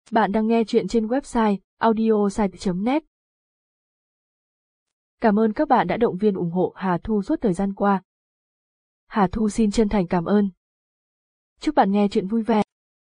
Bạn đang nghe chuyện trên website audiosite.net. Cảm ơn các bạn đã động viên ủng hộ Hà Thu suốt thời gian qua. Hà Thu xin chân thành cảm ơn. Chúc bạn nghe chuyện vui vẻ.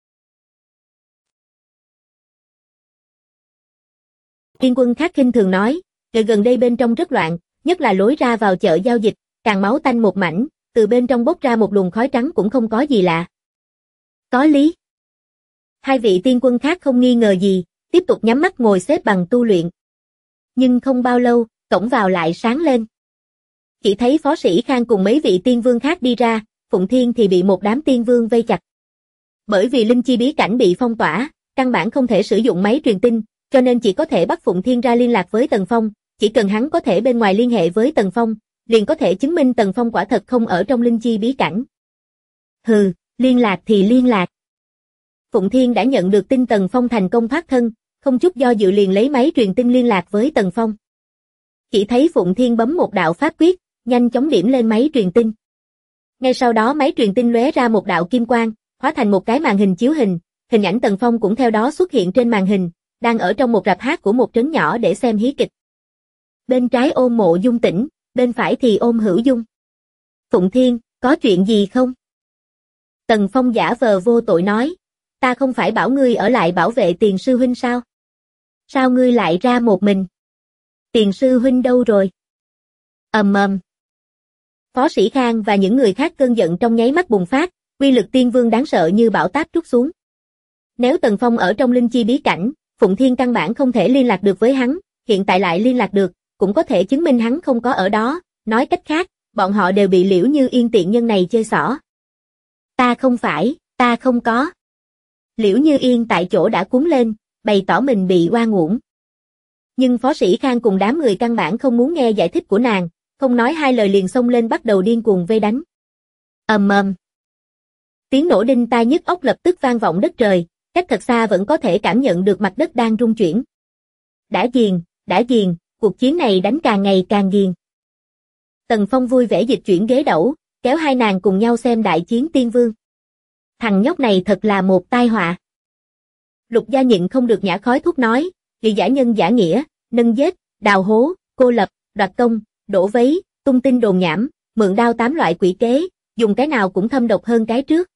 Tiên Quân khác khinh thường nói, gần đây bên trong rất loạn, nhất là lối ra vào chợ giao dịch, càng máu tanh một mảnh, từ bên trong bốc ra một luồng khói trắng cũng không có gì lạ. Có lý. Hai vị tiên quân khác không nghi ngờ gì, tiếp tục nhắm mắt ngồi xếp bằng tu luyện. Nhưng không bao lâu, cổng vào lại sáng lên. Chỉ thấy Phó Sĩ Khang cùng mấy vị tiên vương khác đi ra, Phụng Thiên thì bị một đám tiên vương vây chặt. Bởi vì linh chi bí cảnh bị phong tỏa, căn bản không thể sử dụng máy truyền tin, cho nên chỉ có thể bắt Phụng Thiên ra liên lạc với Tần Phong, chỉ cần hắn có thể bên ngoài liên hệ với Tần Phong, liền có thể chứng minh Tần Phong quả thật không ở trong linh chi bí cảnh. Hừ, liên lạc thì liên lạc. Phụng Thiên đã nhận được tin Tần Phong thành công thoát thân, không chút do dự liền lấy máy truyền tin liên lạc với Tần Phong. Chỉ thấy Phụng Thiên bấm một đạo pháp quyết, nhanh chóng điểm lên máy truyền tin. Ngay sau đó máy truyền tin lóe ra một đạo kim quang, hóa thành một cái màn hình chiếu hình, hình ảnh Tần Phong cũng theo đó xuất hiện trên màn hình, đang ở trong một rạp hát của một trấn nhỏ để xem hí kịch. Bên trái ôm Mộ Dung Tĩnh, bên phải thì ôm Hữu Dung. Phụng Thiên, có chuyện gì không? Tần Phong giả vờ vô tội nói, ta không phải bảo ngươi ở lại bảo vệ Tiền sư huynh sao? Sao ngươi lại ra một mình? Tiền sư huynh đâu rồi? Phó Sĩ Khang và những người khác cơn giận trong nháy mắt bùng phát, uy lực tiên vương đáng sợ như bão táp trút xuống. Nếu Tần Phong ở trong linh chi bí cảnh, Phụng Thiên căn bản không thể liên lạc được với hắn, hiện tại lại liên lạc được, cũng có thể chứng minh hắn không có ở đó, nói cách khác, bọn họ đều bị Liễu Như Yên tiện nhân này chơi xỏ. Ta không có. Liễu Như Yên tại chỗ đã cuống lên, bày tỏ mình bị oan uổng. Nhưng Phó Sĩ Khang cùng đám người căn bản không muốn nghe giải thích của nàng, không nói hai lời liền xông lên bắt đầu điên cuồng vây đánh. Tiếng nổ đinh tai nhức óc lập tức vang vọng đất trời, cách thật xa vẫn có thể cảm nhận được mặt đất đang rung chuyển. Đã ghiền, cuộc chiến này đánh càng ngày càng ghiền. Tần Phong vui vẻ dịch chuyển ghế đẩu, kéo hai nàng cùng nhau xem đại chiến tiên vương. Thằng nhóc này thật là một tai họa. Lục Gia nhịn không được nhả khói thuốc nói, vì giả nhân giả nghĩa, nâng giết, đào hố, cô lập, đoạt công, đổ vấy, tung tin đồn nhảm, mượn đao 8 loại quỷ kế, dùng cái nào cũng thâm độc hơn cái trước.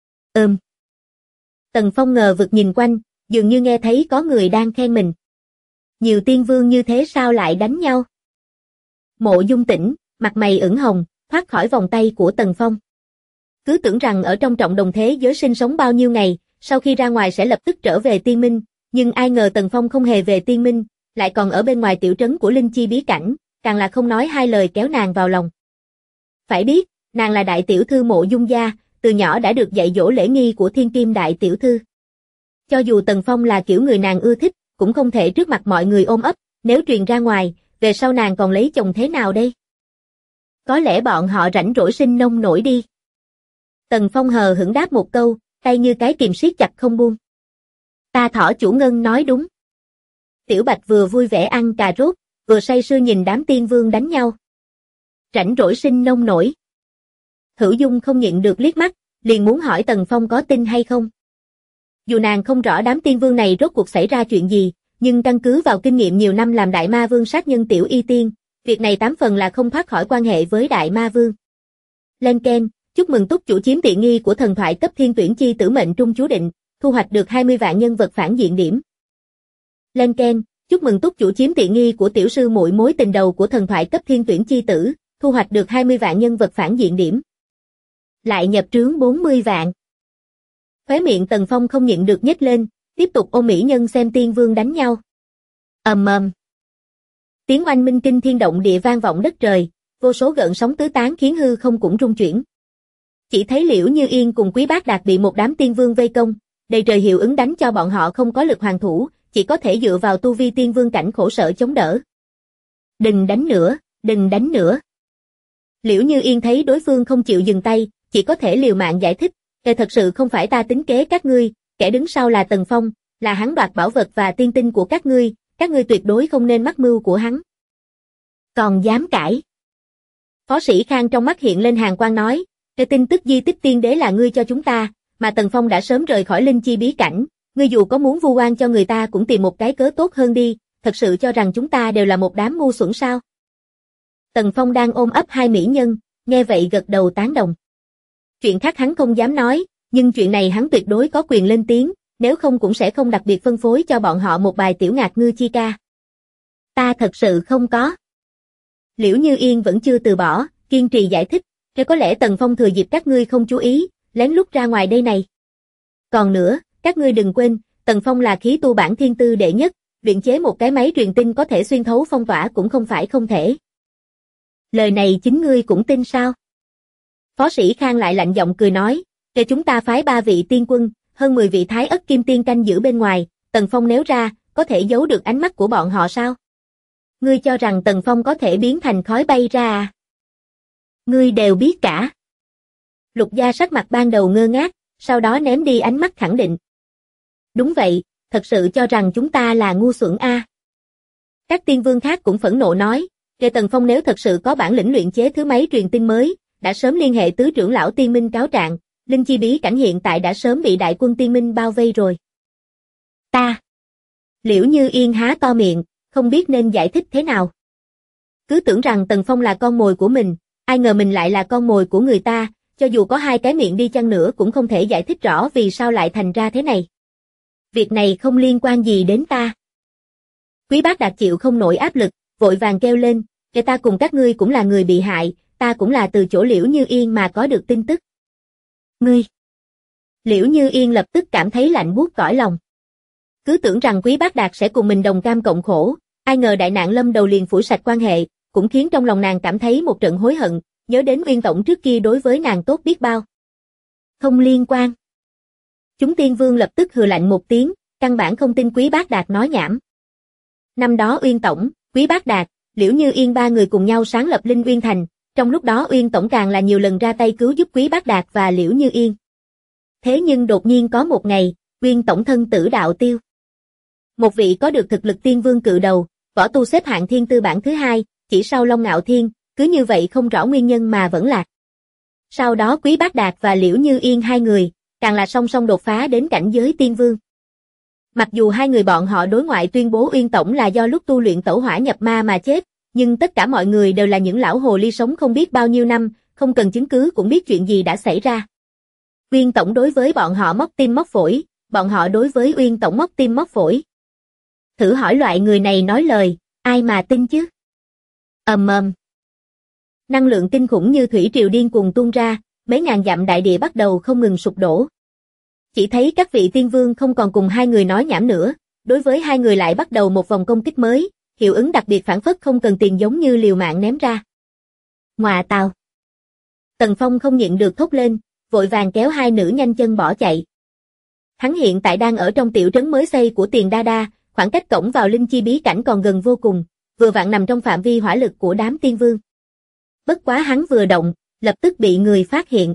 Tần Phong ngờ vực nhìn quanh, dường như nghe thấy có người đang khen mình. Nhiều tiên vương như thế sao lại đánh nhau? Mộ Dung Tĩnh, mặt mày ửng hồng, thoát khỏi vòng tay của Tần Phong. Cứ tưởng rằng ở trong trọng đồng thế giới sinh sống bao nhiêu ngày, sau khi ra ngoài sẽ lập tức trở về tiên minh, nhưng ai ngờ Tần Phong không hề về tiên minh, lại còn ở bên ngoài tiểu trấn của linh chi bí cảnh, càng là không nói hai lời kéo nàng vào lòng. Phải biết, nàng là đại tiểu thư Mộ Dung gia, từ nhỏ đã được dạy dỗ lễ nghi của thiên kim đại tiểu thư. Cho dù Tần Phong là kiểu người nàng ưa thích, cũng không thể trước mặt mọi người ôm ấp, nếu truyền ra ngoài, về sau nàng còn lấy chồng thế nào đây? Có lẽ bọn họ rảnh rỗi sinh nông nổi đi. Tần Phong hờ hững đáp một câu, tay như cái kìm siết chặt không buông. Ta thỏ chủ Ngân nói đúng. Tiểu Bạch vừa vui vẻ ăn cà rốt, vừa say sưa nhìn đám tiên vương đánh nhau. Rảnh rỗi sinh nông nổi. Hữu Dung không nhịn được liếc mắt, liền muốn hỏi Tần Phong có tin hay không. Dù nàng không rõ đám tiên vương này rốt cuộc xảy ra chuyện gì, nhưng căn cứ vào kinh nghiệm nhiều năm làm đại ma vương sát nhân tiểu y tiên, việc này 8 phần là không thoát khỏi quan hệ với đại ma vương. Lên keng, chúc mừng túc chủ chiếm tiện nghi của thần thoại cấp thiên tuyển chi tử mệnh trung chú định, thu hoạch được 20 vạn nhân vật phản diện điểm. Lên keng, chúc mừng túc chủ chiếm tiện nghi của tiểu sư muội mối tình đầu của thần thoại cấp thiên tuyển chi tử, thu hoạch được 20 vạn nhân vật phản diện điểm. Lại nhập trướng 40 vạn. Khóe miệng Tần Phong không nhịn được nhếch lên, tiếp tục ôm mỹ nhân xem tiên vương đánh nhau. Tiếng oanh minh kinh thiên động địa vang vọng đất trời, vô số gợn sóng tứ tán khiến hư không cũng rung chuyển. Chỉ thấy Liễu Như Yên cùng Quý Bác Đạt bị một đám tiên vương vây công, đầy trời hiệu ứng đánh cho bọn họ không có lực hoàn thủ, chỉ có thể dựa vào tu vi tiên vương cảnh khổ sở chống đỡ. Đừng đánh nữa. Liễu Như Yên thấy đối phương không chịu dừng tay, chỉ có thể liều mạng giải thích, thật sự không phải ta tính kế các ngươi, kẻ đứng sau là Tần Phong, là hắn đoạt bảo vật và tiên tinh của các ngươi tuyệt đối không nên mắc mưu của hắn. Còn dám cãi? Phó Sĩ Khang trong mắt hiện lên hàn quang nói, cái tin tức di tích tiên đế là ngươi cho chúng ta, mà Tần Phong đã sớm rời khỏi linh chi bí cảnh, Ngươi dù có muốn vu oan cho người ta cũng tìm một cái cớ tốt hơn đi, thật sự cho rằng chúng ta đều là một đám ngu xuẩn sao? Tần Phong đang ôm ấp hai mỹ nhân, nghe vậy gật đầu tán đồng. Chuyện khác hắn không dám nói, nhưng chuyện này hắn tuyệt đối có quyền lên tiếng, nếu không cũng sẽ không đặc biệt phân phối cho bọn họ một bài tiểu ngạc ngư chi ca. Ta thật sự không có. Liễu Như Yên vẫn chưa từ bỏ, kiên trì giải thích, nếu có lẽ Tần Phong thừa dịp các ngươi không chú ý, lén lút ra ngoài đây này. Còn nữa, các ngươi đừng quên, Tần Phong là khí tu bản thiên tư đệ nhất, luyện chế một cái máy truyền tin có thể xuyên thấu phong tỏa cũng không phải không thể. Lời này chính ngươi cũng tin sao? Phó sĩ Khang lại lạnh giọng cười nói, để chúng ta phái 3 vị tiên quân, hơn 10 vị thái ất kim tiên canh giữ bên ngoài, Tần Phong nếu ra, có thể giấu được ánh mắt của bọn họ sao? Ngươi cho rằng Tần Phong có thể biến thành khói bay ra à? Ngươi đều biết cả. Lục Gia sắc mặt ban đầu ngơ ngác, sau đó ném đi ánh mắt khẳng định. Đúng vậy, thật sự cho rằng chúng ta là ngu xuẩn a. Các tiên vương khác cũng phẫn nộ nói, kể Tần Phong nếu thật sự có bản lĩnh luyện chế thứ máy truyền tin mới, đã sớm liên hệ tứ trưởng lão tiên minh cáo trạng, linh chi bí cảnh hiện tại đã sớm bị đại quân tiên minh bao vây rồi. Ta. Liễu Như Yên há to miệng, không biết nên giải thích thế nào. Cứ tưởng rằng Tần Phong là con mồi của mình, ai ngờ mình lại là con mồi của người ta, cho dù có hai cái miệng đi chăng nữa cũng không thể giải thích rõ vì sao lại thành ra thế này. Việc này không liên quan gì đến ta. Quý Bác Đạt chịu không nổi áp lực, vội vàng kêu lên, kể ta cùng các ngươi cũng là người bị hại, ta cũng là từ chỗ Liễu Như Yên mà có được tin tức. Ngươi. Liễu Như Yên lập tức cảm thấy lạnh buốt cõi lòng. Cứ tưởng rằng Quý Bác Đạt sẽ cùng mình đồng cam cộng khổ, ai ngờ đại nạn lâm đầu liền phủi sạch quan hệ, cũng khiến trong lòng nàng cảm thấy một trận hối hận, nhớ đến Uyên Tổng trước kia đối với nàng tốt biết bao. Không liên quan. Chúng tiên vương lập tức hừ lạnh một tiếng, căn bản không tin Quý Bác Đạt nói nhảm. Năm đó Uyên Tổng, Quý Bác Đạt, Liễu Như Yên 3 người cùng nhau sáng lập Linh Uyên Thành, trong lúc đó Uyên Tổng càng là nhiều lần ra tay cứu giúp Quý Bác Đạt và Liễu Như Yên. Thế nhưng đột nhiên có một ngày, Uyên Tổng thân tử đạo tiêu. Một vị có được thực lực tiên vương cự đầu, võ tu xếp hạng thiên tư bảng thứ 2, chỉ sau Long Ngạo Thiên, cứ như vậy không rõ nguyên nhân mà vẫn lạc. Sau đó Quý Bác Đạt và Liễu Như Yên 2 người, càng là song song đột phá đến cảnh giới tiên vương. Mặc dù 2 người bọn họ đối ngoại tuyên bố Uyên Tổng là do lúc tu luyện tẩu hỏa nhập ma mà chết, nhưng tất cả mọi người đều là những lão hồ ly sống không biết bao nhiêu năm, không cần chứng cứ cũng biết chuyện gì đã xảy ra. Uyên Tổng đối với bọn họ móc tim móc phổi, bọn họ đối với Uyên Tổng móc tim móc phổi. Thử hỏi loại người này nói lời, ai mà tin chứ? Ầm ầm. Năng lượng kinh khủng như thủy triều điên cuồng tuôn ra, mấy ngàn dặm đại địa bắt đầu không ngừng sụp đổ. Chỉ thấy các vị tiên vương không còn cùng 2 người nói nhảm nữa, đối với 2 người lại bắt đầu một vòng công kích mới, hiệu ứng đặc biệt phản phất không cần tiền giống như liều mạng ném ra. Ngoà tào. Tần Phong không nhịn được thốt lên, vội vàng kéo 2 nữ nhanh chân bỏ chạy. Hắn hiện tại đang ở trong tiểu trấn mới xây của Tiền Đa Đa, khoảng cách cổng vào linh chi bí cảnh còn gần vô cùng, vừa vặn nằm trong phạm vi hỏa lực của đám tiên vương. Bất quá hắn vừa động, lập tức bị người phát hiện.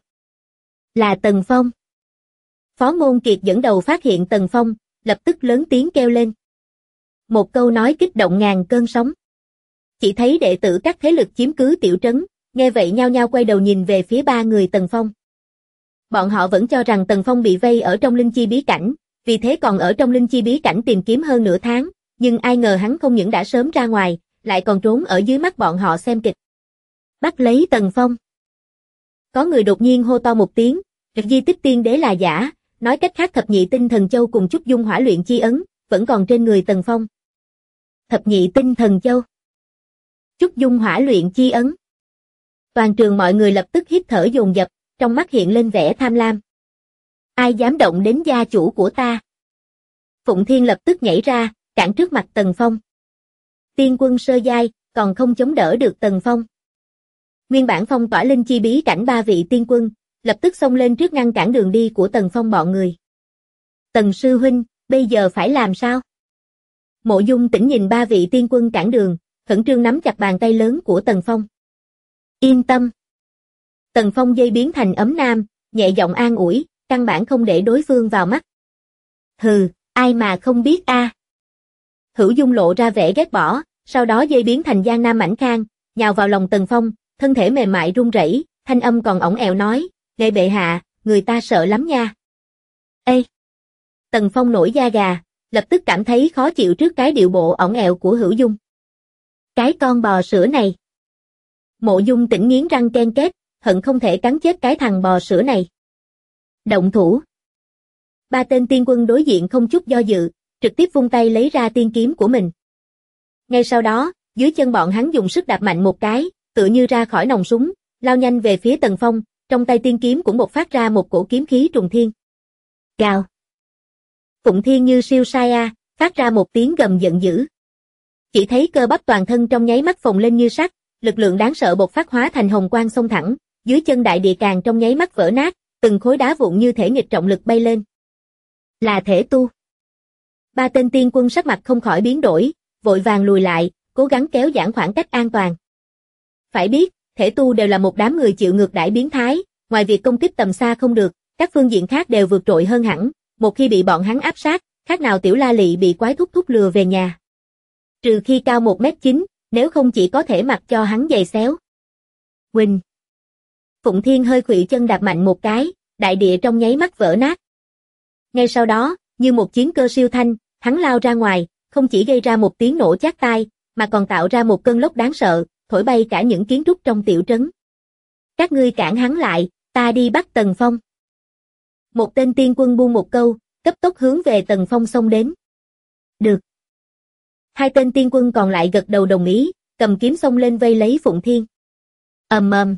Là Tần Phong. Phó Ngôn Kiệt dẫn đầu phát hiện Tần Phong, lập tức lớn tiếng kêu lên. Một câu nói kích động ngàn cơn sóng. Chỉ thấy đệ tử các thế lực chiếm cứ tiểu trấn, nghe vậy nhao nhao quay đầu nhìn về phía 3 người Tần Phong. Bọn họ vẫn cho rằng Tần Phong bị vây ở trong linh chi bí cảnh, vì thế còn ở trong linh chi bí cảnh tìm kiếm hơn nửa tháng, nhưng ai ngờ hắn không những đã sớm ra ngoài, lại còn trốn ở dưới mắt bọn họ xem kịch. Bắt lấy Tần Phong. Có người đột nhiên hô to một tiếng, di tích tiên đế là giả, nói cách khác thập nhị tinh thần châu cùng Trúc Dung hỏa luyện chi ấn, vẫn còn trên người Tần Phong. Thập nhị tinh thần châu. Trúc Dung hỏa luyện chi ấn. Toàn trường mọi người lập tức hít thở dồn dập, trong mắt hiện lên vẻ tham lam. Ai dám động đến gia chủ của ta? Phụng Thiên lập tức nhảy ra, cản trước mặt Tần Phong. Tiên quân sơ giai, còn không chống đỡ được Tần Phong. Nguyên bản phong tỏa linh chi bí cảnh 3 vị tiên quân, lập tức xông lên trước ngăn cản đường đi của Tần Phong bọn người. Tần sư huynh, bây giờ phải làm sao? Mộ Dung Tĩnh nhìn 3 vị tiên quân cản đường, khẩn trương nắm chặt bàn tay lớn của Tần Phong. Yên tâm. Tần Phong dây biến thành ấm nam, nhẹ giọng an ủi, căn bản không để đối phương vào mắt. Hừ, ai mà không biết a. Hữu Dung lộ ra vẻ ghét bỏ, sau đó dây biến thành Giang Nam Mảnh Khang, nhào vào lòng Tần Phong, thân thể mềm mại run rẩy, thanh âm còn ỏng ẻo nói, "Ngài bệ hạ, người ta sợ lắm nha." Ê! Tần Phong nổi da gà, lập tức cảm thấy khó chịu trước cái điệu bộ ỏng ẹo của Hữu Dung. Cái con bò sữa này. Mộ Dung Tĩnh nghiến răng ken két, hận không thể cắn chết cái thằng bò sữa này. Động thủ. Ba tên tiên quân đối diện không chút do dự, trực tiếp vung tay lấy ra tiên kiếm của mình. Ngay sau đó, dưới chân bọn hắn dùng sức đạp mạnh một cái, tựa như ra khỏi nòng súng, lao nhanh về phía Tần Phong, trong tay tiên kiếm cũng bộc phát ra một cổ kiếm khí trùng thiên. Gào. Phụng Thiên như siêu sai a, phát ra một tiếng gầm giận dữ. Chỉ thấy cơ bắp toàn thân trong nháy mắt phồng lên như sắt, lực lượng đáng sợ bộc phát hóa thành hồng quang xông thẳng, dưới chân đại địa càng trong nháy mắt vỡ nát, từng khối đá vụn như thể nghịch trọng lực bay lên. Là thể tu. Ba tên tiên quân sắc mặt không khỏi biến đổi, vội vàng lùi lại, cố gắng kéo giãn khoảng cách an toàn. Phải biết, thể tu đều là một đám người chịu ngược đãi biến thái, ngoài việc công kích tầm xa không được, các phương diện khác đều vượt trội hơn hẳn, một khi bị bọn hắn áp sát, khác nào tiểu la lị bị quái thúc thúc lừa về nhà. Trừ khi cao 1m9, nếu không chỉ có thể mặc cho hắn giày xéo. Huỳnh. Phụng Thiên hơi khuỵu chân đạp mạnh một cái, đại địa trong nháy mắt vỡ nát. Ngay sau đó, như một chiến cơ siêu thanh, hắn lao ra ngoài, không chỉ gây ra một tiếng nổ chát tai, mà còn tạo ra một cơn lốc đáng sợ, thổi bay cả những kiến trúc trong tiểu trấn. Các ngươi cản hắn lại, ta đi bắt Tần Phong. Một tên tiên quân buông một câu, cấp tốc hướng về Tần Phong xông đến. Được. Hai tên tiên quân còn lại gật đầu đồng ý, cầm kiếm xông lên vây lấy Phụng Thiên. Ầm ầm.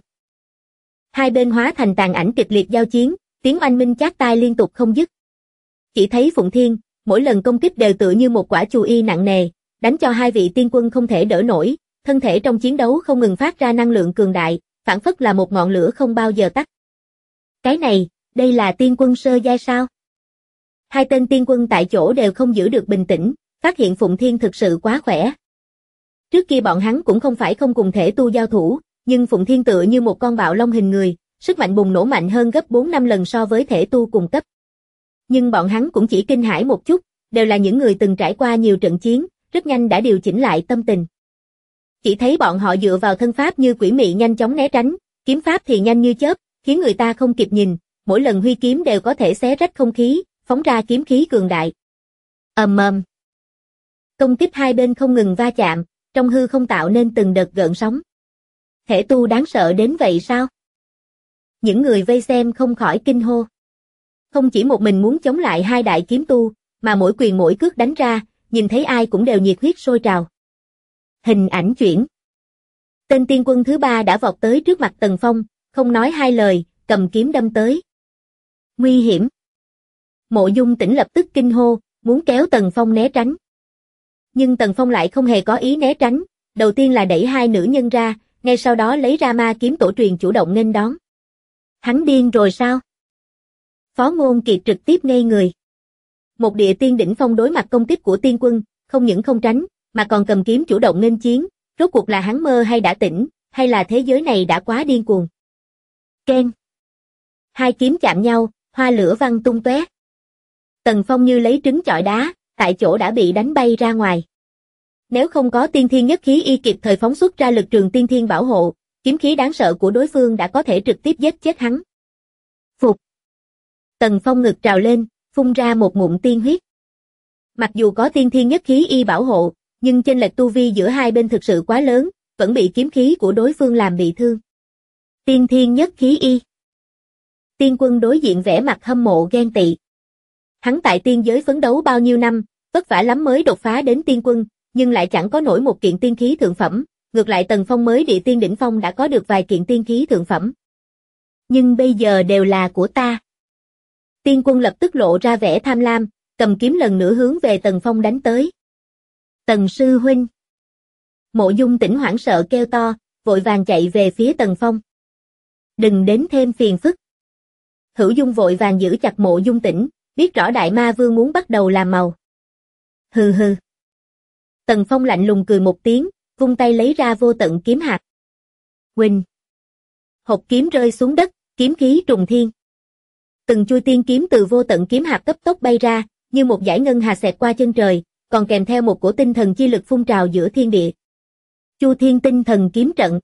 Hai bên hóa thành tàn ảnh kịch liệt giao chiến, tiếng oanh minh chát tai liên tục không dứt. Chỉ thấy Phụng Thiên, mỗi lần công kích đều tựa như một quả chù y nặng nề, đánh cho hai vị tiên quân không thể đỡ nổi, thân thể trong chiến đấu không ngừng phát ra năng lượng cường đại, phảng phất là một ngọn lửa không bao giờ tắt. Cái này, đây là tiên quân sơ giai sao? Hai tên tiên quân tại chỗ đều không giữ được bình tĩnh, phát hiện Phụng Thiên thực sự quá khỏe. Trước kia bọn hắn cũng không phải không cùng thể tu giao thủ, nhưng Phụng Thiên tựa như một con bạo long hình người, sức mạnh bùng nổ mạnh hơn gấp 4-5 lần so với thể tu cùng cấp. Nhưng bọn hắn cũng chỉ kinh hãi một chút, đều là những người từng trải qua nhiều trận chiến, rất nhanh đã điều chỉnh lại tâm tình. Chỉ thấy bọn họ dựa vào thân pháp như quỷ mị nhanh chóng né tránh, kiếm pháp thì nhanh như chớp, khiến người ta không kịp nhìn, mỗi lần huy kiếm đều có thể xé rách không khí, phóng ra kiếm khí cường đại. Ầm ầm. Công kích hai bên không ngừng va chạm, trong hư không tạo nên từng đợt gợn sóng. Thể tu đáng sợ đến vậy sao? Những người vây xem không khỏi kinh hô. Không chỉ một mình muốn chống lại hai đại kiếm tu, mà mỗi quyền mỗi cước đánh ra, nhìn thấy ai cũng đều nhiệt huyết sôi trào. Hình ảnh chuyển. Tên tiên quân thứ ba đã vọt tới trước mặt Tần Phong, không nói hai lời, cầm kiếm đâm tới. Nguy hiểm. Mộ Dung Tĩnh lập tức kinh hô, muốn kéo Tần Phong né tránh. Nhưng Tần Phong lại không hề có ý né tránh, đầu tiên là đẩy hai nữ nhân ra, ngay sau đó lấy ra ma kiếm tổ truyền chủ động nghênh đón. Hắn điên rồi sao? Phó Ngôn Kiệt trực tiếp ngây người. Một địa tiên đỉnh phong đối mặt công kích của tiên quân, không những không tránh, mà còn cầm kiếm chủ động nghênh chiến, rốt cuộc là hắn mơ hay đã tỉnh, hay là thế giới này đã quá điên cuồng. Keng. Hai kiếm chạm nhau, hoa lửa văng tung tóe. Tần Phong như lấy trứng chọi đá, tại chỗ đã bị đánh bay ra ngoài. Nếu không có tiên thiên nhất khí y kịp thời phóng xuất ra lực trường tiên thiên bảo hộ, kiếm khí đáng sợ của đối phương đã có thể trực tiếp giết chết hắn. Phục. Tần Phong ngực trào lên, phun ra một ngụm tiên huyết. Mặc dù có tiên thiên nhất khí y bảo hộ, nhưng chênh lệch tu vi giữa hai bên thực sự quá lớn, vẫn bị kiếm khí của đối phương làm bị thương. Tiên thiên nhất khí y. Tiên quân đối diện vẻ mặt hâm mộ ghen tị. Hắn tại tiên giới phấn đấu bao nhiêu năm, vất vả lắm mới đột phá đến tiên quân, nhưng lại chẳng có nổi một kiện tiên khí thượng phẩm, ngược lại Tần Phong mới địa tiên đỉnh phong đã có được vài kiện tiên khí thượng phẩm. Nhưng bây giờ đều là của ta. Tiên quân lập tức lộ ra vẻ tham lam, cầm kiếm lần nữa hướng về Tần Phong đánh tới. Tần sư huynh. Mộ Dung Tĩnh hoảng sợ kêu to, vội vàng chạy về phía Tần Phong. Đừng đến thêm phiền phức. Hữu Dung vội vàng giữ chặt Mộ Dung Tĩnh, biết rõ Đại Ma Vương muốn bắt đầu làm màu. Hừ hừ. Tần Phong lạnh lùng cười một tiếng, vung tay lấy ra vô tận kiếm hạt. Huỳnh. Hộp kiếm rơi xuống đất, kiếm khí trùng thiên. Từng chuôi tiên kiếm từ vô tận kiếm hạt cấp tốc bay ra, như một dải ngân hà xẹt qua chân trời, còn kèm theo một cổ tinh thần chi lực phun trào giữa thiên địa. Chu Thiên Tinh Thần Kiếm Trận.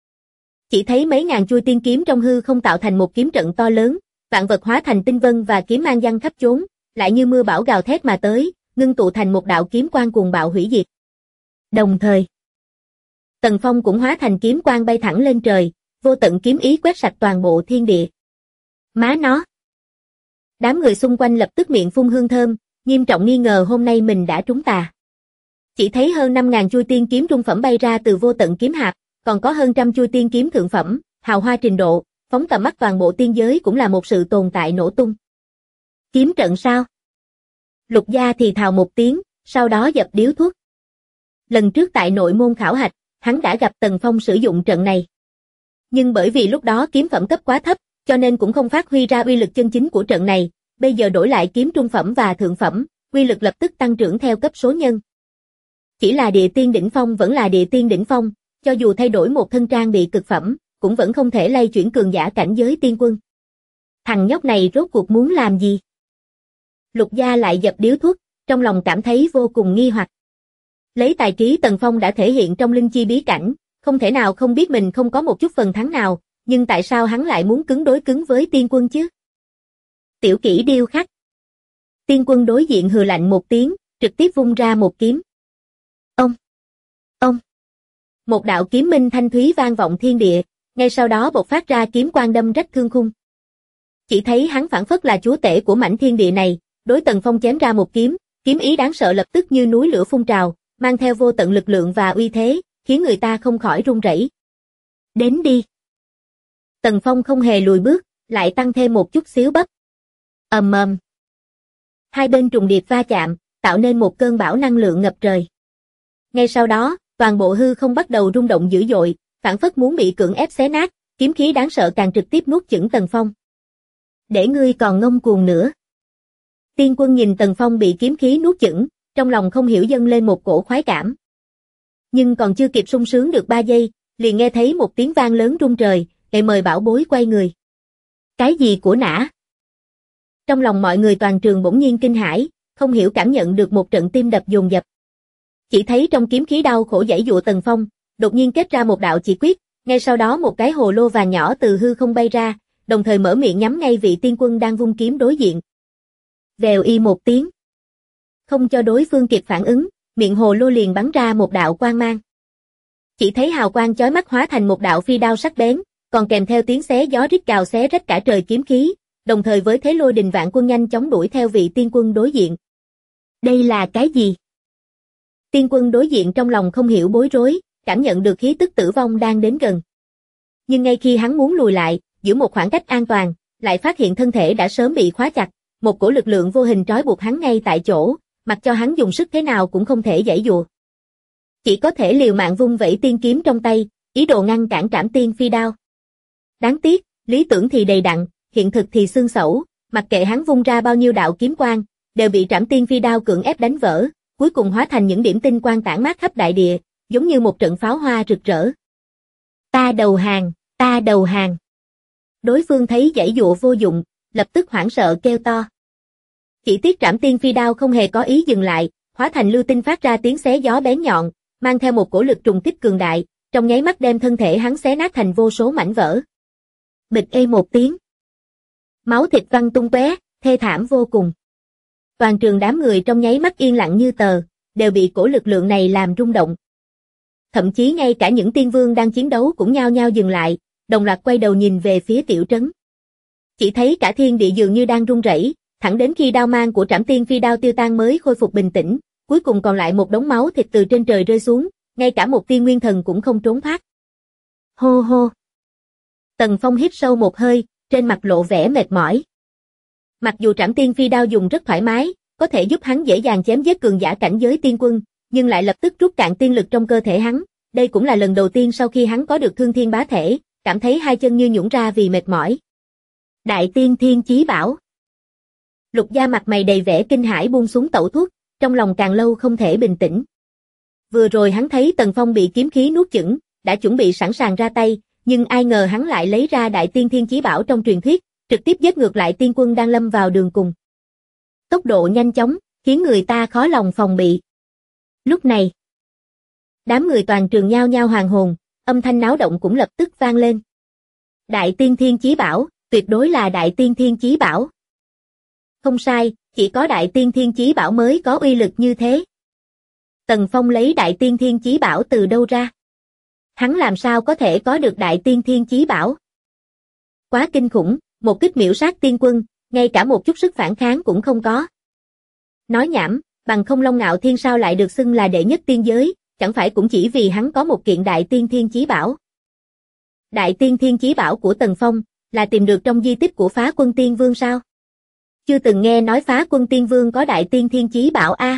Chỉ thấy mấy ngàn chuôi tiên kiếm trong hư không tạo thành một kiếm trận to lớn, vạn vật hóa thành tinh vân và kiếm mang giăng khắp chốn, lại như mưa bão gào thét mà tới, ngưng tụ thành một đạo kiếm quang cuồng bạo hủy diệt. Đồng thời, Tần Phong cũng hóa thành kiếm quang bay thẳng lên trời, vô tận kiếm ý quét sạch toàn bộ thiên địa. Má nó! Đám người xung quanh lập tức miệng phun hương thơm, nghiêm trọng nghi ngờ hôm nay mình đã trúng tà. Chỉ thấy hơn 5.000 chuôi tiên kiếm trung phẩm bay ra từ vô tận kiếm hạp, còn có hơn trăm chuôi tiên kiếm thượng phẩm, hào hoa trình độ, phóng tầm mắt toàn bộ tiên giới cũng là một sự tồn tại nổ tung. Kiếm trận sao? Lục Gia thì thào một tiếng, sau đó dập điếu thuốc. Lần trước tại nội môn khảo hạch, hắn đã gặp Tần Phong sử dụng trận này. Nhưng bởi vì lúc đó kiếm phẩm cấp quá thấp, cho nên cũng không phát huy ra uy lực chân chính của trận này, bây giờ đổi lại kiếm trung phẩm và thượng phẩm, uy lực lập tức tăng trưởng theo cấp số nhân. Chỉ là địa tiên đỉnh phong vẫn là địa tiên đỉnh phong, cho dù thay đổi một thân trang bị cực phẩm, cũng vẫn không thể lay chuyển cường giả cảnh giới tiên quân. Thằng nhóc này rốt cuộc muốn làm gì? Lục Gia lại dập điếu thuốc, trong lòng cảm thấy vô cùng nghi hoặc. Lấy tài trí Tần Phong đã thể hiện trong linh chi bí cảnh, không thể nào không biết mình không có một chút phần thắng nào, nhưng tại sao hắn lại muốn cứng đối cứng với tiên quân chứ? Tiểu kỹ điêu khắc. Tiên quân đối diện hừ lạnh một tiếng, trực tiếp vung ra một kiếm. Ông. Một đạo kiếm minh thanh thúy vang vọng thiên địa, ngay sau đó bộc phát ra kiếm quang đâm rách thương khung. Chỉ thấy hắn phảng phất là chúa tể của mảnh thiên địa này, đối Tần Phong chém ra một kiếm, kiếm ý đáng sợ lập tức như núi lửa phun trào, mang theo vô tận lực lượng và uy thế, khiến người ta không khỏi run rẩy. Đến đi. Tần Phong không hề lùi bước, lại tăng thêm một chút xíu bắp. Ầm ầm. Hai bên trùng điệp va chạm, tạo nên một cơn bão năng lượng ngập trời. Ngay sau đó, toàn bộ hư không bắt đầu rung động dữ dội, phảng phất muốn bị cưỡng ép xé nát, kiếm khí đáng sợ càng trực tiếp nuốt chửng Tần Phong. Để ngươi còn ngông cuồng nữa. Tiên quân nhìn Tần Phong bị kiếm khí nuốt chửng, trong lòng không hiểu dâng lên một cổ khoái cảm. Nhưng còn chưa kịp sung sướng được 3 giây, liền nghe thấy một tiếng vang lớn rung trời, để mời bảo bối quay người. Cái gì của nã? Trong lòng mọi người toàn trường bỗng nhiên kinh hãi, không hiểu cảm nhận được một trận tim đập dồn dập. Chỉ thấy trong kiếm khí đau khổ giãy giụa Tần Phong, đột nhiên kết ra một đạo chỉ quyết, ngay sau đó một cái hồ lô vàng nhỏ từ hư không bay ra, đồng thời mở miệng nhắm ngay vị tiên quân đang vung kiếm đối diện. Vèo y một tiếng. Không cho đối phương kịp phản ứng, miệng hồ lô liền bắn ra một đạo quang mang. Chỉ thấy hào quang chói mắt hóa thành một đạo phi đao sắc bén, còn kèm theo tiếng xé gió rít gào xé rách cả trời kiếm khí, đồng thời với thế lôi đình vạn quân nhanh chóng đuổi theo vị tiên quân đối diện. Đây là cái gì? Tiên quân đối diện trong lòng không hiểu bối rối, cảm nhận được khí tức tử vong đang đến gần. Nhưng ngay khi hắn muốn lùi lại, giữ một khoảng cách an toàn, lại phát hiện thân thể đã sớm bị khóa chặt, một cổ lực lượng vô hình trói buộc hắn ngay tại chỗ, mặc cho hắn dùng sức thế nào cũng không thể giãy giụa. Chỉ có thể liều mạng vung vẩy tiên kiếm trong tay, ý đồ ngăn cản trảm tiên phi đao. Đáng tiếc, lý tưởng thì đầy đặn, hiện thực thì xương xẩu, mặc kệ hắn vung ra bao nhiêu đạo kiếm quang, đều bị trảm tiên phi đao cưỡng ép đánh vỡ, cuối cùng hóa thành những điểm tinh quang tản mát khắp đại địa, giống như một trận pháo hoa rực rỡ. Ta đầu hàng, ta đầu hàng. Đối phương thấy giãy giụa vô dụng, lập tức hoảng sợ kêu to. Chỉ tiếc trảm tiên phi đao không hề có ý dừng lại, hóa thành lưu tinh phát ra tiếng xé gió bén nhọn, mang theo một cổ lực trùng kích cường đại, trong nháy mắt đem thân thể hắn xé nát thành vô số mảnh vỡ. Bịch ê một tiếng. Máu thịt văng tung tóe, thê thảm vô cùng. Toàn trường đám người trong nháy mắt yên lặng như tờ, đều bị cổ lực lượng này làm rung động. Thậm chí ngay cả những tiên vương đang chiến đấu cũng nhao nhao dừng lại, đồng loạt quay đầu nhìn về phía tiểu trấn. Chỉ thấy cả thiên địa dường như đang rung rẩy, thẳng đến khi đao mang của trảm tiên phi đao tiêu tan mới khôi phục bình tĩnh, cuối cùng còn lại một đống máu thịt từ trên trời rơi xuống, ngay cả một tia nguyên thần cũng không trốn thoát. Hô hô. Tần Phong hít sâu một hơi, trên mặt lộ vẻ mệt mỏi. Mặc dù trảm tiên phi đao dùng rất thoải mái, có thể giúp hắn dễ dàng chém giết cường giả cảnh giới tiên quân, nhưng lại lập tức rút cạn tiên lực trong cơ thể hắn. Đây cũng là lần đầu tiên sau khi hắn có được thương thiên bá thể, cảm thấy hai chân như nhũn ra vì mệt mỏi. Đại tiên thiên chí bảo. Lục Gia mặt mày đầy vẻ kinh hãi buông xuống tẩu thuốc, trong lòng càng lâu không thể bình tĩnh. Vừa rồi hắn thấy Tần Phong bị kiếm khí nuốt chửng, đã chuẩn bị sẵn sàng ra tay, nhưng ai ngờ hắn lại lấy ra đại tiên thiên chí bảo trong truyền thuyết, trực tiếp giết ngược lại tiên quân đang lâm vào đường cùng. Tốc độ nhanh chóng, khiến người ta khó lòng phòng bị. Lúc này, đám người toàn trường nhao nhao hoàn hồn, âm thanh náo động cũng lập tức vang lên. Đại tiên thiên chí bảo, tuyệt đối là đại tiên thiên chí bảo. Không sai, Chỉ có Đại Tiên Thiên Chí Bảo mới có uy lực như thế. Tần Phong lấy Đại Tiên Thiên Chí Bảo từ đâu ra? Hắn làm sao có thể có được Đại Tiên Thiên Chí Bảo? Quá kinh khủng, một kích miểu sát tiên quân, ngay cả một chút sức phản kháng cũng không có. Nói nhảm, bằng không Long Ngạo Thiên sao lại được xưng là đệ nhất tiên giới, chẳng phải cũng chỉ vì hắn có một kiện Đại Tiên Thiên Chí Bảo. Đại Tiên Thiên Chí Bảo của Tần Phong là tìm được trong di tích của Phá Quân Tiên Vương sao? Chưa từng nghe nói Phá Quân Tiên Vương có Đại Tiên Thiên Chí Bảo a.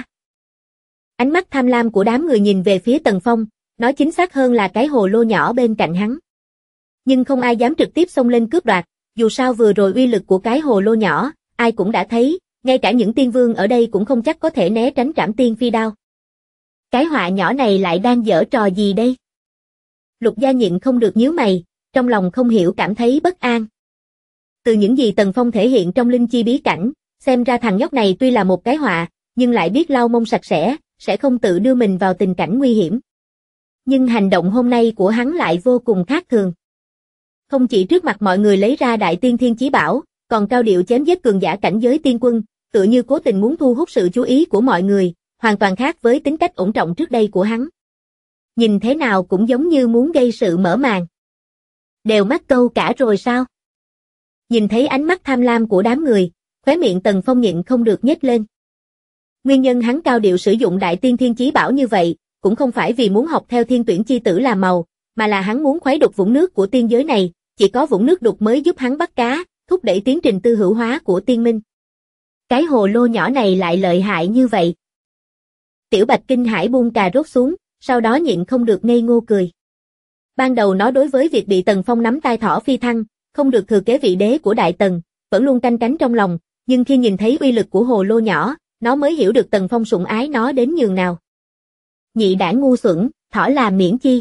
Ánh mắt tham lam của đám người nhìn về phía Tần Phong, nói chính xác hơn là cái hồ lô nhỏ bên cạnh hắn. Nhưng không ai dám trực tiếp xông lên cướp đoạt, dù sao vừa rồi uy lực của cái hồ lô nhỏ, ai cũng đã thấy, ngay cả những tiên vương ở đây cũng không chắc có thể né tránh Trảm Tiên Phi đao. Cái họa nhỏ này lại đang giở trò gì đây? Lục Gia nhịn không được nhíu mày, trong lòng không hiểu cảm thấy bất an. Từ những gì Tần Phong thể hiện trong linh chi bí cảnh, xem ra thằng nhóc này tuy là một cái họa, nhưng lại biết lau mông sạch sẽ không tự đưa mình vào tình cảnh nguy hiểm. Nhưng hành động hôm nay của hắn lại vô cùng khác thường. Không chỉ trước mặt mọi người lấy ra Đại Tiên Thiên Chí Bảo, còn cao điệu chém giết cường giả cảnh giới tiên quân, tựa như cố tình muốn thu hút sự chú ý của mọi người, hoàn toàn khác với tính cách ổn trọng trước đây của hắn. Nhìn thế nào cũng giống như muốn gây sự mở màn. Đều mắc câu cả rồi sao? Nhìn thấy ánh mắt tham lam của đám người, khóe miệng Tần Phong nhịn không được nhếch lên. Nguyên nhân hắn cao điệu sử dụng Đại Tiên Thiên Chí Bảo như vậy, cũng không phải vì muốn học theo Thiên Tuyển Chi Tử làm màu, mà là hắn muốn khuấy đục vũng nước của tiên giới này, chỉ có vũng nước đục mới giúp hắn bắt cá, thúc đẩy tiến trình tư hữu hóa của tiên minh. Cái hồ lô nhỏ này lại lợi hại như vậy. Tiểu Bạch kinh hãi buông cà rốt xuống, sau đó nhịn không được ngây ngô cười. Ban đầu nó đối với việc bị Tần Phong nắm tai thỏ phi thăng, không được thừa kế vị đế của Đại Tần, vẫn luôn canh cánh trong lòng, nhưng khi nhìn thấy uy lực của hồ lô nhỏ, nó mới hiểu được Tần Phong sủng ái nó đến nhường nào. Nhị đản ngu xuẩn, thỏ là miễn chi.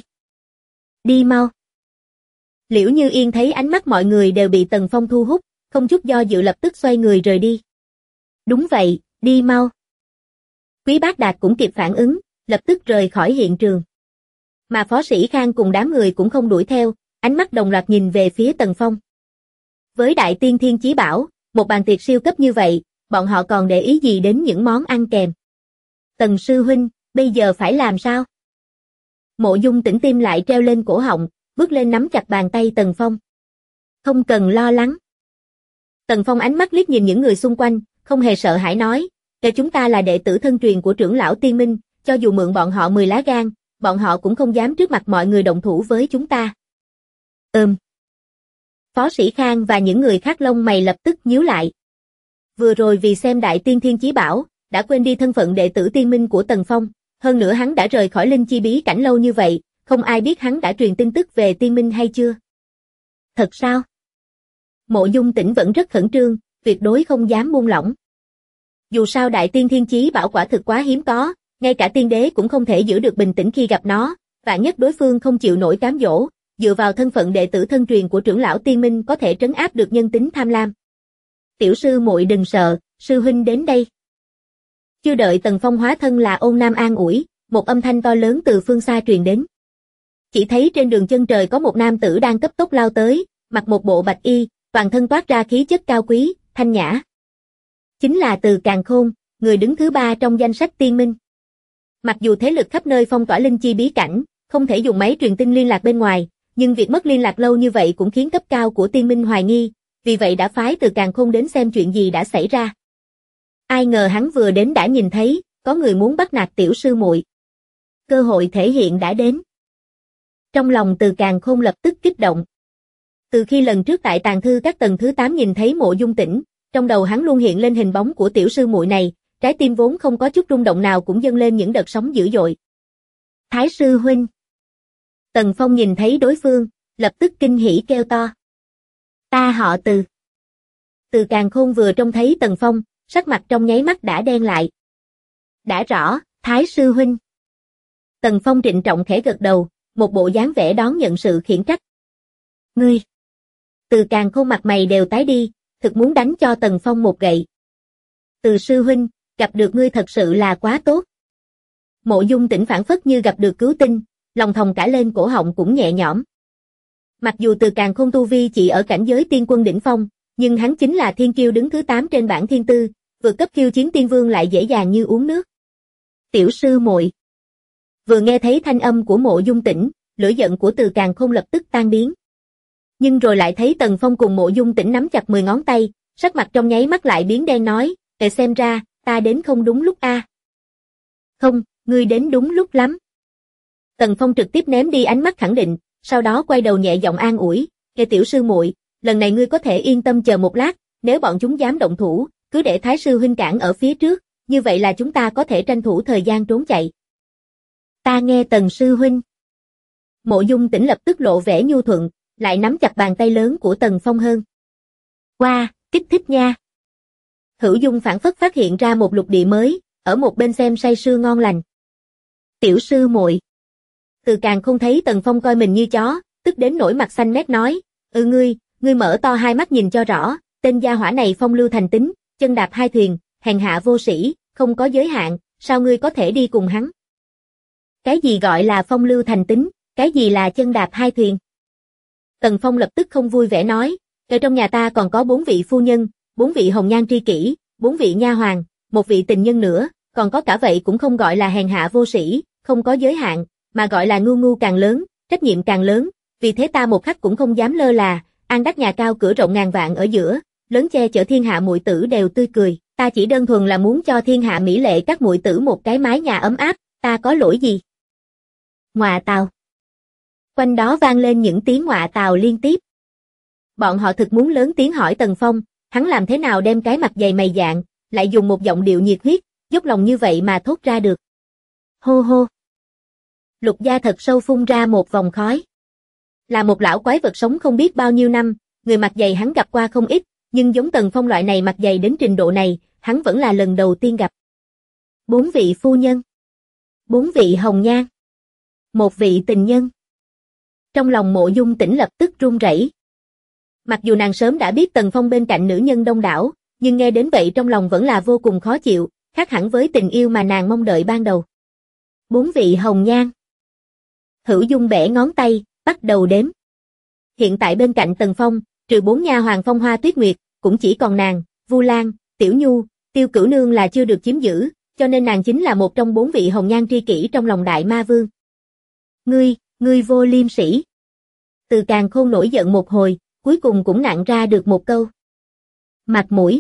Đi mau. Liễu Như Yên thấy ánh mắt mọi người đều bị Tần Phong thu hút, không chút do dự lập tức xoay người rời đi. Đúng vậy, đi mau. Quý Bác Đạt cũng kịp phản ứng, lập tức rời khỏi hiện trường. Mà Phó Sĩ Khang cùng đám người cũng không đuổi theo, ánh mắt đồng loạt nhìn về phía Tần Phong. Với Đại Tiên Thiên Chí Bảo, một bàn tiệc siêu cấp như vậy, bọn họ còn để ý gì đến những món ăn kèm. Tần sư huynh, bây giờ phải làm sao? Mộ Dung Tĩnh tim lại treo lên cổ họng, bước lên nắm chặt bàn tay Tần Phong. Không cần lo lắng. Tần Phong ánh mắt liếc nhìn những người xung quanh, không hề sợ hãi nói, kể chúng ta là đệ tử thân truyền của trưởng lão Tiên Minh, cho dù mượn bọn họ 10 lá gan, bọn họ cũng không dám trước mặt mọi người động thủ với chúng ta. Phó Sĩ Khang và những người khác lông mày lập tức nhíu lại. Vừa rồi vì xem Đại Tiên Thiên Chí Bảo, đã quên đi thân phận đệ tử Tiên Minh của Tần Phong, hơn nữa hắn đã rời khỏi linh chi bí cảnh lâu như vậy, không ai biết hắn đã truyền tin tức về Tiên Minh hay chưa. Thật sao? Mộ Dung Tĩnh vẫn rất khẩn trương, tuyệt đối không dám buông lỏng. Dù sao Đại Tiên Thiên Chí Bảo quả thực quá hiếm có, ngay cả tiên đế cũng không thể giữ được bình tĩnh khi gặp nó, vạn nhất đối phương không chịu nổi cám dỗ, dựa vào thân phận đệ tử thân truyền của trưởng lão Tiên Minh có thể trấn áp được nhân tính tham lam. Tiểu sư muội đừng sợ, sư huynh đến đây. Chưa đợi Tần Phong hóa thân là Ôn Nam an ủi, một âm thanh to lớn từ phương xa truyền đến. Chỉ thấy trên đường chân trời có một nam tử đang cấp tốc lao tới, mặc một bộ bạch y, toàn thân toát ra khí chất cao quý, thanh nhã. Chính là Từ Càn Khôn, người đứng thứ 3 trong danh sách Tiên Minh. Mặc dù thế lực khắp nơi phong tỏa linh chi bí cảnh, không thể dùng máy truyền tin liên lạc bên ngoài, nhưng việc mất liên lạc lâu như vậy cũng khiến cấp cao của Tiên Minh hoài nghi, vì vậy đã phái Từ Càn Khôn đến xem chuyện gì đã xảy ra. Ai ngờ hắn vừa đến đã nhìn thấy, có người muốn bắt nạt tiểu sư muội. Cơ hội thể hiện đã đến. Trong lòng Từ Càn Khôn lập tức kích động. Từ khi lần trước tại tàng thư các tầng thứ 8 nhìn thấy Mộ Dung Tĩnh, trong đầu hắn luôn hiện lên hình bóng của tiểu sư muội này, trái tim vốn không có chút rung động nào cũng dâng lên những đợt sóng dữ dội. Thái sư huynh. Tần Phong nhìn thấy đối phương, lập tức kinh hỉ kêu to. Ta họ Từ. Từ Càn Khôn vừa trông thấy Tần Phong, sắc mặt trong nháy mắt đã đen lại. Đã rõ, Thái sư huynh. Tần Phong trịnh trọng khẽ gật đầu, một bộ dáng vẻ đón nhận sự khiển trách. Ngươi. Từ Càn Khôn mặt mày đều tái đi, thực muốn đánh cho Tần Phong một gậy. Từ sư huynh, gặp được ngươi thật sự là quá tốt. Mộ Dung Tĩnh phảng phất như gặp được cứu tinh, lòng thòng cả lên cổ họng cũng nhẹ nhõm. Mặc dù Từ Càn Khôn tu vi chỉ ở cảnh giới tiên quân đỉnh phong, nhưng hắn chính là thiên kiêu đứng thứ 8 trên bảng thiên tư, vượt cấp khiêu chiến tiên vương lại dễ dàng như uống nước. Tiểu sư muội. Vừa nghe thấy thanh âm của Mộ Dung Tĩnh, lửa giận của Từ Càn Khôn lập tức tan biến. Nhưng rồi lại thấy Tần Phong cùng Mộ Dung Tĩnh nắm chặt 10 ngón tay, sắc mặt trong nháy mắt lại biến đen nói, xem ra, ta đến không đúng lúc a. Không, ngươi đến đúng lúc lắm. Tần Phong trực tiếp ném đi ánh mắt khẳng định, sau đó quay đầu nhẹ giọng an ủi, tiểu sư muội, lần này ngươi có thể yên tâm chờ một lát, nếu bọn chúng dám động thủ, cứ để Thái sư huynh cản ở phía trước, như vậy là chúng ta có thể tranh thủ thời gian trốn chạy. Ta nghe Tần sư huynh. Mộ Dung Tĩnh lập tức lộ vẻ nhu thuận, lại nắm chặt bàn tay lớn của Tần Phong hơn. Wow, kích thích nha. Hữu Dung phảng phất phát hiện ra một lục địa mới, ở một bên xem say sưa ngon lành. Tiểu sư muội. Từ Càn Khôn thấy Tần Phong coi mình như chó, tức đến nỗi mặt xanh mét nói, ngươi mở to hai mắt nhìn cho rõ, tên gia hỏa này phong lưu thành tính, chân đạp hai thuyền, hèn hạ vô sĩ, không có giới hạn, sao ngươi có thể đi cùng hắn? Cái gì gọi là phong lưu thành tính, cái gì là chân đạp hai thuyền? Tần Phong lập tức không vui vẻ nói, ở trong nhà ta còn có 4 vị phu nhân, 4 vị hồng nhan tri kỷ, 4 vị nha hoàn, 1 vị tình nhân nữa, còn có cả vậy cũng không gọi là hèn hạ vô sĩ, không có giới hạn, mà gọi là ngu càng lớn, trách nhiệm càng lớn, vì thế ta một khắc cũng không dám lơ là, an đắc nhà cao cửa rộng ngàn vạn ở giữa, lớn che chở thiên hạ muội tử đều tươi cười, ta chỉ đơn thuần là muốn cho thiên hạ mỹ lệ các muội tử một cái mái nhà ấm áp, ta có lỗi gì? Ngoạ tào. Quanh đó vang lên những tiếng ngoạ tào liên tiếp. Bọn họ thực muốn lớn tiếng hỏi Tần Phong, hắn làm thế nào đem cái mặt dày mày dạn, lại dùng một giọng điệu nhiệt huyết, dốc lòng như vậy mà thốt ra được. Hô hô. Lục Gia thật sâu phun ra một vòng khói. Là một lão quái vật sống không biết bao nhiêu năm, người mặt dày hắn gặp qua không ít, nhưng giống Tần Phong loại này mặt dày đến trình độ này, hắn vẫn là lần đầu tiên gặp. 4 vị phu nhân, 4 vị hồng nhan, 1 vị tình nhân. Trong lòng Mộ Dung Tĩnh lập tức run rẩy. Mặc dù nàng sớm đã biết Tần Phong bên cạnh nữ nhân đông đảo, nhưng nghe đến vậy trong lòng vẫn là vô cùng khó chịu, khác hẳn với tình yêu mà nàng mong đợi ban đầu. 4 vị hồng nhan. Hữu Dung bẻ ngón tay, bắt đầu đếm. Hiện tại bên cạnh Tần Phong, trừ 4 nha hoàng Phong Hoa Tuyết Nguyệt, cũng chỉ còn nàng, Vu Lan, Tiểu Nhu, Tiêu Cửu Nương là chưa được chiếm giữ, cho nên nàng chính là một trong 4 vị hồng nhan tri kỷ trong lòng Đại Ma Vương. Ngươi vô liêm sỉ. Từ Càn Khôn nổi giận một hồi, cuối cùng cũng nặn ra được một câu. Mặt mũi.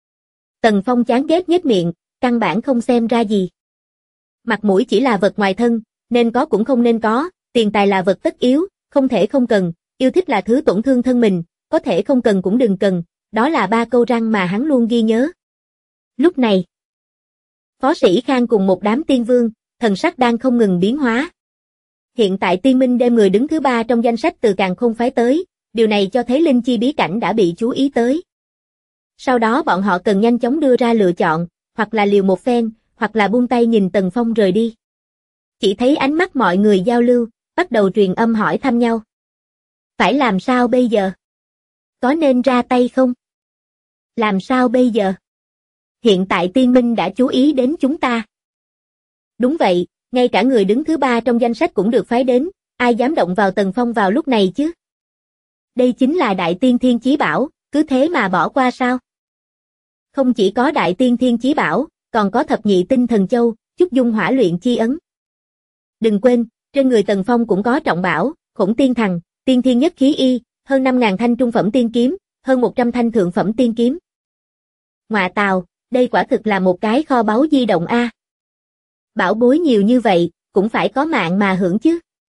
Tần Phong chán ghét nhếch miệng, căn bản không xem ra gì. Mặt mũi chỉ là vật ngoài thân, nên có cũng không nên có, tiền tài là vật tất yếu, không thể không cần, yêu thích là thứ tổn thương thân mình, có thể không cần cũng đừng cần, đó là 3 câu răn mà hắn luôn ghi nhớ. Lúc này, Phó Sĩ Khang cùng một đám tiên vương, thần sắc đang không ngừng biến hóa. Hiện tại Tiên Minh đem người đứng thứ 3 trong danh sách Từ Càn Khôn phái tới, điều này cho thấy linh chi bí cảnh đã bị chú ý tới. Sau đó bọn họ cần nhanh chóng đưa ra lựa chọn, hoặc là liều một phen, hoặc là buông tay nhìn Tần Phong rời đi. Chỉ thấy ánh mắt mọi người giao lưu, bắt đầu truyền âm hỏi thăm nhau. Phải làm sao bây giờ? Có nên ra tay không? Làm sao bây giờ? Hiện tại Tiên Minh đã chú ý đến chúng ta. Đúng vậy, ngay cả người đứng thứ 3 trong danh sách cũng được phái đến, ai dám động vào Tần Phong vào lúc này chứ? Đây chính là Đại Tiên Thiên Chí Bảo, cứ thế mà bỏ qua sao? Không chỉ có Đại Tiên Thiên Chí Bảo, còn có Thập Nhị Tinh Thần Châu, Chúc Dung Hỏa Luyện Chi Ấn. Đừng quên, trên người Tần Phong cũng có trọng bảo, Khổng Tiên Thần, Tiên Thiên Nhất Khí Y, hơn 5.000 thanh trung phẩm tiên kiếm, hơn 100 thanh thượng phẩm tiên kiếm. Ngoạ tào, đây quả thực là một cái kho báu di động a. Bảo bối nhiều như vậy, cũng phải có mạng mà hưởng chứ.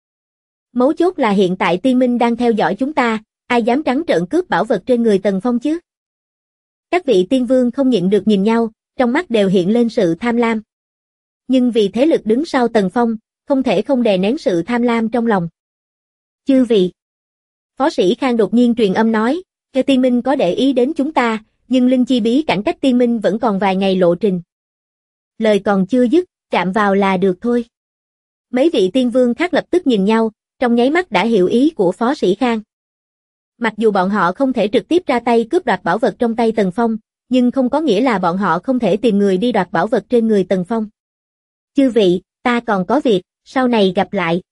Mấu chốt là hiện tại Tiên Minh đang theo dõi chúng ta, ai dám trắng trợn cướp bảo vật trên người Tần Phong chứ? Các vị tiên vương không nhịn được nhìn nhau, trong mắt đều hiện lên sự tham lam. Nhưng vì thế lực đứng sau Tần Phong, không thể không đè nén sự tham lam trong lòng. Chư vị. Phó Sĩ Khang đột nhiên truyền âm nói, cho Tiên Minh có để ý đến chúng ta, nhưng linh chi bí cảnh cách Tiên Minh vẫn còn vài ngày lộ trình. Lời còn chưa dứt, chạm vào là được thôi. Mấy vị tiên vương khác lập tức nhìn nhau, trong nháy mắt đã hiểu ý của Phó Sĩ Khang. Mặc dù bọn họ không thể trực tiếp ra tay cướp đoạt bảo vật trong tay Tần Phong, nhưng không có nghĩa là bọn họ không thể tìm người đi đoạt bảo vật trên người Tần Phong. Chư vị, ta còn có việc, sau này gặp lại.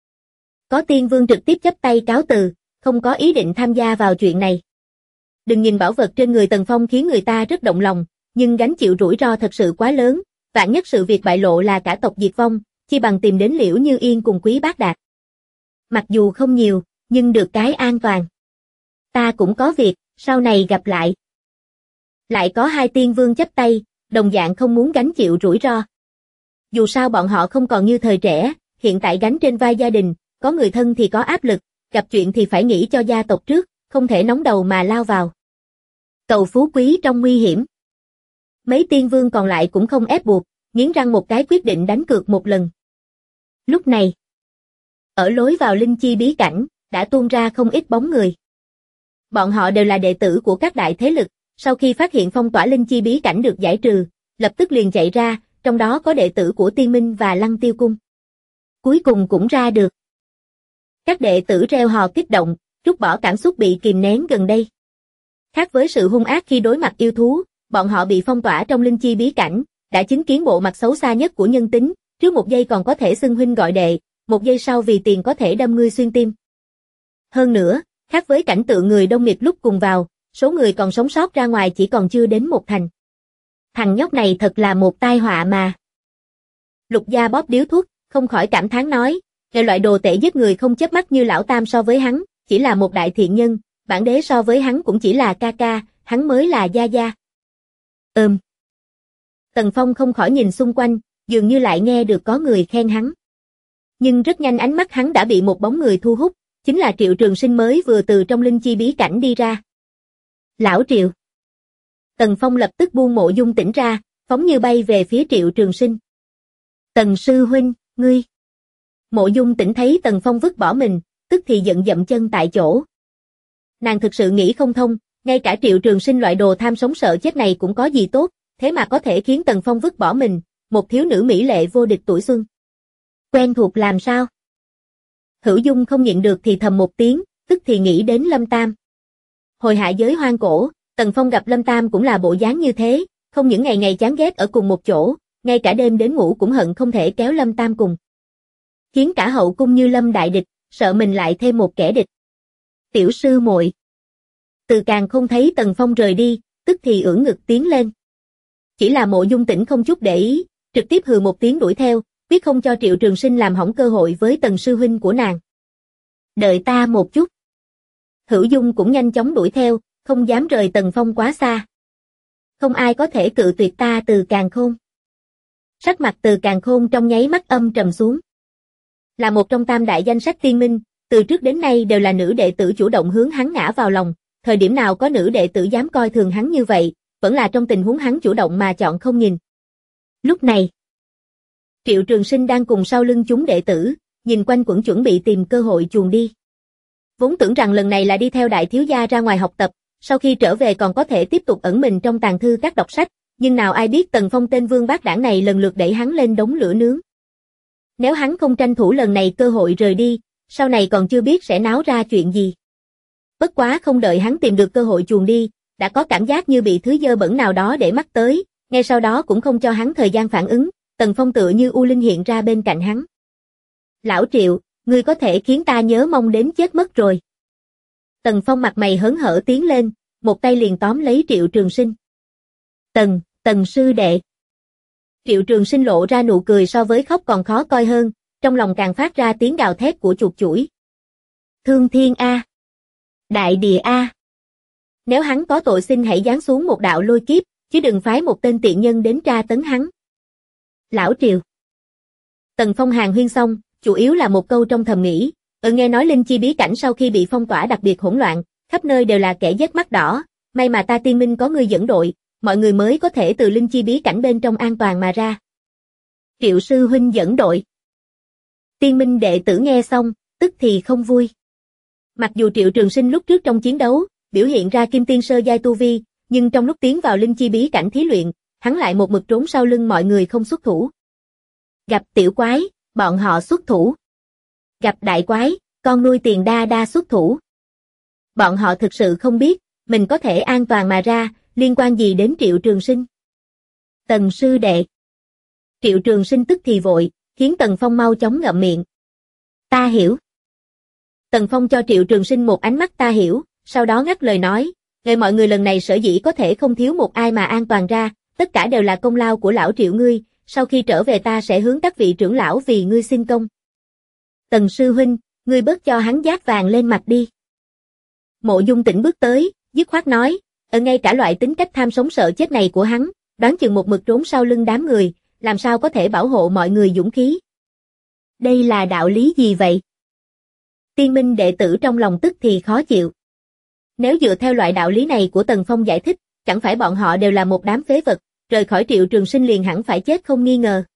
Có tiên vương trực tiếp chắp tay cáo từ, không có ý định tham gia vào chuyện này. Đừng nhìn bảo vật trên người Tần Phong khiến người ta rất động lòng, nhưng gánh chịu rủi ro thật sự quá lớn, vạn nhất sự việc bại lộ là cả tộc diệt vong, chi bằng tìm đến Liễu Như Yên cùng Quý Bác Đạt. Mặc dù không nhiều, nhưng được cái an toàn. Ta cũng có việc, sau này gặp lại. Lại có hai tiên vương chắp tay, đồng dạng không muốn gánh chịu rủi ro. Dù sao bọn họ không còn như thời trẻ, hiện tại gánh trên vai gia đình, có người thân thì có áp lực, gặp chuyện thì phải nghĩ cho gia tộc trước, không thể nóng đầu mà lao vào. Cầu phú quý trong nguy hiểm. Mấy tiên vương còn lại cũng không ép buộc, nghiến răng một cái quyết định đánh cược một lần. Lúc này, ở lối vào linh chi bí cảnh, đã tuôn ra không ít bóng người. Bọn họ đều là đệ tử của các đại thế lực, sau khi phát hiện phong tỏa linh chi bí cảnh được giải trừ, lập tức liền chạy ra, trong đó có đệ tử của Tiên Minh và Lăng Tiêu Cung. Cuối cùng cũng ra được. Các đệ tử reo hò kích động, trút bỏ cảm xúc bị kìm nén gần đây. Khác với sự hung ác khi đối mặt yêu thú, bọn họ bị phong tỏa trong linh chi bí cảnh, đã chứng kiến bộ mặt xấu xa nhất của nhân tính, trước một giây còn có thể xưng huynh gọi đệ, một giây sau vì tiền có thể đâm ngươi xuyên tim. Hơn nữa, khác với cảnh tượng người đông nghịt lúc cùng vào, số người còn sống sót ra ngoài chỉ còn chưa đến một thành. Thằng nhóc này thật là một tai họa mà. Lục Gia bóp điếu thuốc, không khỏi cảm thán nói, cái loại đồ tể giết người không chớp mắt như lão tam so với hắn, chỉ là một đại thiện nhân, bản đế so với hắn cũng chỉ là ca ca, hắn mới là gia gia. Tần Phong không khỏi nhìn xung quanh, dường như lại nghe được có người khen hắn. Nhưng rất nhanh ánh mắt hắn đã bị một bóng người thu hút, chính là Triệu Trường Sinh mới vừa từ trong linh chi bí cảnh đi ra. Lão Triệu. Tần Phong lập tức buông Mộ Dung Tĩnh ra, phóng như bay về phía Triệu Trường Sinh. Tần sư huynh, ngươi. Mộ Dung Tĩnh thấy Tần Phong vứt bỏ mình, tức thì giận dậm chân tại chỗ. Nàng thực sự nghĩ không thông, ngay cả Triệu Trường Sinh loại đồ tham sống sợ chết này cũng có gì tốt, thế mà có thể khiến Tần Phong vứt bỏ mình, một thiếu nữ mỹ lệ vô địch tuổi xuân. Quen thuộc làm sao? Hữu Dung không nhịn được thì thầm một tiếng, tức thì nghĩ đến Lâm Tam. Hồi hạ giới hoang cổ, Tần Phong gặp Lâm Tam cũng là bộ dáng như thế, không những ngày ngày chán ghét ở cùng một chỗ, ngay cả đêm đến ngủ cũng hận không thể kéo Lâm Tam cùng. Khiến cả hậu cung như Lâm đại địch, sợ mình lại thêm một kẻ địch. Tiểu sư muội. Từ Càn Khôn thấy Tần Phong rời đi, tức thì ưỡn ngực tiến lên. Chỉ là Mộ Dung Tĩnh không chút để ý, trực tiếp hừ một tiếng đuổi theo, biết không cho Triệu Trường Sinh làm hỏng cơ hội với Tần sư huynh của nàng. Đợi ta một chút. Hữu Dung cũng nhanh chóng đuổi theo, không dám rời Tần Phong quá xa. Không ai có thể cự tuyệt ta Từ Càn Khôn. Sắc mặt Từ Càn Khôn trong nháy mắt âm trầm xuống. Là một trong tam đại danh sách tiên minh, từ trước đến nay đều là nữ đệ tử chủ động hướng hắn ngã vào lòng, thời điểm nào có nữ đệ tử dám coi thường hắn như vậy, vẫn là trong tình huống hắn chủ động mà chọn không nhìn. Lúc này, Triệu Trường Sinh đang cùng sau lưng chúng đệ tử, nhìn quanh quẩn chuẩn bị tìm cơ hội chuồn đi. Vốn tưởng rằng lần này là đi theo đại thiếu gia ra ngoài học tập, sau khi trở về còn có thể tiếp tục ẩn mình trong tàng thư các đọc sách, nhưng nào ai biết Tần Phong tên vương bát đảng này lần lượt đẩy hắn lên đống lửa nướng. Nếu hắn không tranh thủ lần này cơ hội rời đi, sau này còn chưa biết sẽ náo ra chuyện gì. Bất quá không đợi hắn tìm được cơ hội chuồn đi, đã có cảm giác như bị thứ dơ bẩn nào đó để mắt tới, ngay sau đó cũng không cho hắn thời gian phản ứng, Tần Phong tựa như U Linh hiện ra bên cạnh hắn. Lão Triệu, ngươi có thể khiến ta nhớ mong đến chết mất rồi. Tần Phong mặt mày hớn hở tiến lên, một tay liền tóm lấy Triệu Trường Sinh. Tần sư đệ. Triệu Trường Sinh lộ ra nụ cười so với khóc còn khó coi hơn, trong lòng càng phát ra tiếng gào thét của chuột chủi. Thương thiên A. Đại địa A. Nếu hắn có tội xin hãy giáng xuống một đạo lôi kiếp, chứ đừng phái một tên tiện nhân đến tra tấn hắn. Lão Triệu. Tần Phong hàn huyên xong, chủ yếu là một câu trong thầm nghĩ, nghe nói linh chi bí cảnh sau khi bị phong tỏa đặc biệt hỗn loạn, khắp nơi đều là kẻ giết mắt đỏ, may mà ta Tiên Minh có người dẫn đội, mọi người mới có thể từ linh chi bí cảnh bên trong an toàn mà ra. Triệu sư huynh dẫn đội. Tiên Minh đệ tử nghe xong, tức thì không vui. Mặc dù Triệu Trường Sinh lúc trước trong chiến đấu, biểu hiện ra kim tiên sơ giai tu vi, nhưng trong lúc tiến vào linh chi bí cảnh thí luyện, hắn lại một mực trốn sau lưng mọi người không xuất thủ. Gặp tiểu quái, bọn họ xuất thủ. Gặp đại quái, con nuôi Tiền Đa Đa xuất thủ. Bọn họ thực sự không biết, mình có thể an toàn mà ra, liên quan gì đến Triệu Trường Sinh. Tần sư đệ. Triệu Trường Sinh tức thì vội, khiến Tần Phong mau chóng ngậm miệng. Ta hiểu. Tần Phong cho Triệu Trường Sinh một ánh mắt ta hiểu, sau đó ngắt lời nói, mọi người lần này sở dĩ có thể không thiếu một ai mà an toàn ra, tất cả đều là công lao của lão Triệu ngươi, sau khi trở về ta sẽ hướng các vị trưởng lão vì ngươi xin công. Tần sư huynh, ngươi bớt cho hắn dát vàng lên mặt đi. Mộ Dung Tĩnh bước tới, dứt khoát nói, ở ngay cả loại tính cách tham sống sợ chết này của hắn, đoán chừng một mực trốn sau lưng đám người, làm sao có thể bảo hộ mọi người dũng khí. Đây là đạo lý gì vậy? Tiên Minh đệ tử trong lòng tức thì khó chịu. Nếu dựa theo loại đạo lý này của Tần Phong giải thích, chẳng phải bọn họ đều là một đám phế vật, rời khỏi Triệu Trường Sinh liền hẳn phải chết không nghi ngờ.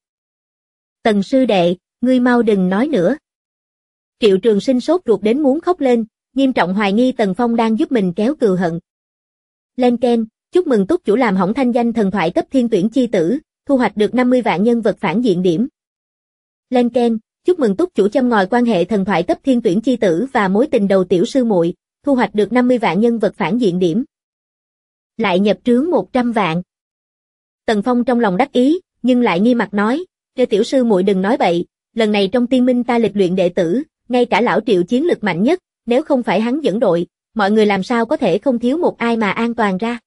Tần sư đệ, ngươi mau đừng nói nữa. Triệu Trường Sinh sốt ruột đến muốn khóc lên, nghiêm trọng hoài nghi Tần Phong đang giúp mình kéo cừu hận. Lên ken, chúc mừng túc chủ làm hỏng thanh danh thần thoại cấp thiên tuyển chi tử, thu hoạch được 50 vạn nhân vật phản diện điểm. Lên ken, chúc mừng túc chủ châm ngòi quan hệ thần thoại cấp thiên tuyển chi tử và mối tình đầu tiểu sư muội, thu hoạch được 50 vạn nhân vật phản diện điểm. Lại nhập trướng 100 vạn. Tần Phong trong lòng đắc ý, nhưng lại nghi mặt nói, "Cho tiểu sư muội đừng nói bậy, lần này trong tiên minh ta lịch luyện đệ tử, ngay cả lão Triệu chiến lực mạnh nhất, nếu không phải hắn dẫn đội, mọi người làm sao có thể không thiếu một ai mà an toàn ra."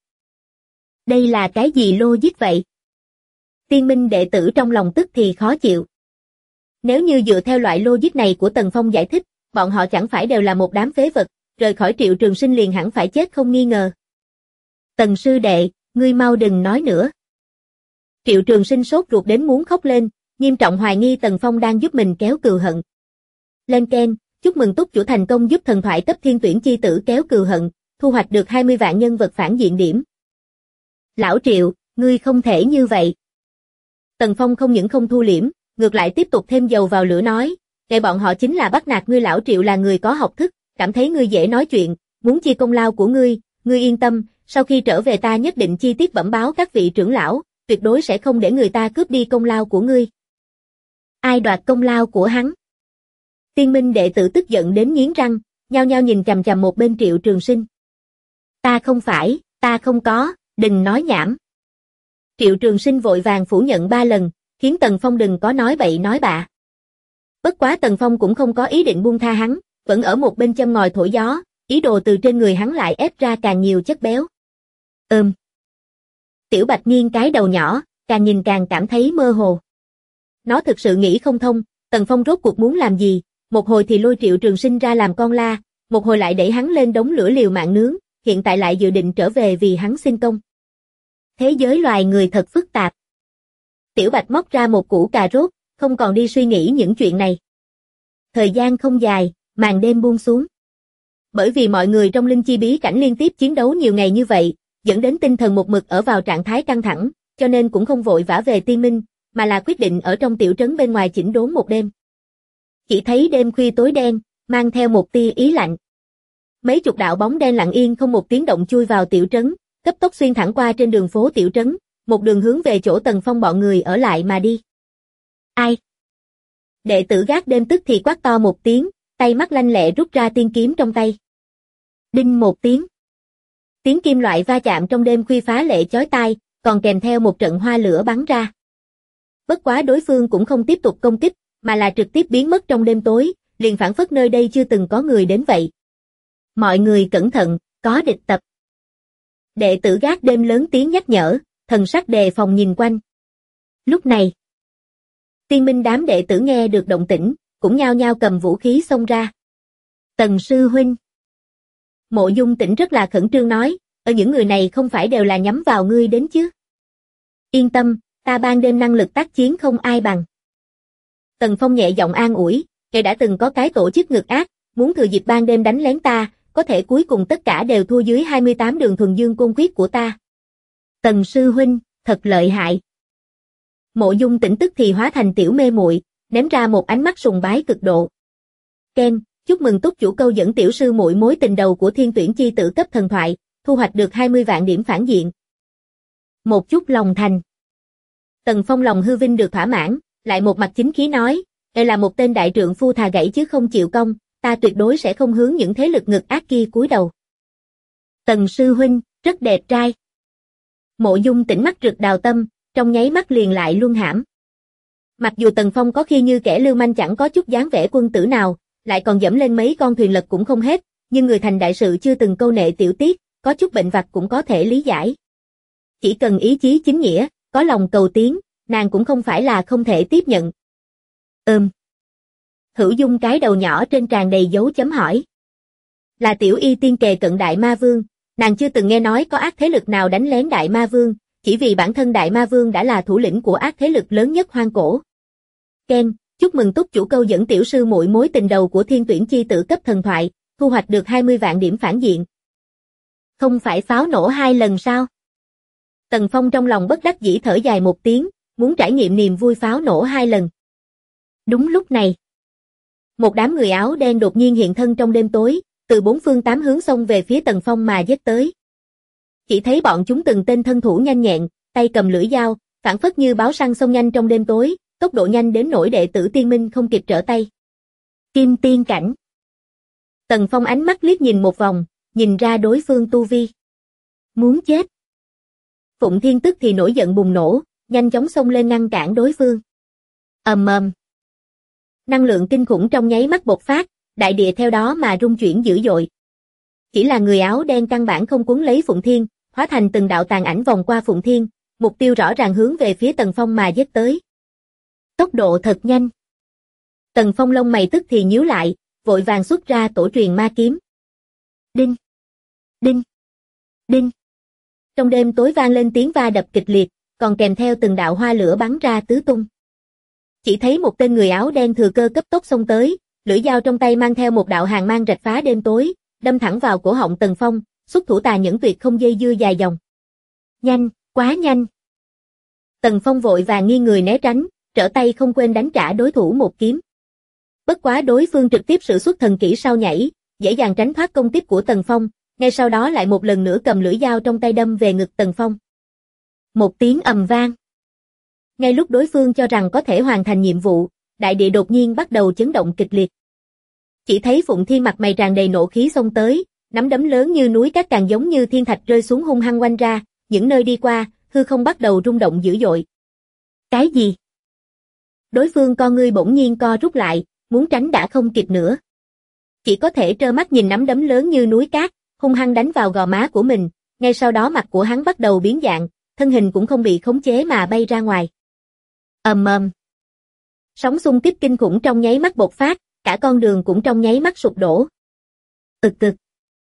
Đây là cái gì logic vậy? Tiên minh đệ tử trong lòng tức thì khó chịu. Nếu như dựa theo loại logic này của Tần Phong giải thích, bọn họ chẳng phải đều là một đám phế vật, rời khỏi Triệu Trường Sinh liền hẳn phải chết không nghi ngờ. Tần sư đệ, ngươi mau đừng nói nữa. Triệu Trường Sinh sốt ruột đến muốn khóc lên, nghiêm trọng hoài nghi Tần Phong đang giúp mình kéo cừu hận. Lên ken, chúc mừng túc chủ thành công giúp thần thoại cấp thiên tuyển chi tử kéo cừu hận, thu hoạch được 20 vạn nhân vật phản diện điểm. Lão Triệu, ngươi không thể như vậy. Tần Phong không những không thu liễm, ngược lại tiếp tục thêm dầu vào lửa nói, kệ bọn họ chính là bắt nạt ngươi, lão Triệu là người có học thức, cảm thấy ngươi dễ nói chuyện, muốn chia công lao của ngươi yên tâm, sau khi trở về ta nhất định chi tiết bẩm báo các vị trưởng lão, tuyệt đối sẽ không để người ta cướp đi công lao của ngươi. Ai đoạt công lao của hắn? Tiên minh đệ tử tức giận đến nghiến răng, nhao nhao nhìn chằm chằm một bên Triệu Trường Sinh. Ta không phải, ta không có, đừng nói nhảm. Triệu Trường Sinh vội vàng phủ nhận 3 lần, khiến Tần Phong đừng có nói bậy nói bạ. Bất quá Tần Phong cũng không có ý định buông tha hắn, vẫn ở một bên châm ngòi thổi gió, ý đồ từ trên người hắn lại ép ra càng nhiều chất béo. Tiểu Bạch nghiêng cái đầu nhỏ, càng nhìn càng cảm thấy mơ hồ. Nó thực sự nghĩ không thông, Tần Phong rốt cuộc muốn làm gì, một hồi thì lôi Triệu Trường Sinh ra làm con la, một hồi lại đẩy hắn lên đống lửa liều mạng nướng, hiện tại lại dự định trở về vì hắn xin công. Thế giới loài người thật phức tạp. Tiểu Bạch móc ra một củ cà rốt, không còn đi suy nghĩ những chuyện này. Thời gian không dài, màn đêm buông xuống. Bởi vì mọi người trong linh chi bí cảnh liên tiếp chiến đấu nhiều ngày như vậy, dẫn đến tinh thần một mực ở vào trạng thái căng thẳng, cho nên cũng không vội vã về tiên minh, mà là quyết định ở trong tiểu trấn bên ngoài chỉnh đốn một đêm. Chỉ thấy đêm khuya tối đen, mang theo một tia ý lạnh. Mấy chục đạo bóng đen lặng yên không một tiếng động chui vào tiểu trấn, cấp tốc xuyên thẳng qua trên đường phố tiểu trấn, một đường hướng về chỗ Tần Phong bọn người ở lại mà đi. Ai? Đệ tử gác đêm tức thì quát to một tiếng, tay mắt lanh lẹ rút ra tiên kiếm trong tay. Đinh một tiếng. Tiếng kim loại va chạm trong đêm khuya phá lệ chói tai, còn kèm theo một trận hoa lửa bắn ra. Bất quá đối phương cũng không tiếp tục công kích, mà là trực tiếp biến mất trong đêm tối, liền phảng phất nơi đây chưa từng có người đến vậy. Mọi người cẩn thận, có địch tập. Đệ tử gác đêm lớn tiếng nhắc nhở, thần sắc đề phòng nhìn quanh. Lúc này, tiên minh đám đệ tử nghe được động tĩnh, cũng nhao nhao cầm vũ khí xông ra. Tần sư huynh. Mộ Dung Tĩnh rất là khẩn trương nói, ở những người này không phải đều là nhắm vào ngươi đến chứ. Yên tâm, ta ban đêm năng lực tác chiến không ai bằng. Tần Phong nhẹ giọng an ủi, kẻ đã từng có cái tổ chức ngược ác, muốn thừa dịp ban đêm đánh lén ta, có thể cuối cùng tất cả đều thua dưới 28 đường thuần dương côn quyết của ta. Tần sư huynh, thật lợi hại. Mộ Dung Tĩnh tức thì hóa thành tiểu mê muội, ném ra một ánh mắt sùng bái cực độ. Ken, chúc mừng túc chủ câu dẫn tiểu sư muội mối tình đầu của thiên tuyển chi tử cấp thần thoại, thu hoạch được 20 vạn điểm phản diện. Một chút lòng thành. Tần Phong lòng hư vinh được thỏa mãn, lại một mặt chính khí nói, đây là một tên đại trượng phu thà gãy chứ không chịu công, ta tuyệt đối sẽ không hướng những thế lực ngược ác kia cúi đầu. Tần sư huynh, rất đẹp trai. Mộ Dung Tĩnh mắt rực đào tâm, trong nháy mắt liền lại luân hãm. Mặc dù Tần Phong có khi như kẻ lưu manh chẳng có chút dáng vẻ quân tử nào, lại còn dẫm lên mấy con thuyền lật cũng không hết, nhưng người thành đại sự chưa từng câu nệ tiểu tiết, có chút bệnh vặt cũng có thể lý giải. Chỉ cần ý chí chính nghĩa, có lòng cầu tiến, nàng cũng không phải là không thể tiếp nhận. Hữu Dung cái đầu nhỏ trên tràn đầy dấu chấm hỏi. Là tiểu y tiên kề cận Đại Ma Vương, nàng chưa từng nghe nói có ác thế lực nào đánh lén Đại Ma Vương, chỉ vì bản thân Đại Ma Vương đã là thủ lĩnh của ác thế lực lớn nhất hoang cổ. Ken, chúc mừng túc chủ câu dẫn tiểu sư muội mối tình đầu của thiên tuyển chi tử cấp thần thoại, thu hoạch được 20 vạn điểm phản diện. Không phải pháo nổ 2 lần sao? Tần Phong trong lòng bất đắc dĩ thở dài một tiếng, muốn trải nghiệm niềm vui pháo nổ 2 lần. Đúng lúc này, một đám người áo đen đột nhiên hiện thân trong đêm tối, từ 4 phương 8 hướng xông về phía Tần Phong mà giết tới. Chỉ thấy bọn chúng từng tên thân thủ nhanh nhẹn, tay cầm lưỡi dao, phảng phất như báo săn xông nhanh trong đêm tối, tốc độ nhanh đến nỗi đệ tử tiên minh không kịp trở tay. Kim tiên cảnh. Tần Phong ánh mắt liếc nhìn một vòng, nhìn ra đối phương tu vi. Muốn chết. Phụng Thiên tức thì nổi giận bùng nổ, nhanh chóng xông lên ngăn cản đối phương. Ầm ầm. Năng lượng kinh khủng trong nháy mắt bộc phát, đại địa theo đó mà rung chuyển dữ dội. Chỉ là người áo đen căn bản không cuốn lấy Phụng Thiên, hóa thành từng đạo tàn ảnh vòng qua Phụng Thiên, mục tiêu rõ ràng hướng về phía Tần Phong mà giết tới. Tốc độ thật nhanh. Tần Phong lông mày tức thì nhíu lại, vội vàng xuất ra tổ truyền ma kiếm. Đinh, đinh, đinh. Trong đêm tối vang lên tiếng va đập kịch liệt, còn kèm theo từng đạo hoa lửa bắn ra tứ tung. Chỉ thấy một tên người áo đen thừa cơ cấp tốc xông tới, lưỡi dao trong tay mang theo một đạo hàn mang rạch phá đêm tối, đâm thẳng vào cổ họng Tần Phong, xuất thủ tà nhẫn tuyệt không dây dưa dài dòng. Nhanh, quá nhanh. Tần Phong vội vàng nghiêng người né tránh, trở tay không quên đánh trả đối thủ một kiếm. Bất quá đối phương trực tiếp sử xuất thần kỹ sau nhảy, dễ dàng tránh thoát công kích của Tần Phong, ngay sau đó lại một lần nữa cầm lưỡi dao trong tay đâm về ngực Tần Phong. Một tiếng ầm vang. Ngay lúc đối phương cho rằng có thể hoàn thành nhiệm vụ, đại địa đột nhiên bắt đầu chấn động kịch liệt. Chỉ thấy Phụng Thiên mặt mày tràn đầy nộ khí xông tới, nắm đấm lớn như núi cát càng giống như thiên thạch rơi xuống hung hăng quanh ra, những nơi đi qua, hư không bắt đầu rung động dữ dội. Cái gì? Đối phương con ngươi bỗng nhiên co rút lại, muốn tránh đã không kịp nữa. Chỉ có thể trơ mắt nhìn nắm đấm lớn như núi cát, hung hăng đánh vào gò má của mình, ngay sau đó mặt của hắn bắt đầu biến dạng, thân hình cũng không bị khống chế mà bay ra ngoài. Ầm ầm. Sóng xung kích kinh khủng trong nháy mắt bộc phát, cả con đường cũng trong nháy mắt sụp đổ. Ực ực.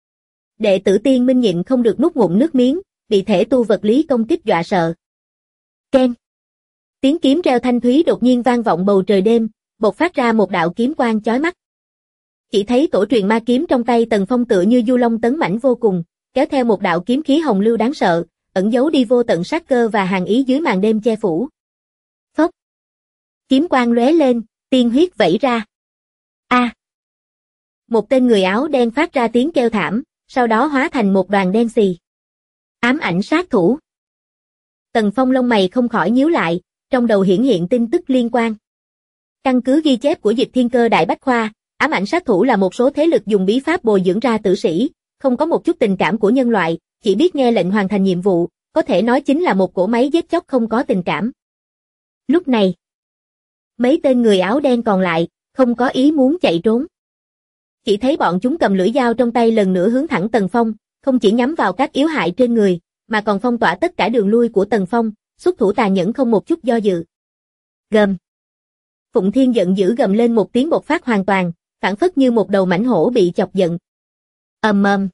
Đệ tử tiên minh nhịn không được nuốt ngụm nước miếng, bị thể tu vật lý công kích dọa sợ. Ken. Tiếng kiếm reo thanh thúy đột nhiên vang vọng bầu trời đêm, bộc phát ra một đạo kiếm quang chói mắt. Chỉ thấy tổ truyền ma kiếm trong tay Tần Phong tựa như du long tấn mãnh vô cùng, kéo theo một đạo kiếm khí hồng lưu đáng sợ, ẩn giấu đi vô tận sát cơ và hàn ý dưới màn đêm che phủ. Phốc. Kiếm quang lóe lên, tiên huyết vẩy ra. A. Một tên người áo đen phát ra tiếng kêu thảm, sau đó hóa thành một đoàn đen xì. Ám ảnh sát thủ. Tần Phong lông mày không khỏi nhíu lại, trong đầu hiển hiện tin tức liên quan. Căn cứ ghi chép của Dịch Thiên Cơ Đại Bách Khoa, ám ảnh sát thủ là một số thế lực dùng bí pháp bồi dưỡng ra tử sĩ, không có một chút tình cảm của nhân loại, chỉ biết nghe lệnh hoàn thành nhiệm vụ, có thể nói chính là một cỗ máy giết chóc không có tình cảm. Lúc này, mấy tên người áo đen còn lại, không có ý muốn chạy trốn. Chỉ thấy bọn chúng cầm lưỡi dao trong tay lần nữa hướng thẳng Tần Phong, không chỉ nhắm vào các yếu hại trên người, mà còn phong tỏa tất cả đường lui của Tần Phong, xuất thủ tàn nhẫn không một chút do dự. Gầm. Phụng Thiên giận dữ gầm lên một tiếng bộc phát hoàn toàn, phảng phất như một đầu mãnh hổ bị chọc giận. Ầm ầm.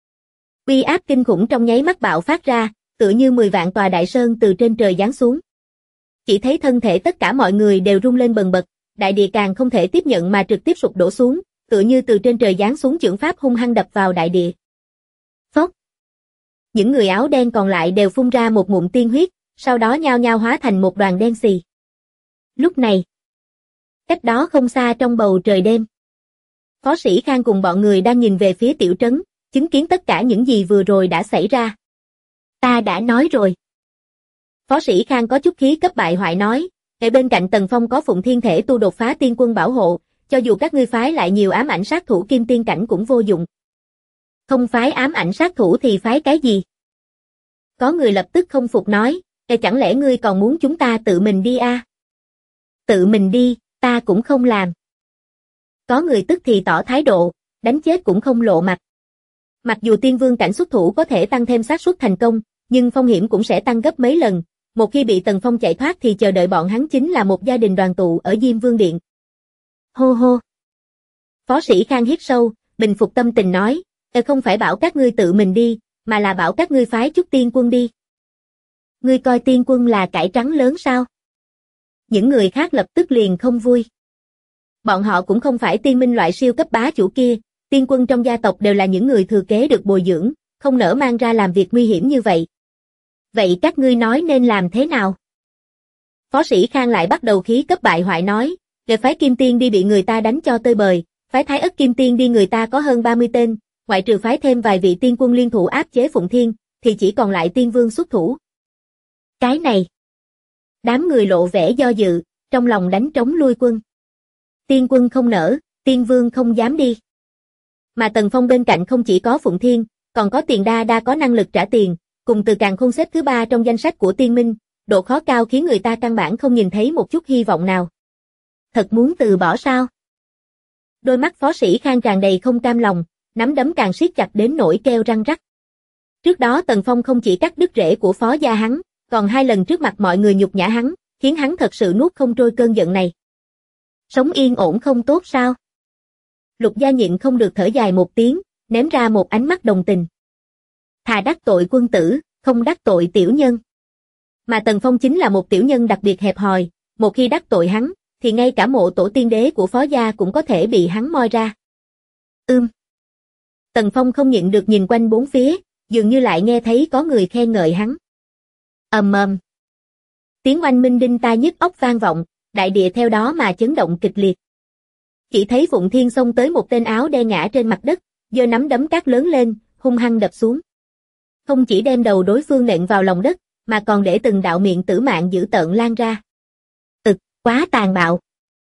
Uy áp kinh khủng trong nháy mắt bạo phát ra, tựa như 10 vạn tòa đại sơn từ trên trời giáng xuống. Chỉ thấy thân thể tất cả mọi người đều rung lên bần bật, đại địa càng không thể tiếp nhận mà trực tiếp sụp đổ xuống, tựa như từ trên trời giáng xuống chưởng pháp hung hăng đập vào đại địa. Phốc. Những người áo đen còn lại đều phun ra một ngụm tiên huyết, sau đó nhao nhao hóa thành một đoàn đen xì. Lúc này, cách đó không xa trong bầu trời đêm, Phó Sĩ Khang cùng bọn người đang nhìn về phía tiểu trấn, chứng kiến tất cả những gì vừa rồi đã xảy ra. Ta đã nói rồi. Phó Sĩ Khang có chút khí cấp bại hoại nói, ở bên cạnh Tần Phong có Phụng Thiên thể tu đột phá tiên quân bảo hộ, cho dù các ngươi phái lại nhiều ám ảnh sát thủ kim tiên cảnh cũng vô dụng. Không phái ám ảnh sát thủ thì phái cái gì? Có người lập tức không phục nói, chẳng lẽ ngươi còn muốn chúng ta tự mình đi à? Tự mình đi, ta cũng không làm. Có người tức thì tỏ thái độ, đánh chết cũng không lộ mặt. Mặc dù tiên vương cảnh xuất thủ có thể tăng thêm xác suất thành công, nhưng phong hiểm cũng sẽ tăng gấp mấy lần. Một khi bị Tần Phong chạy thoát thì chờ đợi bọn hắn chính là một gia đình đoàn tụ ở Diêm Vương Điện. Hô hô. Phó Sĩ Khang hít sâu, bình phục tâm tình nói, không phải bảo các ngươi tự mình đi, mà là bảo các ngươi phái chút tiên quân đi. Ngươi coi tiên quân là cải trắng lớn sao? Những người khác lập tức liền không vui. Bọn họ cũng không phải tiên minh loại siêu cấp bá chủ kia, tiên quân trong gia tộc đều là những người thừa kế được bồi dưỡng, không nỡ mang ra làm việc nguy hiểm như vậy. Vậy các ngươi nói nên làm thế nào? Phó Sĩ Khang lại bắt đầu khí cấp bại hoại nói, để phái Kim Tiên đi bị người ta đánh cho tơi bời, phái Thái Ất Kim Tiên đi người ta có hơn 30 tên, ngoại trừ phái thêm vài vị tiên quân liên thủ áp chế Phụng Thiên, thì chỉ còn lại tiên vương xuất thủ. Cái này. Đám người lộ vẻ do dự, trong lòng đánh trống lui quân. Tiên quân không nỡ, tiên vương không dám đi. Mà Tần Phong bên cạnh không chỉ có Phụng Thiên, còn có Tiền Đa Đa có năng lực trả tiền, cùng Từ Càn Khôn xếp thứ 3 trong danh sách của tiên minh, độ khó cao khiến người ta căn bản không nhìn thấy một chút hy vọng nào. Thật muốn từ bỏ sao? Đôi mắt Phó Sĩ Khang tràn đầy không cam lòng, nắm đấm càng siết chặt đến nỗi kêu răng rắc. Trước đó Tần Phong không chỉ cắt đứt rễ của Phó gia hắn, còn 2 lần trước mặt mọi người nhục nhã hắn, khiến hắn thật sự nuốt không trôi cơn giận này. Sống yên ổn không tốt sao? Lục Gia nhịn không được thở dài một tiếng, ném ra một ánh mắt đồng tình. Thà đắc tội quân tử, không đắc tội tiểu nhân. Mà Tần Phong chính là một tiểu nhân đặc biệt hẹp hòi, một khi đắc tội hắn, thì ngay cả mộ tổ tiên đế của Phó gia cũng có thể bị hắn moi ra. Tần Phong không nhịn được nhìn quanh bốn phía, dường như lại nghe thấy có người khen ngợi hắn. Ầm ầm. Tiếng oanh minh đinh tai nhức óc vang vọng, đại địa theo đó mà chấn động kịch liệt. Chỉ thấy Phụng Thiên xông tới một tên áo đen ngã trên mặt đất, giơ nắm đấm cát lớn lên, hung hăng đập xuống. Không chỉ đem đầu đối phương nện vào lòng đất, mà còn để từng đạo miệng tử mạng dữ tợn lan ra. Quá tàn bạo.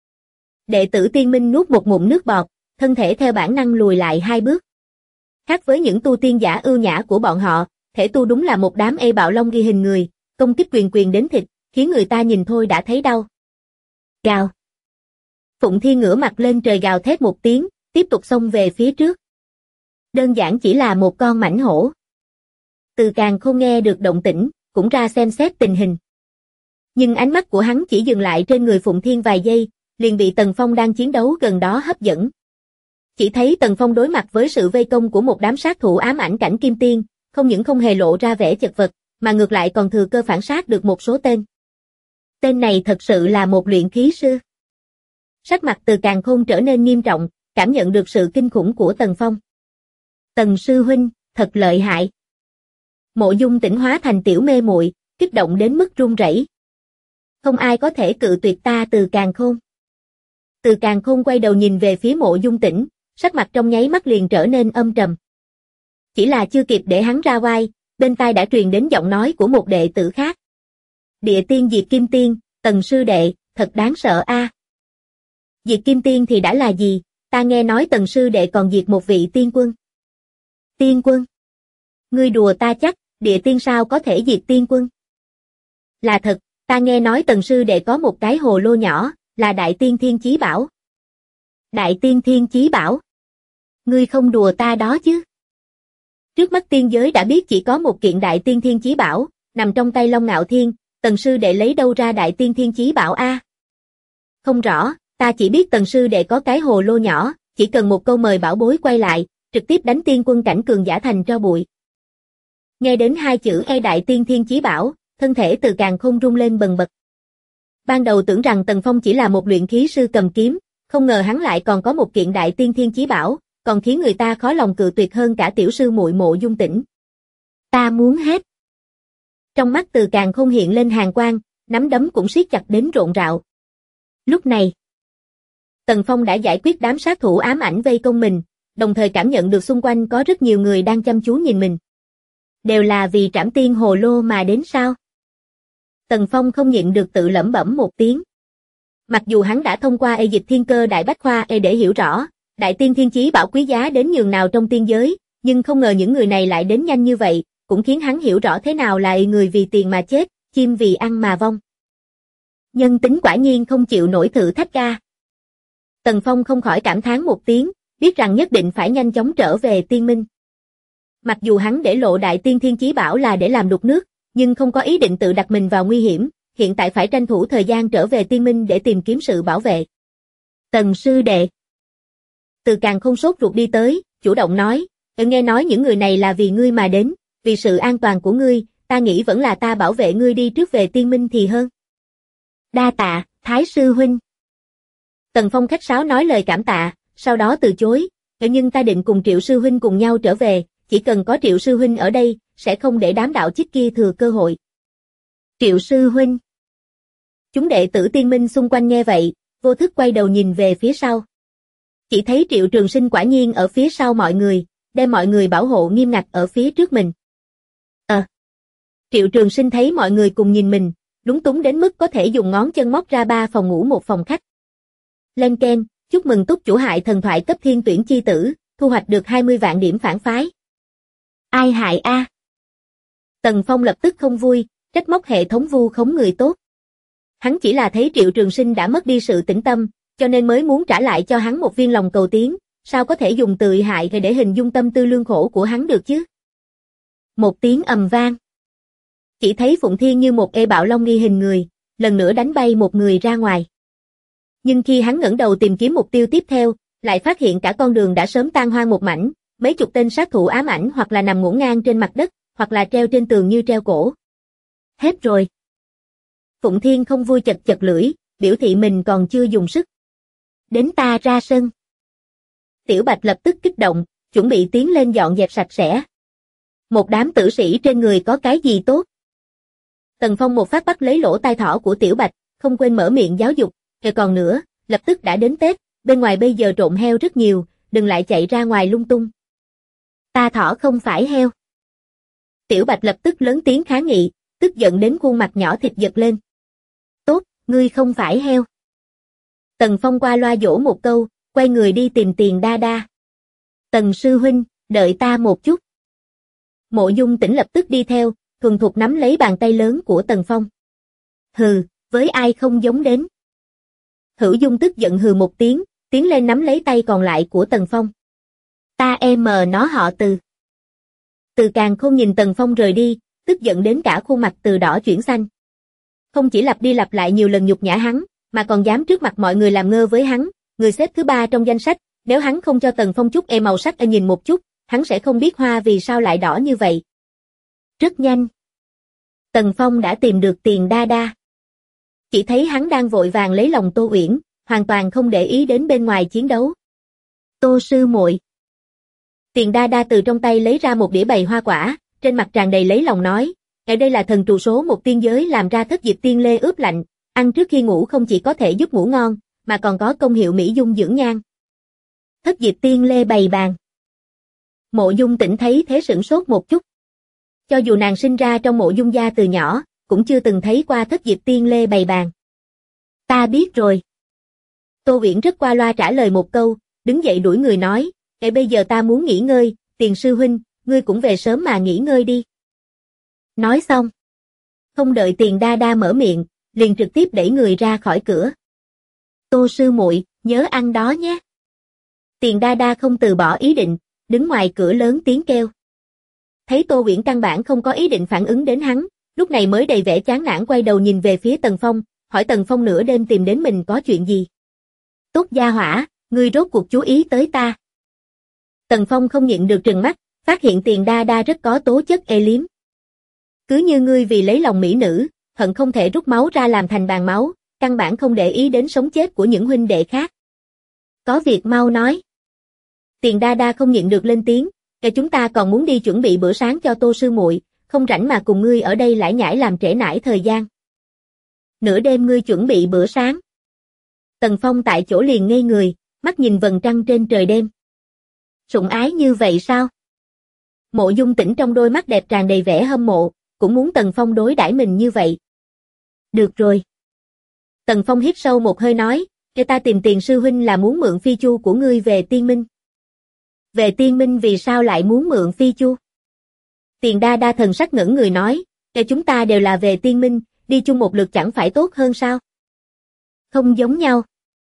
Đệ tử tiên minh nuốt một ngụm nước bọt, thân thể theo bản năng lùi lại 2 bước. Khác với những tu tiên giả ưu nhã của bọn họ, thể tu đúng là một đám bạo long ghi hình người, công kích quyền quyền đến thịt, khiến người ta nhìn thôi đã thấy đau. Gào. Phụng Thiên ngửa mặt lên trời gào thét một tiếng, tiếp tục xông về phía trước. Đơn giản chỉ là một con mãnh hổ. Từ Càn Khôn nghe được động tĩnh, cũng ra xem xét tình hình. Nhưng ánh mắt của hắn chỉ dừng lại trên người Phụng Thiên vài giây, liền bị Tần Phong đang chiến đấu gần đó hấp dẫn. Chỉ thấy Tần Phong đối mặt với sự vây công của một đám sát thủ ám ảnh cảnh kim tiên, không những không hề lộ ra vẻ chật vật, mà ngược lại còn thừa cơ phản sát được một số tên. Tên này thật sự là một luyện khí sư. Sắc mặt Từ Càn Khôn trở nên nghiêm trọng, cảm nhận được sự kinh khủng của Tần Phong. Tần sư huynh, thật lợi hại. Mộ Dung Tỉnh hóa thành tiểu mê muội, kích động đến mức run rẩy. Không ai có thể cự tuyệt ta Từ Càn Khôn. Từ Càn Khôn quay đầu nhìn về phía Mộ Dung Tỉnh, sắc mặt trong nháy mắt liền trở nên âm trầm. Chỉ là chưa kịp để hắn ra oai, bên tai đã truyền đến giọng nói của một đệ tử khác. Địa tiên Diệt Kim Tiên, Tần sư đệ, thật đáng sợ a. Diệt Kim Tiên thì đã là gì, ta nghe nói Tần sư đệ còn diệt một vị tiên quân. Tiên quân? Ngươi đùa ta chắc, địa tiên sao có thể diệt tiên quân? Là thật, ta nghe nói Tần sư đệ có một cái hồ lô nhỏ, là Đại Tiên Thiên Chí Bảo. Đại Tiên Thiên Chí Bảo? Ngươi không đùa ta đó chứ? Trước mắt tiên giới đã biết chỉ có một kiện Đại Tiên Thiên Chí Bảo, nằm trong tay Long Ngạo Thiên, Tần sư đệ lấy đâu ra Đại Tiên Thiên Chí Bảo a? Không rõ, ta chỉ biết Tần sư đệ có cái hồ lô nhỏ, chỉ cần một câu mời bảo bối quay lại, trực tiếp đánh tiên quân cảnh cường giả thành tro bụi. Nghe đến 2 chữ Đại Tiên Thiên Chí Bảo, thân thể Từ Càn Khôn rung lên bần bật. Ban đầu tưởng rằng Tần Phong chỉ là một luyện khí sư cầm kiếm, không ngờ hắn lại còn có một kiện Đại Tiên Thiên Chí Bảo, còn khiến người ta khó lòng cự tuyệt hơn cả tiểu sư muội Mộ Dung Tỉnh. Ta muốn hết. Trong mắt Từ Càn Khôn hiện lên hàn quang, nắm đấm cũng siết chặt đến rộn rạo. Lúc này, Tần Phong đã giải quyết đám sát thủ ám ảnh vây công mình, đồng thời cảm nhận được xung quanh có rất nhiều người đang chăm chú nhìn mình. Đều là vì trảm tiên hồ lô mà đến sao? Tần Phong không nhịn được tự lẩm bẩm một tiếng. Mặc dù hắn đã thông qua dịch thiên cơ đại bách khoa để hiểu rõ, Đại Tiên Thiên Chí Bảo quý giá đến nhường nào trong tiên giới, nhưng không ngờ những người này lại đến nhanh như vậy, cũng khiến hắn hiểu rõ thế nào là người vì tiền mà chết, chim vì ăn mà vong. Nhân tính quả nhiên không chịu nổi thử thách ca. Tần Phong không khỏi cảm thán một tiếng, biết rằng nhất định phải nhanh chóng trở về tiên minh. Mặc dù hắn để lộ Đại Tiên Thiên Chí Bảo là để làm đục nước, nhưng không có ý định tự đặt mình vào nguy hiểm, hiện tại phải tranh thủ thời gian trở về Tiên Minh để tìm kiếm sự bảo vệ. Tần sư đệ. Từ Càn Khôn sốt ruột đi tới, chủ động nói, nghe nói những người này là vì ngươi mà đến, vì sự an toàn của ngươi, ta nghĩ vẫn là ta bảo vệ ngươi đi trước về Tiên Minh thì hơn. Đa tạ, Thái sư huynh. Tần Phong khách sáo nói lời cảm tạ, sau đó từ chối, nhưng ta định cùng Triệu sư huynh cùng nhau trở về, chỉ cần có Triệu sư huynh ở đây, sẽ không để đám đạo chích kia thừa cơ hội. Triệu sư huynh. Chúng đệ tử Tiên Minh xung quanh nghe vậy, vô thức quay đầu nhìn về phía sau. Chỉ thấy Triệu Trường Sinh quả nhiên ở phía sau mọi người, đem mọi người bảo hộ nghiêm ngặt ở phía trước mình. Triệu Trường Sinh thấy mọi người cùng nhìn mình, lúng túng đến mức có thể dùng ngón chân móc ra 3 phòng ngủ một phòng khách. Lên keng, chúc mừng túc chủ hại thần thoại cấp thiên tuyển chi tử, thu hoạch được 20 vạn điểm phản phái. Ai hại a? Tần Phong lập tức không vui, trách móc hệ thống vu khống người tốt. Hắn chỉ là thấy Triệu Trường Sinh đã mất đi sự tĩnh tâm, cho nên mới muốn trả lại cho hắn một viên lòng cầu tiến, sao có thể dùng từ hại để hình dung tâm tư lương khổ của hắn được chứ? Một tiếng ầm vang. Chỉ thấy Phụng Thiên như một bạo long nghi hình người, lần nữa đánh bay một người ra ngoài. Nhưng khi hắn ngẩng đầu tìm kiếm mục tiêu tiếp theo, lại phát hiện cả con đường đã sớm tan hoang một mảnh, mấy chục tên sát thủ ám ảnh hoặc là nằm ngổn ngang trên mặt đất, hoặc là treo trên tường như treo cổ. Hết rồi. Phụng Thiên không vui chật chật lưỡi, biểu thị mình còn chưa dùng sức. Đến ta ra sân. Tiểu Bạch lập tức kích động, chuẩn bị tiến lên dọn dẹp sạch sẽ. Một đám tử sĩ trên người có cái gì tốt? Tần Phong một phát bắt lấy lỗ tai thỏ của Tiểu Bạch, không quên mở miệng giáo dục, còn nữa, lập tức đã đến Tết, bên ngoài bây giờ trộm heo rất nhiều, đừng lại chạy ra ngoài lung tung. Ta thỏ không phải heo. Tiểu Bạch lập tức lớn tiếng kháng nghị, tức giận đến khuôn mặt nhỏ thịt giật lên. Tốt, ngươi không phải heo. Tần Phong qua loa dỗ một câu, quay người đi tìm Tiền Đa Đa. Tần sư huynh, đợi ta một chút. Mộ Dung Tĩnh lập tức đi theo, thuần thục nắm lấy bàn tay lớn của Tần Phong. Hừ, với ai không giống đến. Hữu Dung tức giận hừ một tiếng, tiến lên nắm lấy tay còn lại của Tần Phong. Ta nó họ Từ. Từ Càn Khôn nhìn Tần Phong rời đi, tức giận đến cả khuôn mặt từ đỏ chuyển xanh. Không chỉ lặp đi lặp lại nhiều lần nhục nhã hắn, mà còn dám trước mặt mọi người làm ngơ với hắn, người xếp thứ 3 trong danh sách, nếu hắn không cho Tần Phong chút màu sắc nhìn một chút, hắn sẽ không biết hoa vì sao lại đỏ như vậy. Rất nhanh. Tần Phong đã tìm được Tiền Đa Đa. Chỉ thấy hắn đang vội vàng lấy lòng Tô Uyển, hoàn toàn không để ý đến bên ngoài chiến đấu. Tô sư muội. Tiền Đa Đa từ trong tay lấy ra một đĩa bày hoa quả, trên mặt tràn đầy lấy lòng nói, ở đây là thần trụ số một tiên giới làm ra thất diệp tiên lê ướp lạnh, ăn trước khi ngủ không chỉ có thể giúp ngủ ngon, mà còn có công hiệu mỹ dung dưỡng nhan. Thất diệp tiên lê bày bàn. Mộ Dung Tĩnh thấy thế sửng sốt một chút. Cho dù nàng sinh ra trong Mộ Dung gia từ nhỏ, cũng chưa từng thấy qua thất diệp tiên lê bày bàn. Ta biết rồi. Tô Uyển rất qua loa trả lời một câu, đứng dậy đuổi người nói, bây giờ ta muốn nghỉ ngơi, Tiền sư huynh, ngươi cũng về sớm mà nghỉ ngơi đi. Nói xong. Không đợi Tiền Đa Đa mở miệng, liền trực tiếp đẩy người ra khỏi cửa. Tô sư muội, nhớ ăn đó nhé. Tiền Đa Đa không từ bỏ ý định, đứng ngoài cửa lớn tiếng kêu. Thấy Tô Uyển căn bản không có ý định phản ứng đến hắn, lúc này mới đầy vẻ chán nản quay đầu nhìn về phía Tần Phong, hỏi Tần Phong nửa đêm tìm đến mình có chuyện gì. Tốt gia hỏa, ngươi rốt cuộc chú ý tới ta. Tần Phong không nhịn được trừng mắt, phát hiện Tiền Đa Đa rất có tố chất liếm. Cứ như ngươi vì lấy lòng mỹ nữ, hận không thể rút máu ra làm thành bàn máu, căn bản không để ý đến sống chết của những huynh đệ khác. Có việc mau nói. Tiền Đa Đa không nhịn được lên tiếng, chúng ta còn muốn đi chuẩn bị bữa sáng cho Tô sư muội, không rảnh mà cùng ngươi ở đây lải nhải làm trễ nải thời gian. Nửa đêm ngươi chuẩn bị bữa sáng. Tần Phong tại chỗ liền ngây người, mắt nhìn vầng trăng trên trời đêm. Sủng ái như vậy sao? Mộ Dung Tĩnh trong đôi mắt đẹp tràn đầy vẻ hâm mộ, cũng muốn Tần Phong đối đãi mình như vậy. Được rồi. Tần Phong hít sâu một hơi nói, ta tìm Tiền sư huynh là muốn mượn phi chu của ngươi về Tiên Minh. Về Tiên Minh vì sao lại muốn mượn phi chu? Tiền Đa Đa thần sắc ngẩn người nói, chúng ta đều là về Tiên Minh, đi chung một lượt chẳng phải tốt hơn sao? Không giống nhau.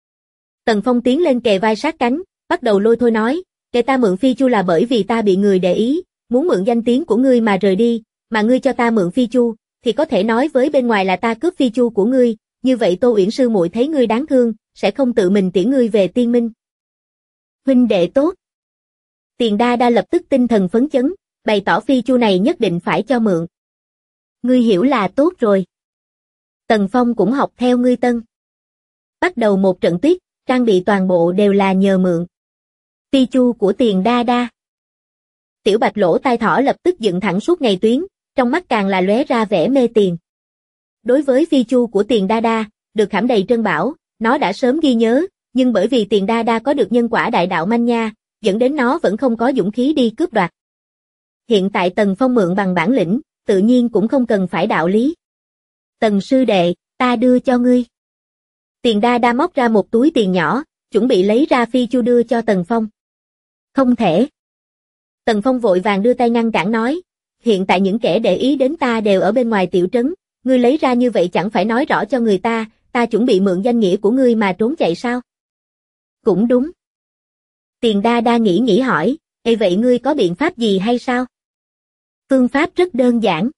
Tần Phong tiến lên kề vai sát cánh, bắt đầu lôi thôi nói, ta mượn phi chu là bởi vì ta bị người để ý, muốn mượn danh tiếng của ngươi mà rời đi, mà ngươi cho ta mượn phi chu, thì có thể nói với bên ngoài là ta cướp phi chu của ngươi, như vậy Tô Uyển sư muội thấy ngươi đáng thương, sẽ không tự mình tiễn ngươi về Tiên Minh. Huynh đệ tốt. Tiền Đa Đa lập tức tinh thần phấn chấn, bày tỏ phi chu này nhất định phải cho mượn. Ngươi hiểu là tốt rồi. Tần Phong cũng học theo ngươi Tân. Bắt đầu một trận tuyết, trang bị toàn bộ đều là nhờ mượn. Phi chu của Tiền Đa Đa. Tiểu Bạch lỗ tai thỏ lập tức dựng thẳng suốt ngày tuyến, trong mắt càng là lóe ra vẻ mê tiền. Đối với phi chu của Tiền Đa Đa, được khảm đầy trân bảo, nó đã sớm ghi nhớ, nhưng bởi vì Tiền Đa Đa có được nhân quả đại đạo manh nha, dẫn đến nó vẫn không có dũng khí đi cướp đoạt. Hiện tại Tần Phong mượn bằng bản lĩnh, tự nhiên cũng không cần phải đạo lý. Tần sư đệ, ta đưa cho ngươi. Tiền Đa Đa móc ra một túi tiền nhỏ, chuẩn bị lấy ra phi chu đưa cho Tần Phong. Không thể. Tần Phong vội vàng đưa tay ngăn cản nói, hiện tại những kẻ để ý đến ta đều ở bên ngoài tiểu trấn, ngươi lấy ra như vậy chẳng phải nói rõ cho người ta chuẩn bị mượn danh nghĩa của ngươi mà trốn chạy sao? Cũng đúng. Tiền Đa Đa nghĩ hỏi, ê vậy ngươi có biện pháp gì hay sao? Phương pháp rất đơn giản.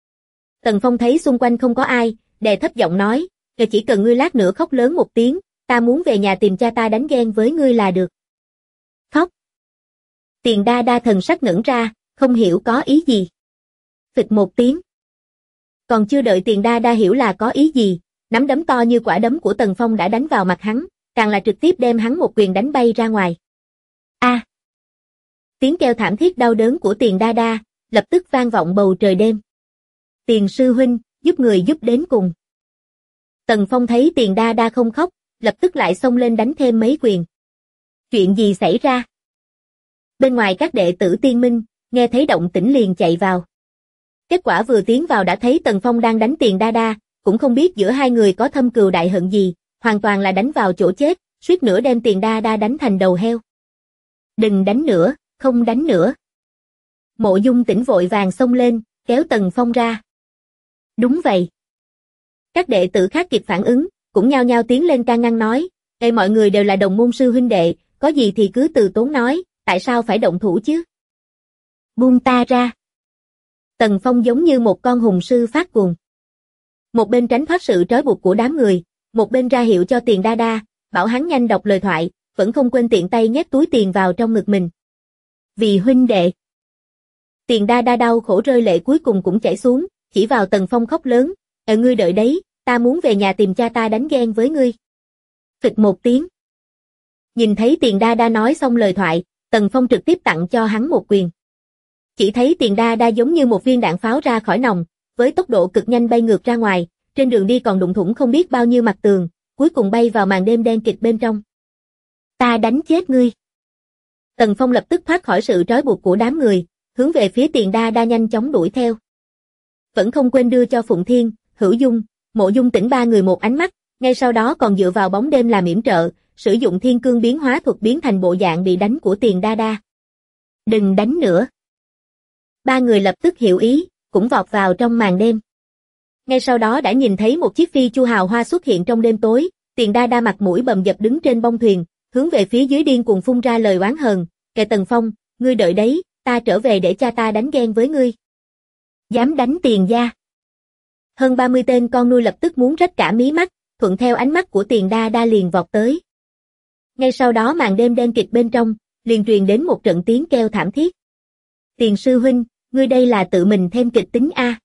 Tần Phong thấy xung quanh không có ai, đè thấp giọng nói, chỉ cần ngươi lát nữa khóc lớn một tiếng, ta muốn về nhà tìm cha ta đánh ghen với ngươi là được. Khóc. Tiền Đa Đa thần sắc ngẩn ra, không hiểu có ý gì. Phịch một tiếng. Còn chưa đợi Tiền Đa Đa hiểu là có ý gì, nắm đấm to như quả đấm của Tần Phong đã đánh vào mặt hắn, càng là trực tiếp đem hắn một quyền đánh bay ra ngoài. A! Tiếng kêu thảm thiết đau đớn của Tiền Đa Đa, lập tức vang vọng bầu trời đêm. Tiền sư huynh, giúp người giúp đến cùng. Tần Phong thấy Tiền Đa Đa không khóc, lập tức lại xông lên đánh thêm mấy quyền. Chuyện gì xảy ra? Bên ngoài các đệ tử Tiên Minh, nghe thấy động tĩnh liền chạy vào. Kết quả vừa tiến vào đã thấy Tần Phong đang đánh Tiền Đa Đa, cũng không biết giữa hai người có thâm cừu đại hận gì, hoàn toàn là đánh vào chỗ chết, suýt nữa đem Tiền Đa Đa đánh thành đầu heo. Đừng đánh nữa, không đánh nữa. Mộ Dung Tĩnh vội vàng xông lên, kéo Tần Phong ra. Đúng vậy. Các đệ tử khác kịp phản ứng, cũng nhao nhao tiến lên can ngăn nói, ê mọi người đều là đồng môn sư huynh đệ, có gì thì cứ từ tốn nói, tại sao phải động thủ chứ? Buông ta ra. Tần Phong giống như một con hùng sư phát cuồng. Một bên tránh thoát sự trói buộc của đám người, một bên ra hiệu cho Tiền Đa Đa, bảo hắn nhanh đọc lời thoại, vẫn không quên tiện tay nhét túi tiền vào trong ngực mình. Vì huynh đệ. Tiền Đa Đa đau khổ rơi lệ cuối cùng cũng chảy xuống, chỉ vào Tần Phong khóc lớn, ngươi đợi đấy, ta muốn về nhà tìm cha ta đánh ghen với ngươi. Phịch một tiếng. Nhìn thấy Tiền Đa Đa nói xong lời thoại, Tần Phong trực tiếp tặng cho hắn một quyền. Chỉ thấy Tiền Đa Đa giống như một viên đạn pháo ra khỏi nòng, với tốc độ cực nhanh bay ngược ra ngoài, trên đường đi còn đụng thủng không biết bao nhiêu mặt tường, cuối cùng bay vào màn đêm đen kịt bên trong. Ta đánh chết ngươi. Tần Phong lập tức thoát khỏi sự trói buộc của đám người, hướng về phía Tiền Đa Đa nhanh chóng đuổi theo. Vẫn không quên đưa cho Phụng Thiên, Hữu Dung, Mộ Dung Tĩnh ba người một ánh mắt, ngay sau đó còn dựa vào bóng đêm làm yểm trợ, sử dụng thiên cương biến hóa thuật biến thành bộ dạng bị đánh của Tiền Đa Đa. Đừng đánh nữa. Ba người lập tức hiểu ý, cũng vọt vào trong màn đêm. Ngay sau đó đã nhìn thấy một chiếc phi chu hào hoa xuất hiện trong đêm tối, Tiền Đa Đa mặt mũi bầm dập đứng trên bông thuyền, hướng về phía dưới điên cuồng phun ra lời oán hờn, kệ Tần Phong, ngươi đợi đấy, ta trở về để cha ta đánh ghen với ngươi. Dám đánh Tiền gia. Hơn 30 tên con nuôi lập tức muốn rách cả mí mắt, thuận theo ánh mắt của Tiền Đa Đa liền vọt tới. Ngay sau đó màn đêm đen kịt bên trong, liền truyền đến một trận tiếng kêu thảm thiết. Tiền sư huynh, ngươi đây là tự mình thêm kịch tính a.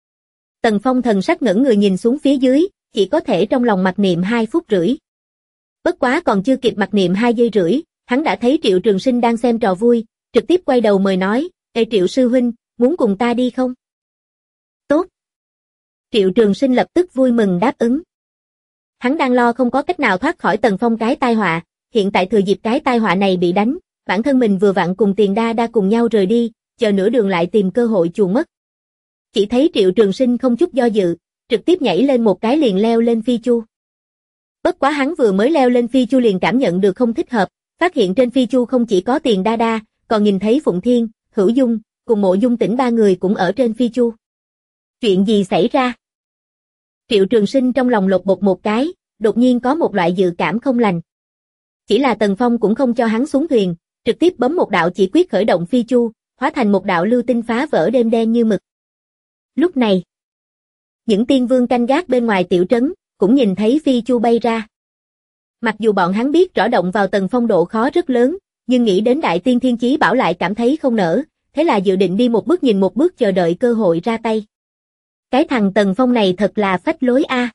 Tần Phong thần sắc ngẩn người nhìn xuống phía dưới, chỉ có thể trong lòng mặc niệm 2 phút rưỡi. Bất quá còn chưa kịp mặc niệm 2 giây rưỡi, hắn đã thấy Triệu Trường Sinh đang xem trò vui, trực tiếp quay đầu mời nói, ê Triệu sư huynh, muốn cùng ta đi không? Tốt. Triệu Trường Sinh lập tức vui mừng đáp ứng. Hắn đang lo không có cách nào thoát khỏi Tần Phong cái tai họa, hiện tại thừa dịp cái tai họa này bị đánh, bản thân mình vừa vặn cùng Tiền Đa Đa cùng nhau rời đi, chờ nửa đường lại tìm cơ hội chuồn mất. Chỉ thấy Triệu Trường Sinh không chút do dự, trực tiếp nhảy lên một cái liền leo lên phi chu. Bất quá hắn vừa mới leo lên phi chu liền cảm nhận được không thích hợp, phát hiện trên phi chu không chỉ có Tiền Đa Đa, còn nhìn thấy Phụng Thiên, Hữu Dung, cùng Mộ Dung Tĩnh ba người cũng ở trên phi chu. Chuyện gì xảy ra? Triệu Trường Sinh trong lòng lột bột một cái, đột nhiên có một loại dự cảm không lành. Chỉ là Tần Phong cũng không cho hắn xuống thuyền, trực tiếp bấm một đạo chỉ quyết khởi động phi chu, hóa thành một đạo lưu tinh phá vỡ đêm đen như mực. Lúc này, những tiên vương canh gác bên ngoài tiểu trấn, cũng nhìn thấy phi chu bay ra. Mặc dù bọn hắn biết rõ động vào Tần Phong độ khó rất lớn, nhưng nghĩ đến đại tiên thiên chí bảo lại cảm thấy không nỡ, thế là dự định đi một bước nhìn một bước chờ đợi cơ hội ra tay. Cái thằng Tần Phong này thật là phách lối a.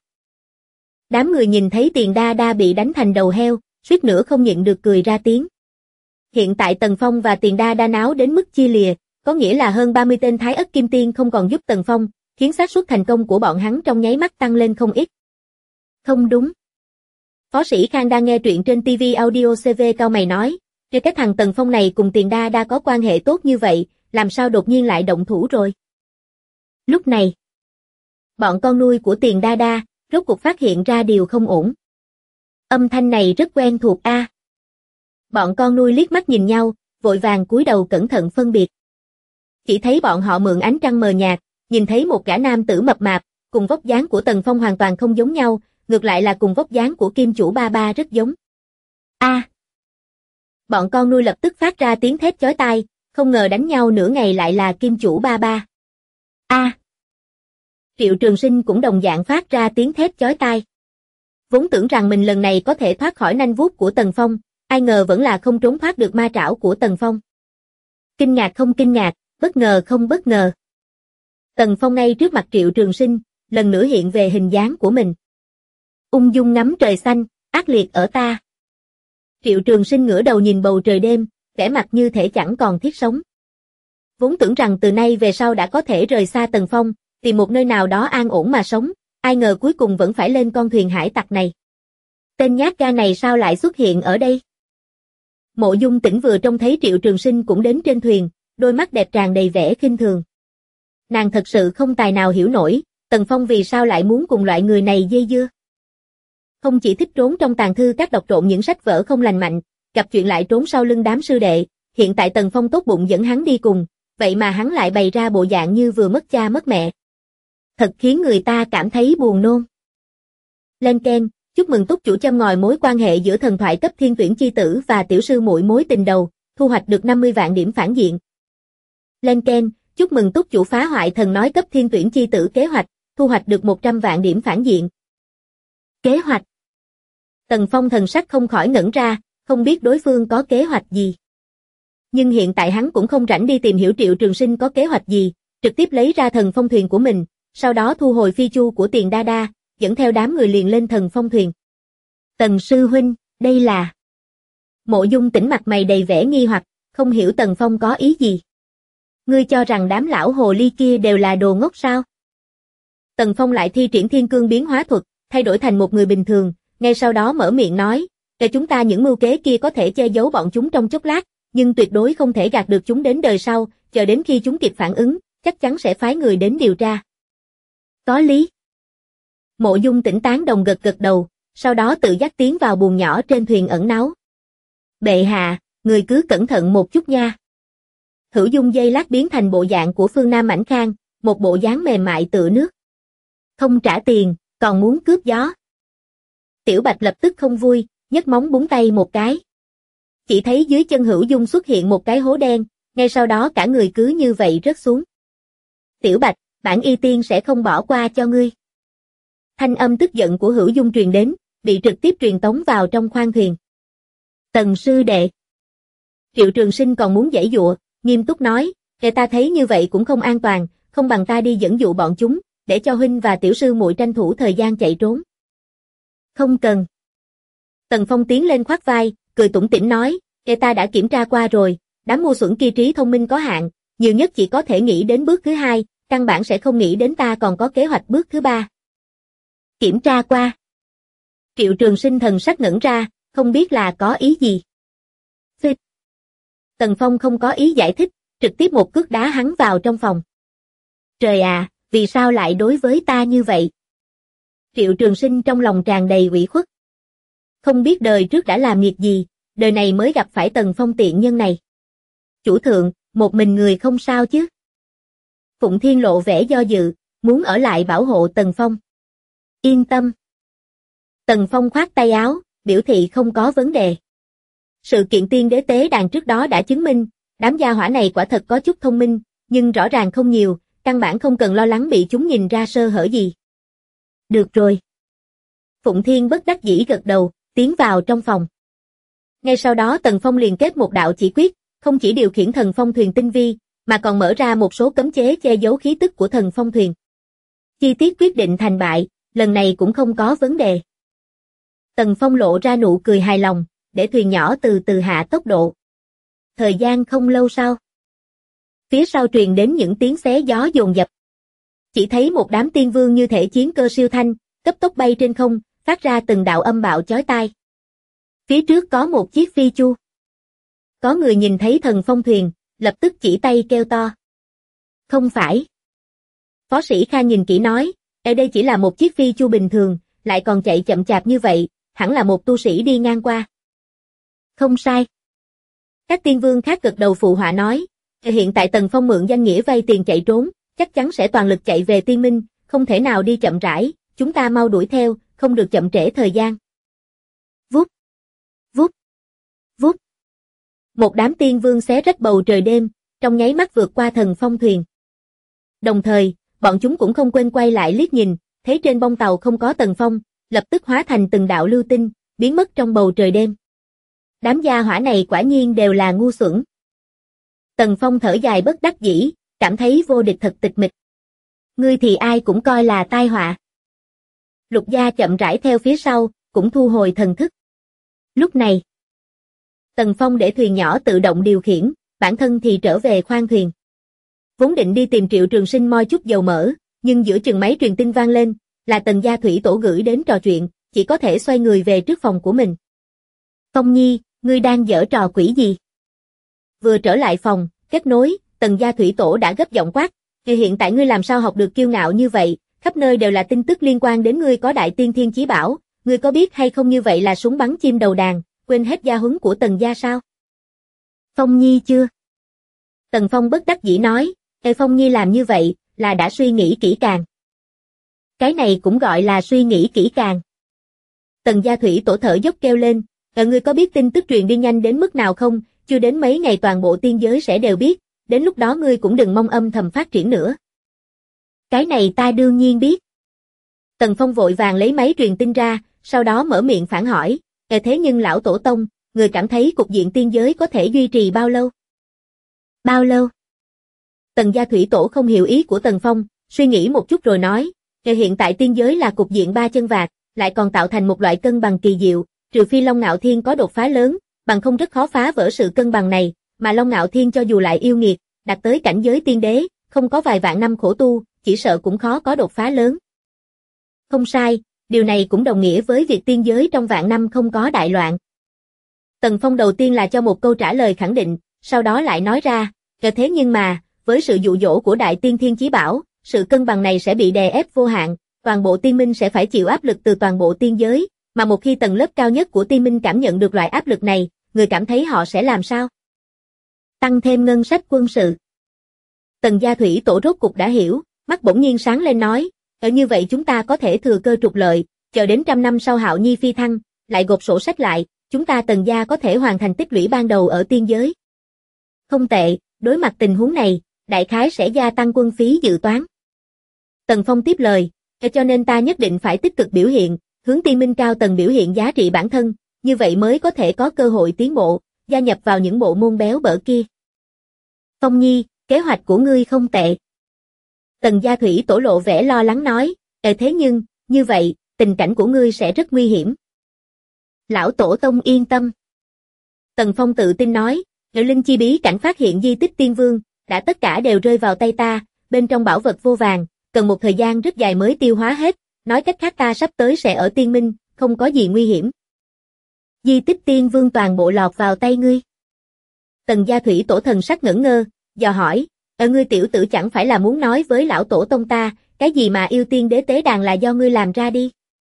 Đám người nhìn thấy Tiền Đa Đa bị đánh thành đầu heo, suýt nữa không nhịn được cười ra tiếng. Hiện tại Tần Phong và Tiền Đa Đa náo đến mức chia lìa, có nghĩa là hơn 30 tên Thái Ất Kim Tiên không còn giúp Tần Phong, khiến xác suất thành công của bọn hắn trong nháy mắt tăng lên không ít. Không đúng. Phó sĩ Khang đang nghe truyện trên TV Audio CV cau mày nói, cái thằng Tần Phong này cùng Tiền Đa Đa có quan hệ tốt như vậy, làm sao đột nhiên lại động thủ rồi. Lúc này, bọn con nuôi của Tiền Đa Đa, rốt cuộc phát hiện ra điều không ổn. Âm thanh này rất quen thuộc a. Bọn con nuôi liếc mắt nhìn nhau, vội vàng cúi đầu cẩn thận phân biệt. Chỉ thấy bọn họ mượn ánh trăng mờ nhạt, nhìn thấy một gã nam tử mập mạp, cùng vóc dáng của Tần Phong hoàn toàn không giống nhau, ngược lại là cùng vóc dáng của Kim Chủ Ba Ba rất giống. A! Bọn con nuôi lập tức phát ra tiếng thét chói tai, không ngờ đánh nhau nửa ngày lại là Kim Chủ Ba Ba. A! Triệu Trường Sinh cũng đồng dạng phát ra tiếng thét chói tai. Vốn tưởng rằng mình lần này có thể thoát khỏi nanh vuốt của Tần Phong, ai ngờ vẫn là không trốn thoát được ma trảo của Tần Phong. Kinh ngạc không kinh ngạc, bất ngờ không bất ngờ. Tần Phong ngay trước mặt Triệu Trường Sinh, lần nữa hiện về hình dáng của mình. Ung dung ngắm trời xanh, ác liệt ở ta. Triệu Trường Sinh ngửa đầu nhìn bầu trời đêm, vẻ mặt như thể chẳng còn thiết sống. Vốn tưởng rằng từ nay về sau đã có thể rời xa Tần Phong, tìm một nơi nào đó an ổn mà sống, ai ngờ cuối cùng vẫn phải lên con thuyền hải tặc này. Tên nhát gan này sao lại xuất hiện ở đây? Mộ Dung Tĩnh vừa trông thấy Triệu Trường Sinh cũng đến trên thuyền, đôi mắt đẹp tràn đầy vẻ khinh thường. Nàng thật sự không tài nào hiểu nổi, Tần Phong vì sao lại muốn cùng loại người này dây dưa. Không chỉ thích trốn trong tàng thư các đọc trộm những sách vở không lành mạnh, gặp chuyện lại trốn sau lưng đám sư đệ, hiện tại Tần Phong tốt bụng dẫn hắn đi cùng, vậy mà hắn lại bày ra bộ dạng như vừa mất cha mất mẹ. Thật khiến người ta cảm thấy buồn nôn. Lên keng, chúc mừng túc chủ châm ngòi mối quan hệ giữa thần thoại cấp thiên tuyển chi tử và tiểu sư muội mối tình đầu, thu hoạch được 50 vạn điểm phản diện. Lên keng, chúc mừng túc chủ phá hoại thần nói cấp thiên tuyển chi tử kế hoạch, thu hoạch được 100 vạn điểm phản diện. Kế hoạch. Tần Phong thần sắc không khỏi ngẩn ra, không biết đối phương có kế hoạch gì. Nhưng hiện tại hắn cũng không rảnh đi tìm hiểu Triệu Trường Sinh có kế hoạch gì, trực tiếp lấy ra thần phong thuyền của mình, sau đó thu hồi phi chu của Tiền Đa Đa, dẫn theo đám người liền lên thần phong thuyền. Tần sư huynh, đây là... Mộ Dung Tĩnh mặt mày đầy vẻ nghi hoặc, không hiểu Tần Phong có ý gì. Ngươi cho rằng đám lão hồ ly kia đều là đồ ngốc sao? Tần Phong lại thi triển thiên cương biến hóa thuật, thay đổi thành một người bình thường, ngay sau đó mở miệng nói, để chúng ta những mưu kế kia có thể che giấu bọn chúng trong chốc lát, nhưng tuyệt đối không thể gạt được chúng đến đời sau, chờ đến khi chúng kịp phản ứng, chắc chắn sẽ phái người đến điều tra. Có lý. Mộ Dung Tĩnh tán đồng gật gật đầu, sau đó tự dắt tiến vào buồng nhỏ trên thuyền ẩn náu. Bệ hạ, người cứ cẩn thận một chút nha. Hữu Dung giây lát biến thành bộ dạng của Phương Nam Ảnh Khang, một bộ dáng mềm mại tựa nước. Không trả tiền, còn muốn cướp gió. Tiểu Bạch lập tức không vui, nhấc móng búng tay một cái. Chỉ thấy dưới chân Hữu Dung xuất hiện một cái hố đen, ngay sau đó cả người cứ như vậy rớt xuống. Tiểu Bạch, bản y tiên sẽ không bỏ qua cho ngươi. Thanh âm tức giận của Hữu Dung truyền đến, bị trực tiếp truyền tống vào trong khoang thuyền. Tần sư đệ. Triệu Trường Sinh còn muốn giãy giụa, nghiêm túc nói, để ta thấy như vậy cũng không an toàn, không bằng ta đi dẫn dụ bọn chúng, để cho huynh và tiểu sư muội tranh thủ thời gian chạy trốn. Không cần. Tần Phong tiến lên khoác vai, cười tủm tỉm nói, để ta đã kiểm tra qua rồi, đám ngu xuẩn kia trí thông minh có hạn, nhiều nhất chỉ có thể nghĩ đến bước thứ hai, căn bản sẽ không nghĩ đến ta còn có kế hoạch bước thứ ba. Kiểm tra qua. Triệu Trường Sinh thần sắc ngẩn ra, không biết là có ý gì. Phịch. Tần Phong không có ý giải thích, trực tiếp một cước đá hắn vào trong phòng. Trời à, vì sao lại đối với ta như vậy? Triệu Trường Sinh trong lòng tràn đầy ủy khuất. Không biết đời trước đã làm nghiệp gì, đời này mới gặp phải Tần Phong tiện nhân này. Chủ thượng, một mình người không sao chứ? Phụng Thiên lộ vẻ do dự, muốn ở lại bảo hộ Tần Phong. Yên tâm. Tần Phong khoát tay áo, biểu thị không có vấn đề. Sự kiện tiên đế tế đàn trước đó đã chứng minh, Đám gia hỏa này quả thật có chút thông minh, nhưng rõ ràng không nhiều, căn bản không cần lo lắng bị chúng nhìn ra sơ hở gì. Được rồi. Phụng Thiên bất đắc dĩ gật đầu, tiến vào trong phòng. Ngay sau đó Tần Phong liền kết một đạo chỉ quyết, không chỉ điều khiển thần phong thuyền tinh vi, mà còn mở ra một số cấm chế che giấu khí tức của thần phong thuyền. Chi tiết quyết định thành bại, lần này cũng không có vấn đề. Tần Phong lộ ra nụ cười hài lòng, để thuyền nhỏ từ từ hạ tốc độ. Thời gian không lâu sau, phía sau truyền đến những tiếng xé gió dồn dập. Chỉ thấy một đám tiên vương như thể chiến cơ siêu thanh, cấp tốc bay trên không, phát ra từng đạo âm bạo chói tai. Phía trước có một chiếc phi chu. Có người nhìn thấy thần phong thuyền, lập tức chỉ tay kêu to. Không phải. Phó sĩ Kha nhìn kỹ nói, ở đây chỉ là một chiếc phi chu bình thường, lại còn chạy chậm chạp như vậy, hẳn là một tu sĩ đi ngang qua. Không sai. Các tiên vương khác gật đầu phụ họa nói, hiện tại Tần Phong mượn danh nghĩa vay tiền chạy trốn, chắc chắn sẽ toàn lực chạy về Tiên Minh, không thể nào đi chậm rãi, chúng ta mau đuổi theo, không được chậm trễ thời gian. Vút, vút, vút. Một đám tiên vương xé rách bầu trời đêm, trong nháy mắt vượt qua thần phong thuyền. Đồng thời, bọn chúng cũng không quên quay lại liếc nhìn, thấy trên bông tàu không có Tần Phong, lập tức hóa thành từng đạo lưu tinh, biến mất trong bầu trời đêm. Đám gia hỏa này quả nhiên đều là ngu xuẩn. Tần Phong thở dài bất đắc dĩ, cảm thấy vô địch thật tịch mịch. Ngươi thì ai cũng coi là tai họa. Lục Gia chậm rãi theo phía sau, cũng thu hồi thần thức. Lúc này, Tần Phong để thuyền nhỏ tự động điều khiển, bản thân thì trở về khoang thuyền. Vốn định đi tìm Triệu Trường Sinh moi chút dầu mỡ, nhưng giữa chừng máy truyền tin vang lên, là Tần gia thủy tổ gửi đến trò chuyện, chỉ có thể xoay người về trước phòng của mình. Phong Nhi, ngươi đang giở trò quỷ gì? Vừa trở lại phòng, kết nối, Tần gia thủy tổ đã gấp giọng quát, hiện tại ngươi làm sao học được kiêu ngạo như vậy, khắp nơi đều là tin tức liên quan đến ngươi có đại tiên thiên chí bảo, ngươi có biết hay không như vậy là súng bắn chim đầu đàn, quên hết gia huấn của Tần gia sao? Phong Nhi chưa? Tần Phong bất đắc dĩ nói, Phong Nhi làm như vậy, là đã suy nghĩ kỹ càng. Cái này cũng gọi là suy nghĩ kỹ càng. Tần gia thủy tổ thở dốc kêu lên, ngươi có biết tin tức truyền đi nhanh đến mức nào không, chưa đến mấy ngày toàn bộ tiên giới sẽ đều biết, đến lúc đó ngươi cũng đừng mong âm thầm phát triển nữa. Cái này ta đương nhiên biết. Tần Phong vội vàng lấy máy truyền tin ra, sau đó mở miệng phản hỏi, thế nhưng lão tổ tông, người cảm thấy cục diện tiên giới có thể duy trì bao lâu? Bao lâu? Tần gia thủy tổ không hiểu ý của Tần Phong, suy nghĩ một chút rồi nói, hiện tại tiên giới là cục diện ba chân vạc, lại còn tạo thành một loại cân bằng kỳ diệu, trừ phi Long Ngạo Thiên có đột phá lớn, bằng không rất khó phá vỡ sự cân bằng này, mà Long Ngạo Thiên cho dù lại yêu nghiệt, đạt tới cảnh giới tiên đế, không có vài vạn năm khổ tu, chỉ sợ cũng khó có đột phá lớn. Không sai, điều này cũng đồng nghĩa với việc tiên giới trong vạn năm không có đại loạn. Tần Phong đầu tiên là cho một câu trả lời khẳng định, sau đó lại nói ra, thế nhưng mà, với sự dụ dỗ của đại tiên thiên chí bảo, sự cân bằng này sẽ bị đè ép vô hạn, toàn bộ tiên minh sẽ phải chịu áp lực từ toàn bộ tiên giới, mà một khi tầng lớp cao nhất của tiên minh cảm nhận được loại áp lực này, người cảm thấy họ sẽ làm sao? Tăng thêm ngân sách quân sự. Tần gia thủy tổ rốt cục đã hiểu, mắt bỗng nhiên sáng lên nói, như vậy chúng ta có thể thừa cơ trục lợi, chờ đến 100 năm sau Hạo Nhi phi thăng, lại gộp sổ sách lại, chúng ta Tần gia có thể hoàn thành tích lũy ban đầu ở tiên giới. Không tệ, đối mặt tình huống này, đại khái sẽ gia tăng quân phí dự toán. Tần Phong tiếp lời, cho nên ta nhất định phải tích cực biểu hiện, hướng tiên minh cao tầng biểu hiện giá trị bản thân, như vậy mới có thể có cơ hội tiến bộ, gia nhập vào những bộ môn béo bở kia. Phong Nhi, kế hoạch của ngươi không tệ. Tần gia thủy tổ lộ vẻ lo lắng nói, thế nhưng, như vậy, tình cảnh của ngươi sẽ rất nguy hiểm. Lão tổ tông yên tâm. Tần Phong tự tin nói, linh chi bí cảnh phát hiện di tích tiên vương, đã tất cả đều rơi vào tay ta, bên trong bảo vật vô vàng, cần một thời gian rất dài mới tiêu hóa hết, nói cách khác ta sắp tới sẽ ở tiên minh, không có gì nguy hiểm. Di tích tiên vương toàn bộ lọt vào tay ngươi. Tần gia thủy tổ thần sắc ngẩn ngơ, dò hỏi, ngươi tiểu tử chẳng phải là muốn nói với lão tổ tông ta, cái gì mà yêu tiên đế tế đàn là do ngươi làm ra đi.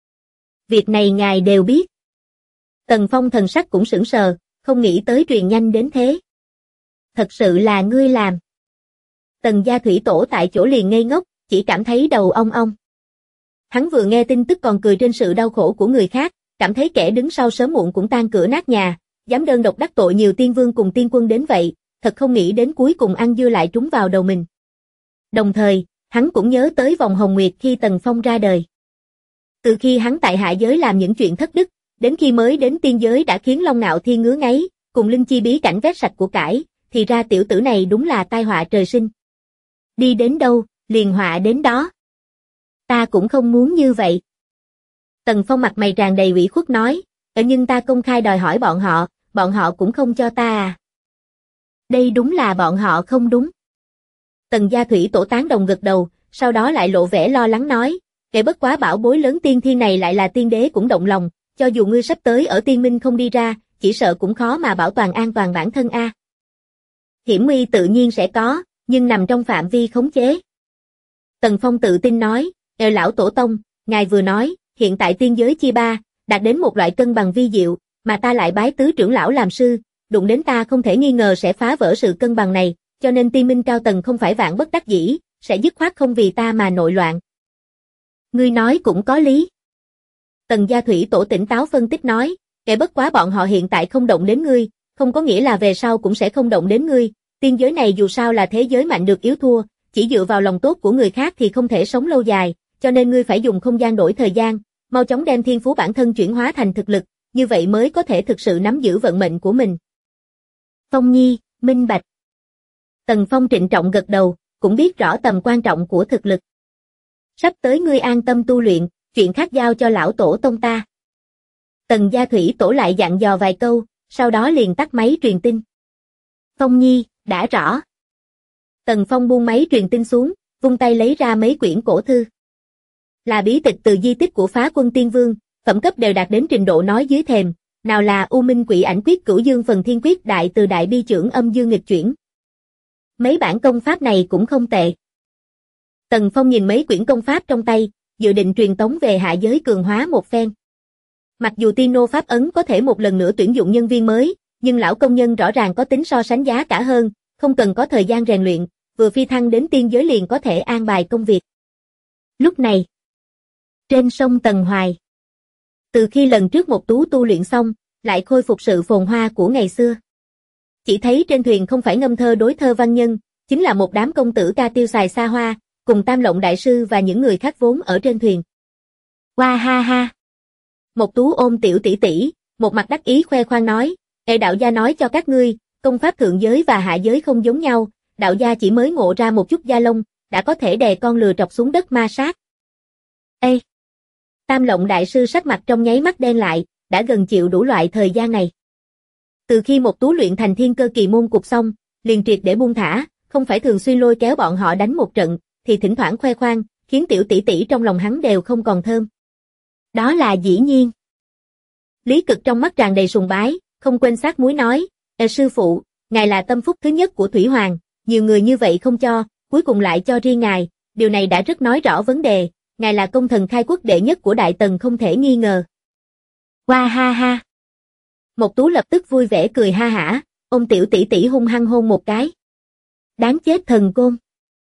Việc này ngài đều biết. Tần Phong thần sắc cũng sững sờ, không nghĩ tới truyền nhanh đến thế. Thật sự là ngươi làm. Tần gia thủy tổ tại chỗ liền ngây ngốc, chỉ cảm thấy đầu ong ong. Hắn vừa nghe tin tức còn cười trên sự đau khổ của người khác, cảm thấy kẻ đứng sau sớm muộn cũng tan cửa nát nhà, dám đơn độc đắc tội nhiều tiên vương cùng tiên quân đến vậy, thật không nghĩ đến cuối cùng ăn dưa lại trúng vào đầu mình. Đồng thời, hắn cũng nhớ tới vòng hồng nguyệt khi Tần Phong ra đời. Từ khi hắn tại hạ giới làm những chuyện thất đức, đến khi mới đến tiên giới đã khiến Long Ngạo Thiên ngứa ngáy, cùng linh chi bí cảnh vét sạch của cải, thì ra tiểu tử này đúng là tai họa trời sinh. Đi đến đâu, liền họa đến đó. Ta cũng không muốn như vậy. Tần Phong mặt mày tràn đầy ủy khuất nói, nhưng ta công khai đòi hỏi bọn họ cũng không cho ta à. Đây đúng là bọn họ không đúng. Tần Gia Thủy Tổ tán đồng gật đầu, sau đó lại lộ vẻ lo lắng nói, bất quá bảo bối lớn tiên thiên này lại là tiên đế cũng động lòng, cho dù ngươi sắp tới ở tiên minh không đi ra, chỉ sợ cũng khó mà bảo toàn an toàn bản thân a. Hiểm nguy tự nhiên sẽ có, nhưng nằm trong phạm vi khống chế. Tần Phong tự tin nói, lão tổ tông, ngài vừa nói, hiện tại tiên giới chia ba, đạt đến một loại cân bằng vi diệu, mà ta lại bái tứ trưởng lão làm sư, đụng đến ta không thể nghi ngờ sẽ phá vỡ sự cân bằng này, cho nên tiên minh cao tầng không phải vạn bất đắc dĩ, sẽ dứt khoát không vì ta mà nội loạn. Ngươi nói cũng có lý. Tần Gia Thủy Tổ tỉnh táo phân tích nói, bất quá bọn họ hiện tại không động đến ngươi, không có nghĩa là về sau cũng sẽ không động đến ngươi, tiên giới này dù sao là thế giới mạnh được yếu thua, chỉ dựa vào lòng tốt của người khác thì không thể sống lâu dài, cho nên ngươi phải dùng không gian đổi thời gian, mau chóng đem thiên phú bản thân chuyển hóa thành thực lực, như vậy mới có thể thực sự nắm giữ vận mệnh của mình. Phong Nhi, minh bạch. Tần Phong trịnh trọng gật đầu, cũng biết rõ tầm quan trọng của thực lực. Sắp tới ngươi an tâm tu luyện, chuyện khác giao cho lão tổ tông ta. Tần Gia Thủy Tổ lại dặn dò vài câu, sau đó liền tắt máy truyền tin. Phong Nhi, đã rõ. Tần Phong buông máy truyền tin xuống, vung tay lấy ra mấy quyển cổ thư. Là bí tịch từ di tích của Phá Quân Tiên Vương, phẩm cấp đều đạt đến trình độ nói dưới thềm, nào là U Minh Quỷ Ảnh Quyết Cửu Dương Phần Thiên Quyết Đại Từ Đại Bi Chưởng Âm Dương Nghịch Chuyển. Mấy bản công pháp này cũng không tệ. Tần Phong nhìn mấy quyển công pháp trong tay, dự định truyền tống về hạ giới cường hóa một phen. Mặc dù Tino Pháp Ấn có thể một lần nữa tuyển dụng nhân viên mới, nhưng lão công nhân rõ ràng có tính so sánh giá cả hơn, không cần có thời gian rèn luyện, vừa phi thăng đến tiên giới liền có thể an bài công việc. Lúc này, trên sông Tần Hoài, từ khi lần trước Mộc Tú tu luyện xong, lại khôi phục sự phồn hoa của ngày xưa. Chỉ thấy trên thuyền không phải ngâm thơ đối thơ văn nhân, chính là một đám công tử ca tiêu xài xa hoa, cùng Tam Lộng đại sư và những người khác vốn ở trên thuyền. Hoa ha ha. Mộc Tú ôm tiểu tỷ tỷ, một mặt đắc ý khoe khoang nói, đạo gia nói cho các ngươi, công pháp thượng giới và hạ giới không giống nhau, đạo gia chỉ mới ngộ ra một chút da lông, đã có thể đè con lừa trọc xuống đất ma sát. Ê! Tam Lộng đại sư sắc mặt trong nháy mắt đen lại, đã gần chịu đủ loại thời gian này. Từ khi Mộc Tú luyện thành thiên cơ kỳ môn cục xong, liền triệt để buông thả, không phải thường xuyên lôi kéo bọn họ đánh một trận, thì thỉnh thoảng khoe khoang, khiến tiểu tỷ tỷ trong lòng hắn đều không còn thơm. Đó là dĩ nhiên. Lý Cực trong mắt tràn đầy sùng bái, không quên sát muối nói, sư phụ, ngài là tâm phúc thứ nhất của Thủy Hoàng, nhiều người như vậy không cho, cuối cùng lại cho riêng ngài, điều này đã rất nói rõ vấn đề, ngài là công thần khai quốc đệ nhất của Đại Tần không thể nghi ngờ. Hoa ha ha. Mộc Tú lập tức vui vẻ cười ha hả, ôm tiểu tỷ tỷ hung hăng hôn một cái. Đáng chết thần côn.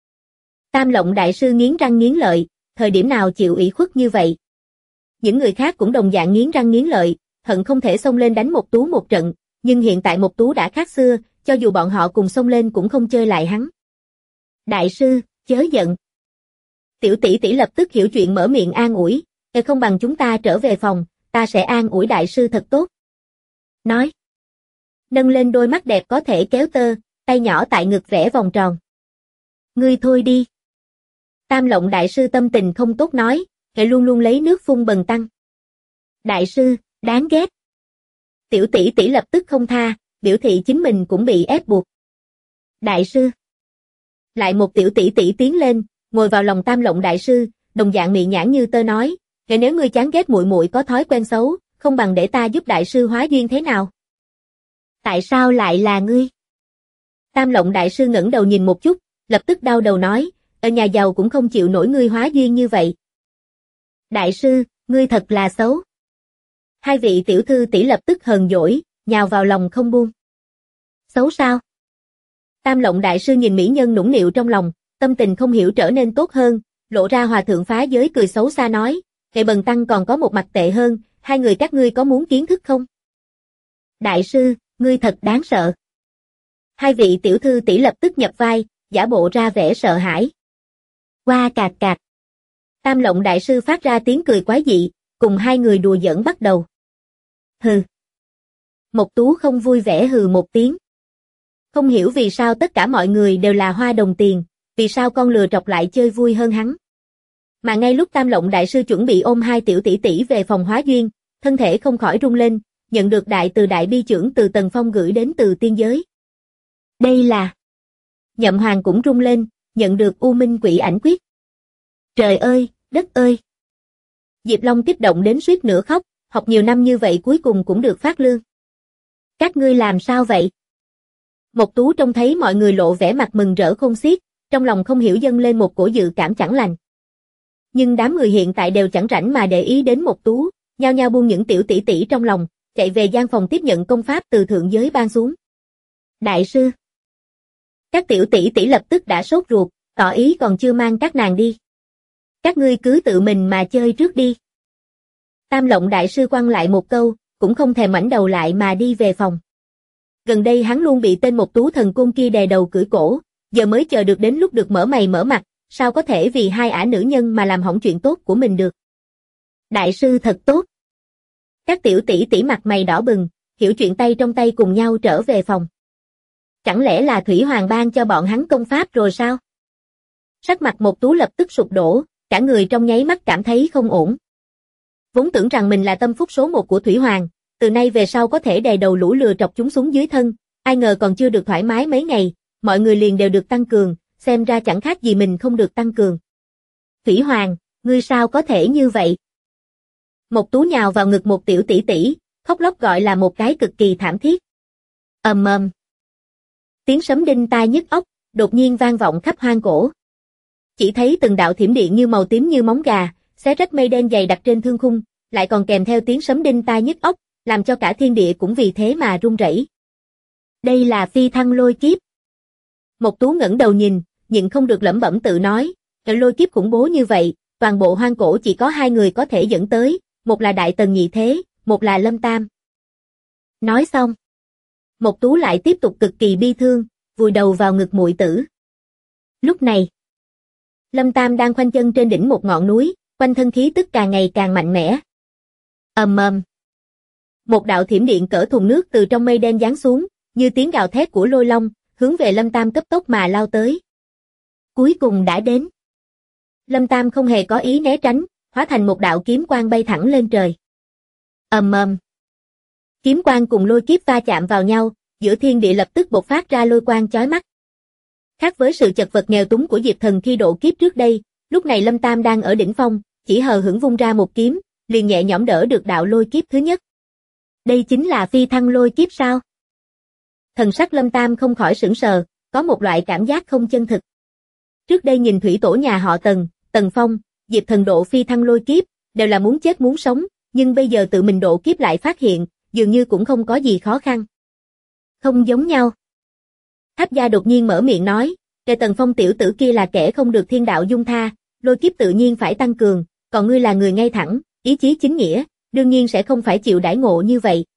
Tam Lộng đại sư nghiến răng nghiến lợi, thời điểm nào chịu ủy khuất như vậy. Những người khác cũng đồng dạng nghiến răng nghiến lợi, hận không thể xông lên đánh Mộc Tú một trận, nhưng hiện tại Mộc Tú đã khác xưa, cho dù bọn họ cùng xông lên cũng không chơi lại hắn. Đại sư, chớ giận. Tiểu tỷ tỷ lập tức hiểu chuyện mở miệng an ủi, không bằng chúng ta trở về phòng, ta sẽ an ủi đại sư thật tốt. Nói. Nâng lên đôi mắt đẹp có thể kéo tơ, tay nhỏ tại ngực vẽ vòng tròn. Ngươi thôi đi. Tam Lộng đại sư tâm tình không tốt nói, luôn luôn lấy nước phun bần tăng. Đại sư, đáng ghét. Tiểu tỷ tỷ lập tức không tha, biểu thị chính mình cũng bị ép buộc. Đại sư. Lại một tiểu tỷ tỷ tiến lên, ngồi vào lòng Tam Lộng đại sư, đồng dạng mị nhãn như tơ nói, nếu ngươi chán ghét muội muội có thói quen xấu, không bằng để ta giúp đại sư hóa duyên thế nào? Tại sao lại là ngươi? Tam Lộng đại sư ngẩng đầu nhìn một chút, lập tức đau đầu nói, ở nhà giàu cũng không chịu nổi ngươi hóa duyên như vậy. Đại sư, ngươi thật là xấu. Hai vị tiểu thư tỷ lập tức hờn dỗi, nhào vào lòng không buông. Xấu sao? Tam Lộng đại sư nhìn mỹ nhân nũng nịu trong lòng, tâm tình không hiểu trở nên tốt hơn, lộ ra hòa thượng phá giới cười xấu xa nói, bần tăng còn có một mặt tệ hơn, hai người các ngươi có muốn kiến thức không? Đại sư, ngươi thật đáng sợ. Hai vị tiểu thư tỷ lập tức nhập vai, giả bộ ra vẻ sợ hãi. Qua cạc cạc. Tam Lộng đại sư phát ra tiếng cười quái dị, cùng hai người đùa giỡn bắt đầu. Hừ. Mộc Tú không vui vẻ hừ một tiếng. Không hiểu vì sao tất cả mọi người đều là hoa đồng tiền, vì sao con lừa trọc lại chơi vui hơn hắn. Mà ngay lúc Tam Lộng đại sư chuẩn bị ôm hai tiểu tỷ tỷ về phòng hóa duyên, thân thể không khỏi rung lên, nhận được đại bi trưởng từ Tần Phong gửi đến từ tiên giới. Đây là... Nhậm Hoàng cũng rung lên, nhận được U Minh Quỷ Ảnh Quyết. Trời ơi, đất ơi! Diệp Long kích động đến suýt nữa khóc, học nhiều năm như vậy cuối cùng cũng được phát lương. Các ngươi làm sao vậy? Mộc Tú trông thấy mọi người lộ vẻ mặt mừng rỡ khôn xiết, trong lòng không hiểu dâng lên một cổ dự cảm chẳng lành. Nhưng đám người hiện tại đều chẳng rảnh mà để ý đến Mộc Tú, nhao nhao buông những tiểu tỷ tỷ trong lòng, chạy về gian phòng tiếp nhận công pháp từ thượng giới ban xuống. Đại sư! Các tiểu tỷ tỷ lập tức đã sốt ruột, tỏ ý còn chưa mang các nàng đi. Các ngươi cứ tự mình mà chơi trước đi. Tam Lộng đại sư quăng lại một câu, cũng không thèm ngoảnh đầu lại mà đi về phòng. Gần đây hắn luôn bị tên Mộc Tú thần côn kia đè đầu cưỡi cổ, giờ mới chờ được đến lúc được mở mày mở mặt, sao có thể vì hai ả nữ nhân mà làm hỏng chuyện tốt của mình được. Đại sư thật tốt. Các tiểu tỷ tỷ mặt mày đỏ bừng, hiểu chuyện tay trong tay cùng nhau trở về phòng. Chẳng lẽ là Thủy Hoàng ban cho bọn hắn công pháp rồi sao? Sắc mặt Mộc Tú lập tức sụp đổ, cả người trong nháy mắt cảm thấy không ổn. Vốn tưởng rằng mình là tâm phúc số 1 của Thủy Hoàng, từ nay về sau có thể đè đầu lũ lừa trọc chúng xuống dưới thân, ai ngờ còn chưa được thoải mái mấy ngày, mọi người liền đều được tăng cường, xem ra chẳng khác gì mình không được tăng cường. Thủy Hoàng, ngươi sao có thể như vậy? Mộc Tú nhào vào ngực một tiểu tỷ tỷ, khóc lóc gọi là một cái cực kỳ thảm thiết. Ầm ầm. Tiếng sấm đinh tai nhức óc, đột nhiên vang vọng khắp hoang cổ. Chỉ thấy từng đạo thiểm điện như màu tím như móng gà, xé rách mây đen dày đặc trên thương khung, lại còn kèm theo tiếng sấm đinh tai nhức óc, làm cho cả thiên địa cũng vì thế mà rung rẩy. Đây là phi thăng lôi kiếp. Mộc Tú ngẩng đầu nhìn, nhịn không được lẩm bẩm tự nói, lôi kiếp khủng bố như vậy, toàn bộ hoang cổ chỉ có hai người có thể dẫn tới, một là Đại Tần Nhị Thế, một là Lâm Tam. Nói xong, Mộc Tú lại tiếp tục cực kỳ bi thương, vùi đầu vào ngực muội tử. Lúc này, Lâm Tam đang khoanh chân trên đỉnh một ngọn núi, quanh thân khí tức càng ngày càng mạnh mẽ. Ầm ầm. Một đạo thiểm điện cỡ thùng nước từ trong mây đen giáng xuống, như tiếng gào thét của lôi long, hướng về Lâm Tam cấp tốc mà lao tới. Cuối cùng đã đến. Lâm Tam không hề có ý né tránh, hóa thành một đạo kiếm quang bay thẳng lên trời. Ầm ầm. Kiếm quang cùng lôi kiếp va chạm vào nhau, giữa thiên địa lập tức bộc phát ra lôi quang chói mắt. Khác với sự chật vật nghèo túng của Diệp Thần khi độ kiếp trước đây, lúc này Lâm Tam đang ở đỉnh phong, chỉ hờ hững vung ra một kiếm, liền nhẹ nhõm đỡ được đạo lôi kiếp thứ nhất. Đây chính là phi thăng lôi kiếp sao? Thần sắc Lâm Tam không khỏi sửng sờ, có một loại cảm giác không chân thực. Trước đây nhìn thủy tổ nhà họ Tần, Tần Phong, Diệp Thần độ phi thăng lôi kiếp, đều là muốn chết muốn sống, nhưng bây giờ tự mình độ kiếp lại phát hiện, dường như cũng không có gì khó khăn. Không giống nhau. Tháp Gia đột nhiên mở miệng nói, cái Tần Phong tiểu tử kia là kẻ không được thiên đạo dung tha, lôi kiếp tự nhiên phải tăng cường, còn ngươi là người ngay thẳng, ý chí chính nghĩa, đương nhiên sẽ không phải chịu đãi ngộ như vậy.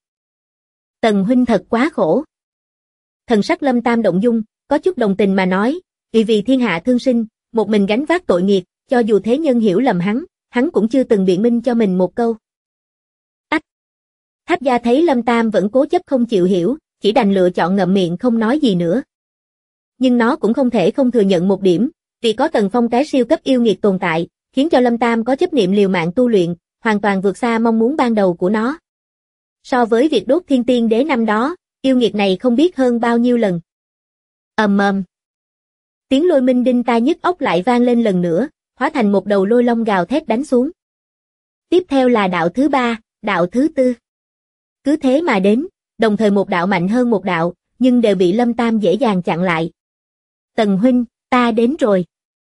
Tần huynh thật quá khổ. Thần sắc Lâm Tam động dung, có chút đồng tình mà nói, vì thiên hạ thương sinh, một mình gánh vác tội nghiệp, cho dù thế nhân hiểu lầm hắn cũng chưa từng biện minh cho mình một câu. Ách! Tháp Gia thấy Lâm Tam vẫn cố chấp không chịu hiểu, chỉ đành lựa chọn ngậm miệng không nói gì nữa. Nhưng nó cũng không thể không thừa nhận một điểm, vì có Tần Phong cái siêu cấp yêu nghiệt tồn tại, khiến cho Lâm Tam có chấp niệm liều mạng tu luyện, hoàn toàn vượt xa mong muốn ban đầu của nó. So với việc đốt thiên tiên đế năm đó, yêu nghiệt này không biết hơn bao nhiêu lần. Ầm ầm. Tiếng lôi minh đinh tai nhức óc lại vang lên lần nữa, hóa thành một đầu lôi long gào thét đánh xuống. Tiếp theo là đạo thứ ba, đạo thứ tư. Cứ thế mà đến, đồng thời một đạo mạnh hơn một đạo, nhưng đều bị Lâm Tam dễ dàng chặn lại. Tần huynh, ta đến rồi.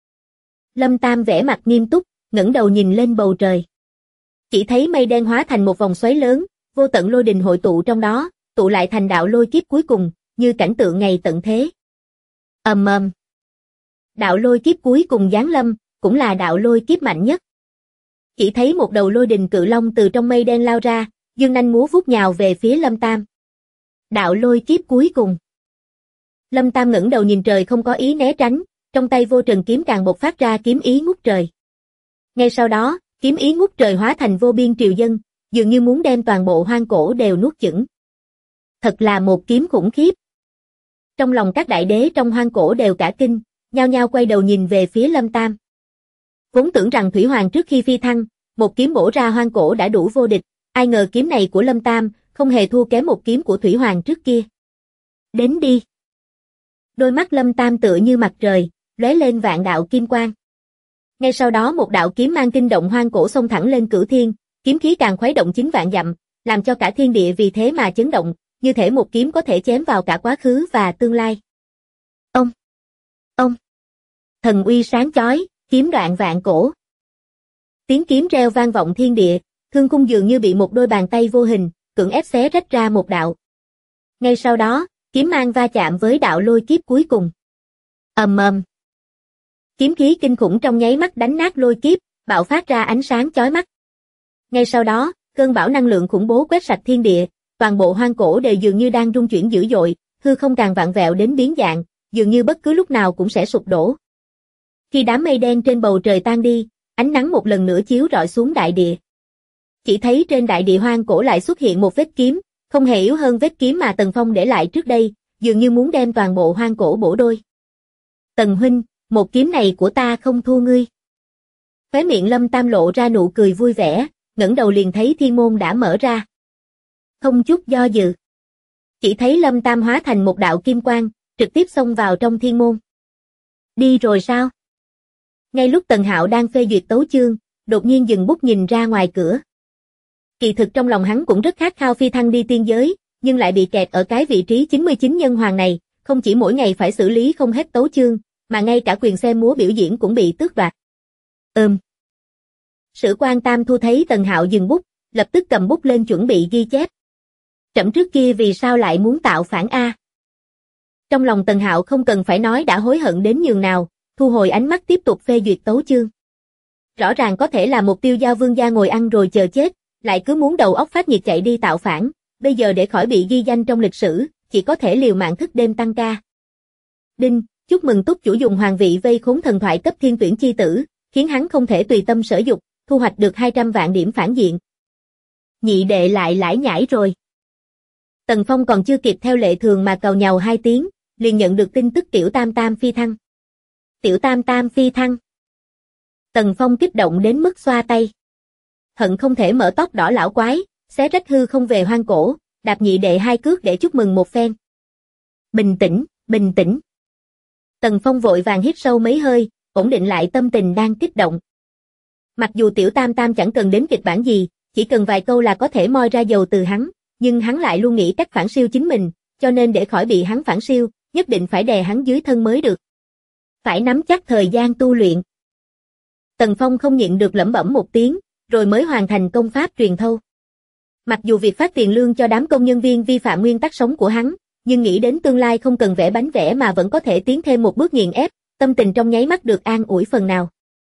Lâm Tam vẻ mặt nghiêm túc, ngẩng đầu nhìn lên bầu trời. Chỉ thấy mây đen hóa thành một vòng xoáy lớn, vô tận lôi đình hội tụ trong đó, tụ lại thành đạo lôi kiếp cuối cùng, như cảnh tượng ngày tận thế. Ầm ầm. Đạo lôi kiếp cuối cùng giáng lâm, cũng là đạo lôi kiếp mạnh nhất. Chỉ thấy một đầu lôi đình cự long từ trong mây đen lao ra, dương nanh múa vuốt nhào về phía Lâm Tam. Đạo lôi kiếp cuối cùng. Lâm Tam ngẩng đầu nhìn trời không có ý né tránh, trong tay vô trần kiếm càng bộc phát ra kiếm ý ngút trời. Ngay sau đó, kiếm ý ngút trời hóa thành vô biên triều dân, dường như muốn đem toàn bộ hoang cổ đều nuốt chửng. Thật là một kiếm khủng khiếp. Trong lòng các đại đế trong hoang cổ đều cả kinh, nhao nhao quay đầu nhìn về phía Lâm Tam. Vốn tưởng rằng Thủy Hoàng trước khi phi thăng, một kiếm bổ ra hoang cổ đã đủ vô địch, ai ngờ kiếm này của Lâm Tam không hề thua kém một kiếm của Thủy Hoàng trước kia. Đến đi. Đôi mắt Lâm Tam tựa như mặt trời, lóe lên vạn đạo kim quang. Ngay sau đó một đạo kiếm mang kinh động hoang cổ xông thẳng lên cửu thiên, kiếm khí càng khuấy động 9 vạn dặm, làm cho cả thiên địa vì thế mà chấn động, như thể một kiếm có thể chém vào cả quá khứ và tương lai. Ông. Thần uy sáng chói, kiếm đoạn vạn cổ. Tiếng kiếm reo vang vọng thiên địa, thương khung dường như bị một đôi bàn tay vô hình cưỡng ép xé rách ra một đạo. Ngay sau đó, kiếm mang va chạm với đạo lôi kiếp cuối cùng. Ầm ầm. Kiếm khí kinh khủng trong nháy mắt đánh nát lôi kiếp, bạo phát ra ánh sáng chói mắt. Ngay sau đó, cơn bão năng lượng khủng bố quét sạch thiên địa, toàn bộ hoang cổ đều dường như đang rung chuyển dữ dội, hư không càng vặn vẹo đến biến dạng, dường như bất cứ lúc nào cũng sẽ sụp đổ. Khi đám mây đen trên bầu trời tan đi, ánh nắng một lần nữa chiếu rọi xuống đại địa. Chỉ thấy trên đại địa hoang cổ lại xuất hiện một vết kiếm, không hề yếu hơn vết kiếm mà Tần Phong để lại trước đây, dường như muốn đem toàn bộ hoang cổ bổ đôi. Tần huynh, một kiếm này của ta không thua ngươi. Khóe miệng Lâm Tam lộ ra nụ cười vui vẻ, ngẩng đầu liền thấy thiên môn đã mở ra. Không chút do dự. Chỉ thấy Lâm Tam hóa thành một đạo kim quang, trực tiếp xông vào trong thiên môn. Đi rồi sao? Ngay lúc Tần Hạo đang phê duyệt tấu chương, đột nhiên dừng bút nhìn ra ngoài cửa. Kỳ thực trong lòng hắn cũng rất khát khao phi thăng đi tiên giới, nhưng lại bị kẹt ở cái vị trí 99 nhân hoàng này, không chỉ mỗi ngày phải xử lý không hết tấu chương, mà ngay cả quyền xem múa biểu diễn cũng bị tước đoạt. Sử Quan Tam Thu thấy Tần Hạo dừng bút, lập tức cầm bút lên chuẩn bị ghi chép. Trẫm trước kia vì sao lại muốn tạo phản a? Trong lòng Tần Hạo không cần phải nói đã hối hận đến nhường nào, thu hồi ánh mắt tiếp tục phê duyệt tấu chương. Rõ ràng có thể là một tiêu giao vương gia ngồi ăn rồi chờ chết, lại cứ muốn đầu óc phát nhiệt chạy đi tạo phản, bây giờ để khỏi bị ghi danh trong lịch sử, chỉ có thể liều mạng thức đêm tăng ca. Đinh, chúc mừng túc chủ dùng hoàng vị vây khốn thần thoại cấp thiên tuyển chi tử, khiến hắn không thể tùy tâm sở dục, thu hoạch được 200 vạn điểm phản diện. Nhị đệ lại lải nhải rồi. Tần Phong còn chưa kịp theo lệ thường mà càu nhàu 2 tiếng, liền nhận được tin tức Tiểu Tam Tam phi thăng. Tiểu Tam Tam phi thăng. Tần Phong kích động đến mức xoa tay. Hận không thể mở tóc đỏ lão quái, xé rách hư không về hoang cổ, đạp nhị đệ 2 cước để chúc mừng một phen. Bình tĩnh, bình tĩnh. Tần Phong vội vàng hít sâu mấy hơi, ổn định lại tâm tình đang kích động. Mặc dù Tiểu Tam Tam chẳng cần đến kịch bản gì, chỉ cần vài câu là có thể moi ra dầu từ hắn, nhưng hắn lại luôn nghĩ cách phản siêu chính mình, cho nên để khỏi bị hắn phản siêu, nhất định phải đè hắn dưới thân mới được. Phải nắm chắc thời gian tu luyện. Tần Phong không nhịn được lẩm bẩm một tiếng, rồi mới hoàn thành công pháp truyền thâu. Mặc dù việc phát tiền lương cho đám công nhân viên vi phạm nguyên tắc sống của hắn, nhưng nghĩ đến tương lai không cần vẽ bánh vẽ mà vẫn có thể tiến thêm một bước nghiền ép, tâm tình trong nháy mắt được an ủi phần nào.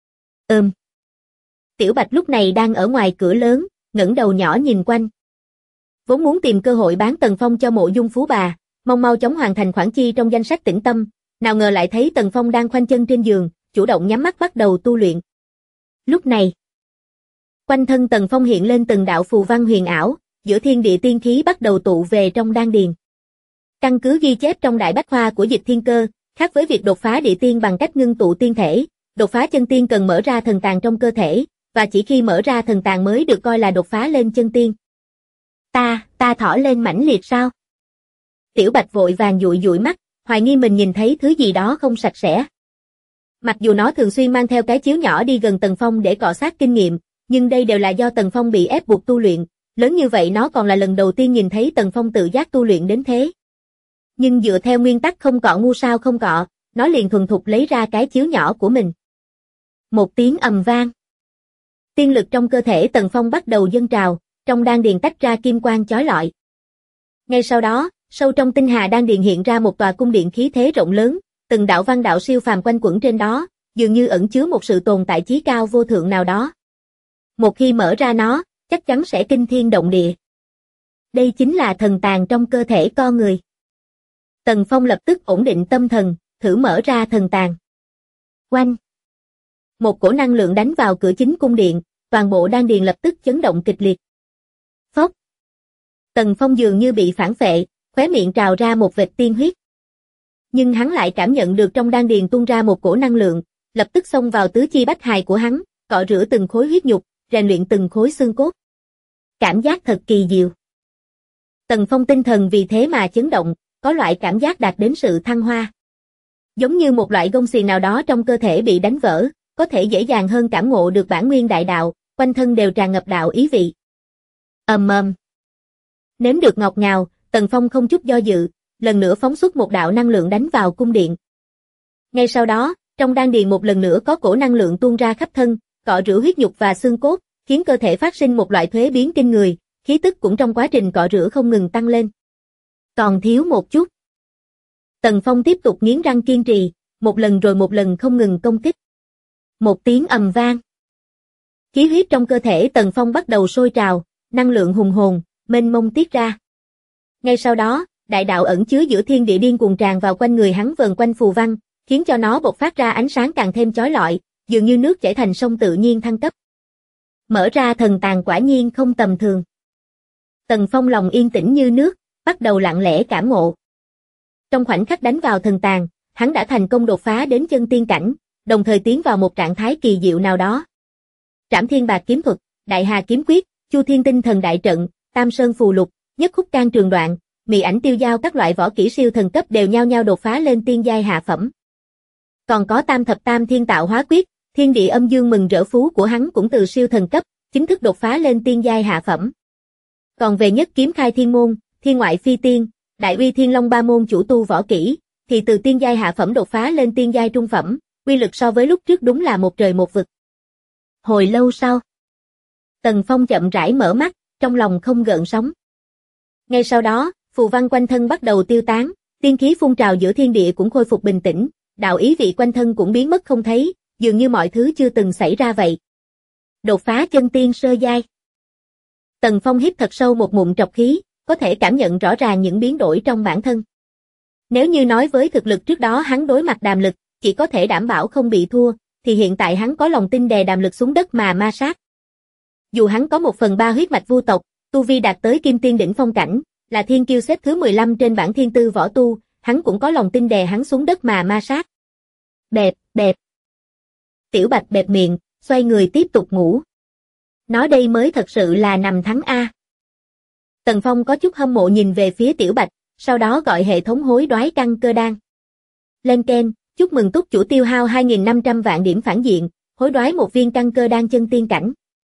Tiểu Bạch lúc này đang ở ngoài cửa lớn, ngẩng đầu nhỏ nhìn quanh. Vốn muốn tìm cơ hội bán Tần Phong cho Mộ Dung phú bà, mong mau chóng hoàn thành khoản chi trong danh sách tĩnh tâm, nào ngờ lại thấy Tần Phong đang khoanh chân trên giường, chủ động nhắm mắt bắt đầu tu luyện. Lúc này, quanh thân Tần Phong hiện lên từng đạo phù văn huyền ảo, giữa thiên địa tiên khí bắt đầu tụ về trong đan điền. Căn cứ ghi chép trong Đại Bách Khoa của Dịch Thiên Cơ, khác với việc đột phá địa tiên bằng cách ngưng tụ tiên thể, đột phá chân tiên cần mở ra thần tàng trong cơ thể, và chỉ khi mở ra thần tàng mới được coi là đột phá lên chân tiên. Ta thỏ lên mãnh liệt sao? Tiểu Bạch vội vàng dụi dụi mắt, hoài nghi mình nhìn thấy thứ gì đó không sạch sẽ. Mặc dù nó thường xuyên mang theo cái chiếu nhỏ đi gần Tần Phong để cọ sát kinh nghiệm, nhưng đây đều là do Tần Phong bị ép buộc tu luyện, lớn như vậy nó còn là lần đầu tiên nhìn thấy Tần Phong tự giác tu luyện đến thế. Nhưng dựa theo nguyên tắc không cọ ngu sao không cọ, nó liền thuần thục lấy ra cái chiếu nhỏ của mình. Một tiếng ầm vang. Tiên lực trong cơ thể Tần Phong bắt đầu dâng trào, trong đan điền tách ra kim quang chói lọi. Ngay sau đó, sâu trong tinh hà đan điền hiện ra một tòa cung điện khí thế rộng lớn, từng đạo văn đạo siêu phàm quanh quẩn trên đó, dường như ẩn chứa một sự tồn tại chí cao vô thượng nào đó. Một khi mở ra nó, chắc chắn sẽ kinh thiên động địa. Đây chính là thần tàng trong cơ thể con người. Tần Phong lập tức ổn định tâm thần, thử mở ra thần tàng. Oanh! Một cổ năng lượng đánh vào cửa chính cung điện, toàn bộ đan điền lập tức chấn động kịch liệt. Phốc! Tần Phong dường như bị phản phệ, khóe miệng trào ra một vệt tiên huyết. Nhưng hắn lại cảm nhận được trong đan điền tuôn ra một cổ năng lượng, lập tức xông vào tứ chi bách hài của hắn, cọ rửa từng khối huyết nhục, rèn luyện từng khối xương cốt. Cảm giác thật kỳ diệu. Tần Phong tinh thần vì thế mà chấn động, có loại cảm giác đạt đến sự thăng hoa. Giống như một loại gông xiềng nào đó trong cơ thể bị đánh vỡ, có thể dễ dàng hơn cảm ngộ được bản nguyên đại đạo, quanh thân đều tràn ngập đạo ý vị. Ầm ầm. Nếm được ngọt ngào, Tần Phong không chút do dự, lần nữa phóng xuất một đạo năng lượng đánh vào cung điện. Ngay sau đó, trong đan điền một lần nữa có cổ năng lượng tuôn ra khắp thân, cọ rửa huyết nhục và xương cốt, khiến cơ thể phát sinh một loại thuế biến kinh người, khí tức cũng trong quá trình cọ rửa không ngừng tăng lên. Còn thiếu một chút. Tần Phong tiếp tục nghiến răng kiên trì, một lần rồi một lần không ngừng công kích. Một tiếng ầm vang. Khí huyết trong cơ thể Tần Phong bắt đầu sôi trào, năng lượng hùng hồn, mênh mông tiết ra. Ngay sau đó, đại đạo ẩn chứa giữa thiên địa điên cuồng tràn vào quanh người hắn vờn quanh phù văn, khiến cho nó bộc phát ra ánh sáng càng thêm chói lọi, dường như nước chảy thành sông tự nhiên thăng cấp. Mở ra thần tàng quả nhiên không tầm thường. Tần Phong lòng yên tĩnh như nước, bắt đầu lặng lẽ cảm ngộ. Trong khoảnh khắc đánh vào thần tàng, hắn đã thành công đột phá đến chân tiên cảnh, đồng thời tiến vào một trạng thái kỳ diệu nào đó. Trảm Thiên Bạc kiếm thuật, Đại Hà kiếm quyết, Chu Thiên Tinh Thần đại trận, Tam Sơn phù lục, Nhất Khúc can trường đoạn, Mị ảnh tiêu dao các loại võ kỹ siêu thần cấp đều nhao nhao đột phá lên tiên giai hạ phẩm. Còn có Tam Thập Tam Thiên Tạo Hóa quyết, Thiên Địa Âm Dương Mừng Rỡ Phú của hắn cũng từ siêu thần cấp, chính thức đột phá lên tiên giai hạ phẩm. Còn về Nhất Kiếm Khai Thiên Môn, Thiên Ngoại Phi Tiên, Đại Uy Thiên Long ba môn chủ tu võ kỹ, thì từ tiên giai hạ phẩm đột phá lên tiên giai trung phẩm, uy lực so với lúc trước đúng là một trời một vực. Hồi lâu sau, Tần Phong chậm rãi mở mắt, trong lòng không gợn sóng. Ngay sau đó, phù văn quanh thân bắt đầu tiêu tán, tiên khí phun trào giữa thiên địa cũng khôi phục bình tĩnh, đạo ý vị quanh thân cũng biến mất không thấy, dường như mọi thứ chưa từng xảy ra vậy. Đột phá chân tiên sơ giai. Tần Phong hít thật sâu một ngụm trọc khí, có thể cảm nhận rõ ràng những biến đổi trong bản thân. Nếu như nói với thực lực trước đó hắn đối mặt Đàm Lực, chỉ có thể đảm bảo không bị thua, thì hiện tại hắn có lòng tin đè Đàm Lực xuống đất mà ma sát. Dù hắn có 1/3 huyết mạch vu tộc, tu vi đạt tới kim tiên đỉnh phong cảnh, là thiên kiêu xếp thứ 15 trên bảng thiên tư võ tu, hắn cũng có lòng tin đè hắn xuống đất mà ma sát. Bẹp, bẹp. Tiểu Bạch bẹp miệng, xoay người tiếp tục ngủ. Nó đây mới thật sự là nằm thắng A. Tần Phong có chút hâm mộ nhìn về phía Tiểu Bạch, sau đó gọi hệ thống hối đoái căn cơ đan. Lên keng, chúc mừng túc chủ tiêu hao 2.500 vạn điểm phản diện, hối đoái một viên căn cơ đan chân tiên cảnh.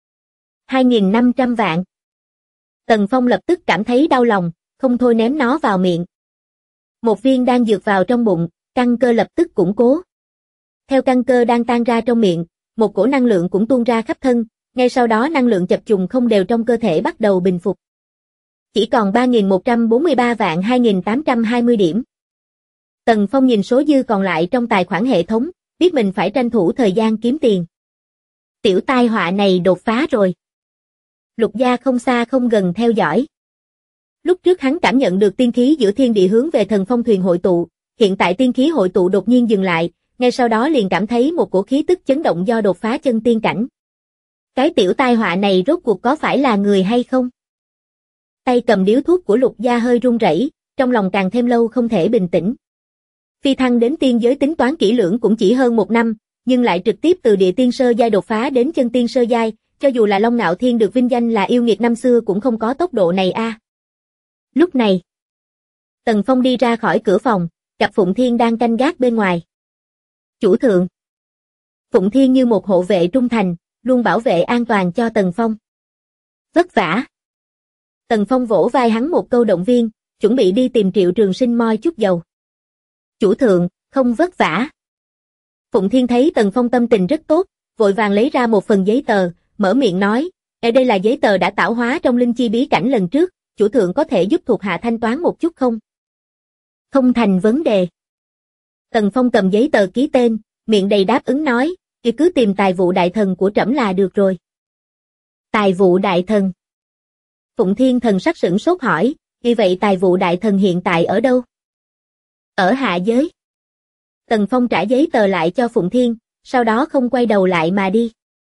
2.500 vạn. Tần Phong lập tức cảm thấy đau lòng, không thôi ném nó vào miệng. Một viên đan dược vào trong bụng, căn cơ lập tức củng cố. Theo căn cơ đang tan ra trong miệng, một cổ năng lượng cũng tuôn ra khắp thân, ngay sau đó năng lượng chập trùng không đều trong cơ thể bắt đầu bình phục. Chỉ còn 3.143 vạn 2.820 điểm. Tần Phong nhìn số dư còn lại trong tài khoản hệ thống, biết mình phải tranh thủ thời gian kiếm tiền. Tiểu tai họa này đột phá rồi. Lục Gia không xa không gần theo dõi. Lúc trước hắn cảm nhận được tiên khí giữa thiên địa hướng về thần phong thuyền hội tụ, hiện tại tiên khí hội tụ đột nhiên dừng lại, ngay sau đó liền cảm thấy một cổ khí tức chấn động do đột phá chân tiên cảnh. Cái tiểu tai họa này rốt cuộc có phải là người hay không? Tay cầm điếu thuốc của Lục Gia hơi run rẩy, trong lòng càng thêm lâu không thể bình tĩnh. Phi thăng đến tiên giới tính toán kỹ lưỡng cũng chỉ hơn 1 năm, nhưng lại trực tiếp từ địa tiên sơ giai đột phá đến chân tiên sơ giai, cho dù là Long Ngạo Thiên được vinh danh là yêu nghiệt năm xưa cũng không có tốc độ này a. Lúc này, Tần Phong đi ra khỏi cửa phòng, gặp Phụng Thiên đang canh gác bên ngoài. Chủ thượng. Phụng Thiên như một hộ vệ trung thành, luôn bảo vệ an toàn cho Tần Phong. Vất vả. Tần Phong vỗ vai hắn một câu động viên, chuẩn bị đi tìm Triệu Trường Sinh moi chút dầu. Chủ thượng, không vất vả. Phụng Thiên thấy Tần Phong tâm tình rất tốt, vội vàng lấy ra một phần giấy tờ, mở miệng nói, đây là giấy tờ đã tạo hóa trong linh chi bí cảnh lần trước, chủ thượng có thể giúp thuộc hạ thanh toán một chút không? Không thành vấn đề. Tần Phong cầm giấy tờ ký tên, miệng đầy đáp ứng nói, cứ tìm tài vụ đại thần của trẫm là được rồi. Tài vụ đại thần. Phụng Thiên thần sắc sửng sốt hỏi, vậy tài vụ đại thần hiện tại ở đâu? Ở hạ giới. Tần Phong trả giấy tờ lại cho Phụng Thiên, sau đó không quay đầu lại mà đi.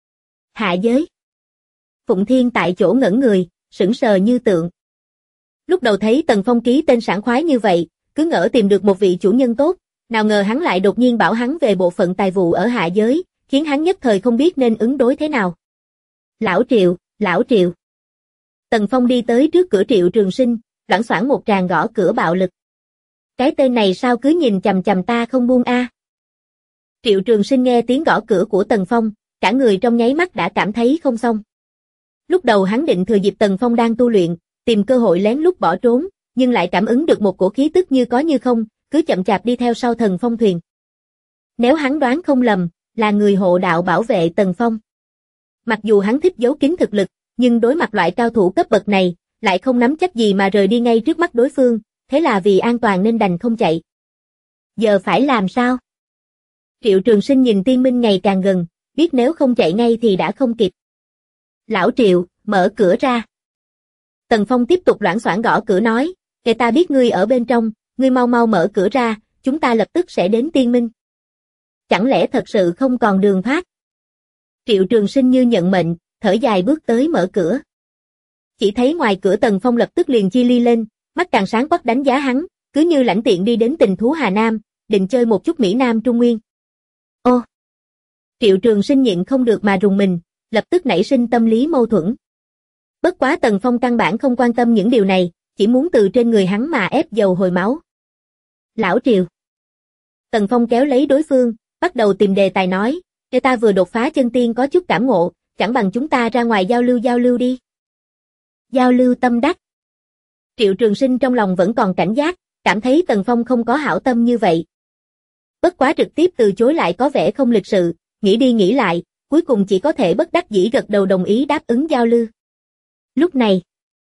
Hạ giới. Phụng Thiên tại chỗ ngẩn người, sững sờ như tượng. Lúc đầu thấy Tần Phong ký tên sảng khoái như vậy, cứ ngỡ tìm được một vị chủ nhân tốt, nào ngờ hắn lại đột nhiên bảo hắn về bộ phận tài vụ ở hạ giới, khiến hắn nhất thời không biết nên ứng đối thế nào. Lão Triệu, Lão Triệu. Tần Phong đi tới trước cửa Triệu Trường Sinh, loảng xoảng một tràng gõ cửa bạo lực. Cái tên này sao cứ nhìn chằm chằm ta không buông a? Triệu Trường Sinh nghe tiếng gõ cửa của Tần Phong, cả người trong nháy mắt đã cảm thấy không xong. Lúc đầu hắn định thừa dịp Tần Phong đang tu luyện, tìm cơ hội lén lút bỏ trốn, nhưng lại cảm ứng được một cổ khí tức như có như không, cứ chậm chạp đi theo sau Thần Phong thuyền. Nếu hắn đoán không lầm, là người hộ đạo bảo vệ Tần Phong. Mặc dù hắn thích giấu kín thực lực, nhưng đối mặt loại cao thủ cấp bậc này, lại không nắm chắc gì mà rời đi ngay trước mắt đối phương, thế là vì an toàn nên đành không chạy. Giờ phải làm sao? Triệu Trường Sinh nhìn Tiên Minh ngày càng gần, biết nếu không chạy ngay thì đã không kịp. Lão Triệu, mở cửa ra. Tần Phong tiếp tục loảng xoảng gõ cửa nói, kể ta biết ngươi ở bên trong, ngươi mau mau mở cửa ra, chúng ta lập tức sẽ đến Tiên Minh. Chẳng lẽ thật sự không còn đường thoát? Triệu Trường Sinh như nhận mệnh, thở dài bước tới mở cửa. Chỉ thấy ngoài cửa Tần Phong lập tức liền chi ly lên, mắt càng sáng quắc đánh giá hắn, cứ như lãnh tiện đi đến tình thú Hà Nam, định chơi một chút Mỹ Nam Trung Nguyên. Ô! Triệu Trường Sinh nhịn không được mà rùng mình, lập tức nảy sinh tâm lý mâu thuẫn. Bất quá Tần Phong căn bản không quan tâm những điều này, chỉ muốn từ trên người hắn mà ép dầu hồi máu. Lão Triệu. Tần Phong kéo lấy đối phương, bắt đầu tìm đề tài nói, để ta vừa đột phá chân tiên có chút cảm ngộ, chẳng bằng chúng ta ra ngoài giao lưu đi. Giao lưu tâm đắc. Triệu Trường Sinh trong lòng vẫn còn cảnh giác, cảm thấy Tần Phong không có hảo tâm như vậy. Bất quá trực tiếp từ chối lại có vẻ không lịch sự, nghĩ đi nghĩ lại, cuối cùng chỉ có thể bất đắc dĩ gật đầu đồng ý đáp ứng giao lưu. Lúc này,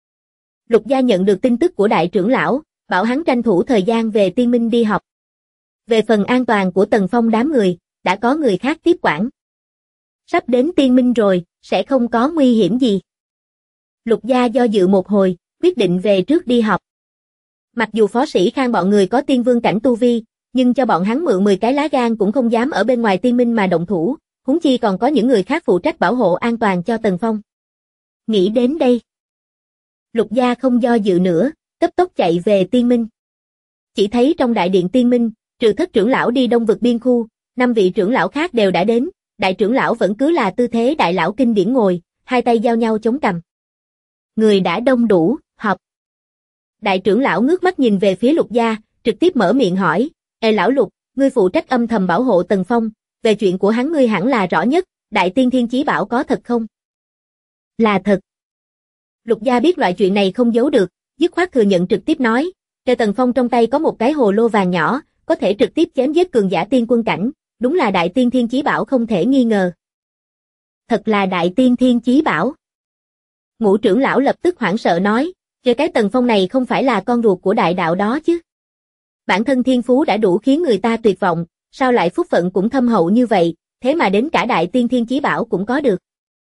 Lục Gia nhận được tin tức của đại trưởng lão, bảo hắn tranh thủ thời gian về Tiên Minh đi học. Về phần an toàn của Tần Phong đám người, đã có người khác tiếp quản. Sắp đến Tiên Minh rồi, sẽ không có nguy hiểm gì. Lục Gia do dự một hồi, quyết định về trước đi học. Mặc dù Phó Sĩ Khang bọn người có tiên vương cảnh tu vi, nhưng cho bọn hắn mượn 10 cái lá gan cũng không dám ở bên ngoài Tiên Minh mà động thủ, huống chi còn có những người khác phụ trách bảo hộ an toàn cho Tần Phong. Nghĩ đến đây, Lục Gia không do dự nữa, cấp tốc chạy về Tiên Minh. Chỉ thấy trong đại điện Tiên Minh, trừ Thất trưởng lão đi Đông vực biên khu, 5 vị trưởng lão khác đều đã đến, đại trưởng lão vẫn cứ là tư thế đại lão kinh điển ngồi, hai tay giao nhau chống cằm. Người đã đông đủ, họp. Đại trưởng lão ngước mắt nhìn về phía Lục Gia, trực tiếp mở miệng hỏi, Ê lão Lục, ngươi phụ trách âm thầm bảo hộ Tần Phong, về chuyện của hắn ngươi hẳn là rõ nhất, Đại Tiên Thiên Chí Bảo có thật không? Là thật. Lục Gia biết loại chuyện này không giấu được, dứt khoát thừa nhận trực tiếp nói, Kề Tần Phong trong tay có một cái hồ lô vàng nhỏ, có thể trực tiếp chém giết cường giả tiên quân cảnh, đúng là Đại Tiên Thiên Chí Bảo không thể nghi ngờ. Thật là Đại Tiên Thiên Chí Bảo. Ngũ trưởng lão lập tức hoảng sợ nói, Kề cái Tần Phong này không phải là con ruột của đại đạo đó chứ. Bản thân thiên phú đã đủ khiến người ta tuyệt vọng, sao lại phúc phận cũng thâm hậu như vậy, thế mà đến cả Đại Tiên Thiên Chí Bảo cũng có được.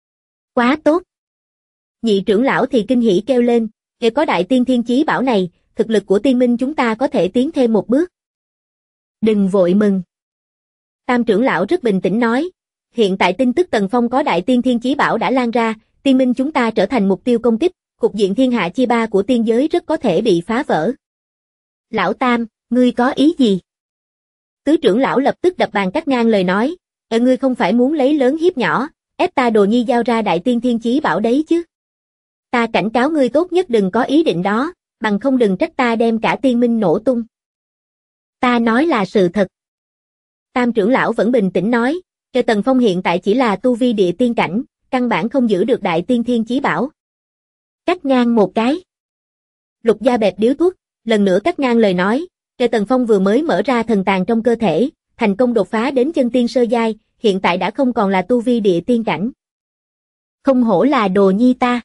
Quá tốt. Nhị trưởng lão thì kinh hỉ kêu lên, Kề có Đại Tiên Thiên Chí Bảo này, thực lực của Tiên Minh chúng ta có thể tiến thêm một bước. Đừng vội mừng. Tam trưởng lão rất bình tĩnh nói, hiện tại tin tức Tần Phong có Đại Tiên Thiên Chí Bảo đã lan ra, Tiên Minh chúng ta trở thành mục tiêu công kích, cục diện thiên hạ chia ba của tiên giới rất có thể bị phá vỡ. Lão Tam, ngươi có ý gì? Tứ trưởng lão lập tức đập bàn cắt ngang lời nói, ngươi không phải muốn lấy lớn hiếp nhỏ, ép ta Đồ Nhi giao ra Đại Tiên Thiên Chí Bảo đấy chứ. Ta cảnh cáo ngươi tốt nhất đừng có ý định đó, bằng không đừng trách ta đem cả Tiên Minh nổ tung. Ta nói là sự thật. Tam trưởng lão vẫn bình tĩnh nói, Kề Tần Phong hiện tại chỉ là tu vi địa tiên cảnh, căn bản không giữ được Đại Tiên Thiên Chí Bảo. Cắt ngang một cái. Lục Gia bẹp điếu thuốc, lần nữa cắt ngang lời nói, Kề Tần Phong vừa mới mở ra thần tàng trong cơ thể, thành công đột phá đến chân tiên sơ giai, hiện tại đã không còn là tu vi địa tiên cảnh. Không hổ là Đồ Nhi ta.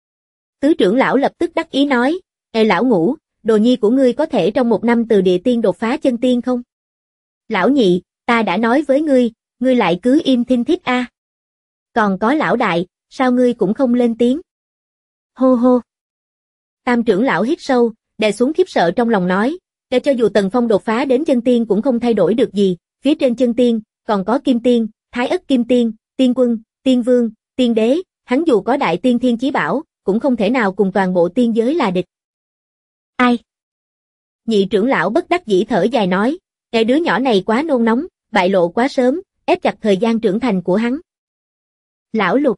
Tứ trưởng lão lập tức đắc ý nói, Ê lão Ngũ, Đồ Nhi của ngươi có thể trong 1 năm từ địa tiên đột phá chân tiên không? Lão Nhị, ta đã nói với ngươi, ngươi lại cứ im thinh thích a. Còn có lão Đại, sao ngươi cũng không lên tiếng? Hô hô. Tam trưởng lão hít sâu, đè xuống khiếp sợ trong lòng nói, Kể cho dù Tần Phong đột phá đến chân tiên cũng không thay đổi được gì, phía trên chân tiên, còn có kim tiên, thái ất kim tiên, tiên quân, tiên vương, tiên đế, hắn dù có đại tiên thiên chí bảo, cũng không thể nào cùng toàn bộ tiên giới là địch. Ai? Nhị trưởng lão bất đắc dĩ thở dài nói, cái đứa nhỏ này quá nôn nóng, bại lộ quá sớm, ép chặt thời gian trưởng thành của hắn. Lão Lục.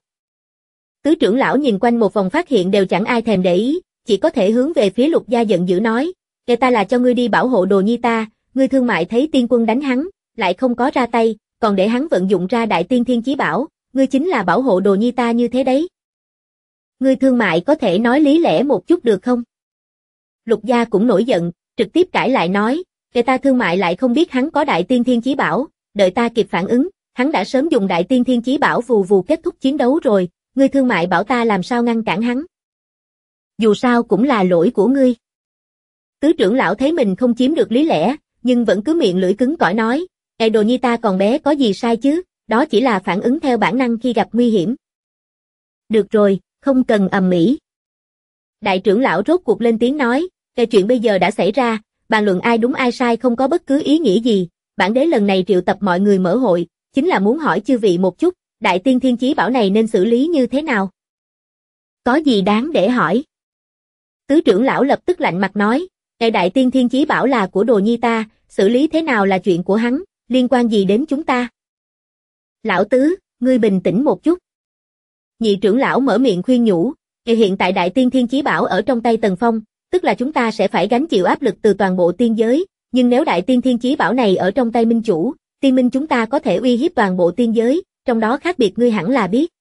Tứ trưởng lão nhìn quanh một vòng phát hiện đều chẳng ai thèm để ý, chỉ có thể hướng về phía Lục gia giận dữ nói, kể ta là cho ngươi đi bảo hộ Đồ Nhi ta, ngươi thương mại thấy tiên quân đánh hắn, lại không có ra tay, còn để hắn vận dụng ra đại tiên thiên chí bảo, ngươi chính là bảo hộ Đồ Nhi ta như thế đấy. Ngươi thương mại có thể nói lý lẽ một chút được không? Lục gia cũng nổi giận, trực tiếp cãi lại nói, kể ta thương mại lại không biết hắn có đại tiên thiên chí bảo, đợi ta kịp phản ứng, hắn đã sớm dùng đại tiên thiên chí bảo vù vù kết thúc chiến đấu rồi, ngươi thương mại bảo ta làm sao ngăn cản hắn. Dù sao cũng là lỗi của ngươi. Tứ trưởng lão thấy mình không chiếm được lý lẽ, nhưng vẫn cứ miệng lưỡi cứng cỏi nói, Đồ Nhi ta còn bé có gì sai chứ, đó chỉ là phản ứng theo bản năng khi gặp nguy hiểm. Được rồi, không cần ầm ĩ. Đại trưởng lão rốt cuộc lên tiếng nói, chuyện bây giờ đã xảy ra, bàn luận ai đúng ai sai không có bất cứ ý nghĩa gì, bản đế lần này triệu tập mọi người mở hội, chính là muốn hỏi chư vị một chút, đại tiên thiên chí bảo này nên xử lý như thế nào? Có gì đáng để hỏi? Tứ trưởng lão lập tức lạnh mặt nói, đại tiên thiên chí bảo là của Đồ Nhi ta, xử lý thế nào là chuyện của hắn, liên quan gì đến chúng ta? Lão Tứ, ngươi bình tĩnh một chút. Nhị trưởng lão mở miệng khuyên nhủ, hiện tại đại tiên thiên chí bảo ở trong tay Tần Phong, tức là chúng ta sẽ phải gánh chịu áp lực từ toàn bộ tiên giới, nhưng nếu đại tiên thiên chí bảo này ở trong tay minh chủ, tiên minh chúng ta có thể uy hiếp toàn bộ tiên giới, trong đó khác biệt ngươi hẳn là biết.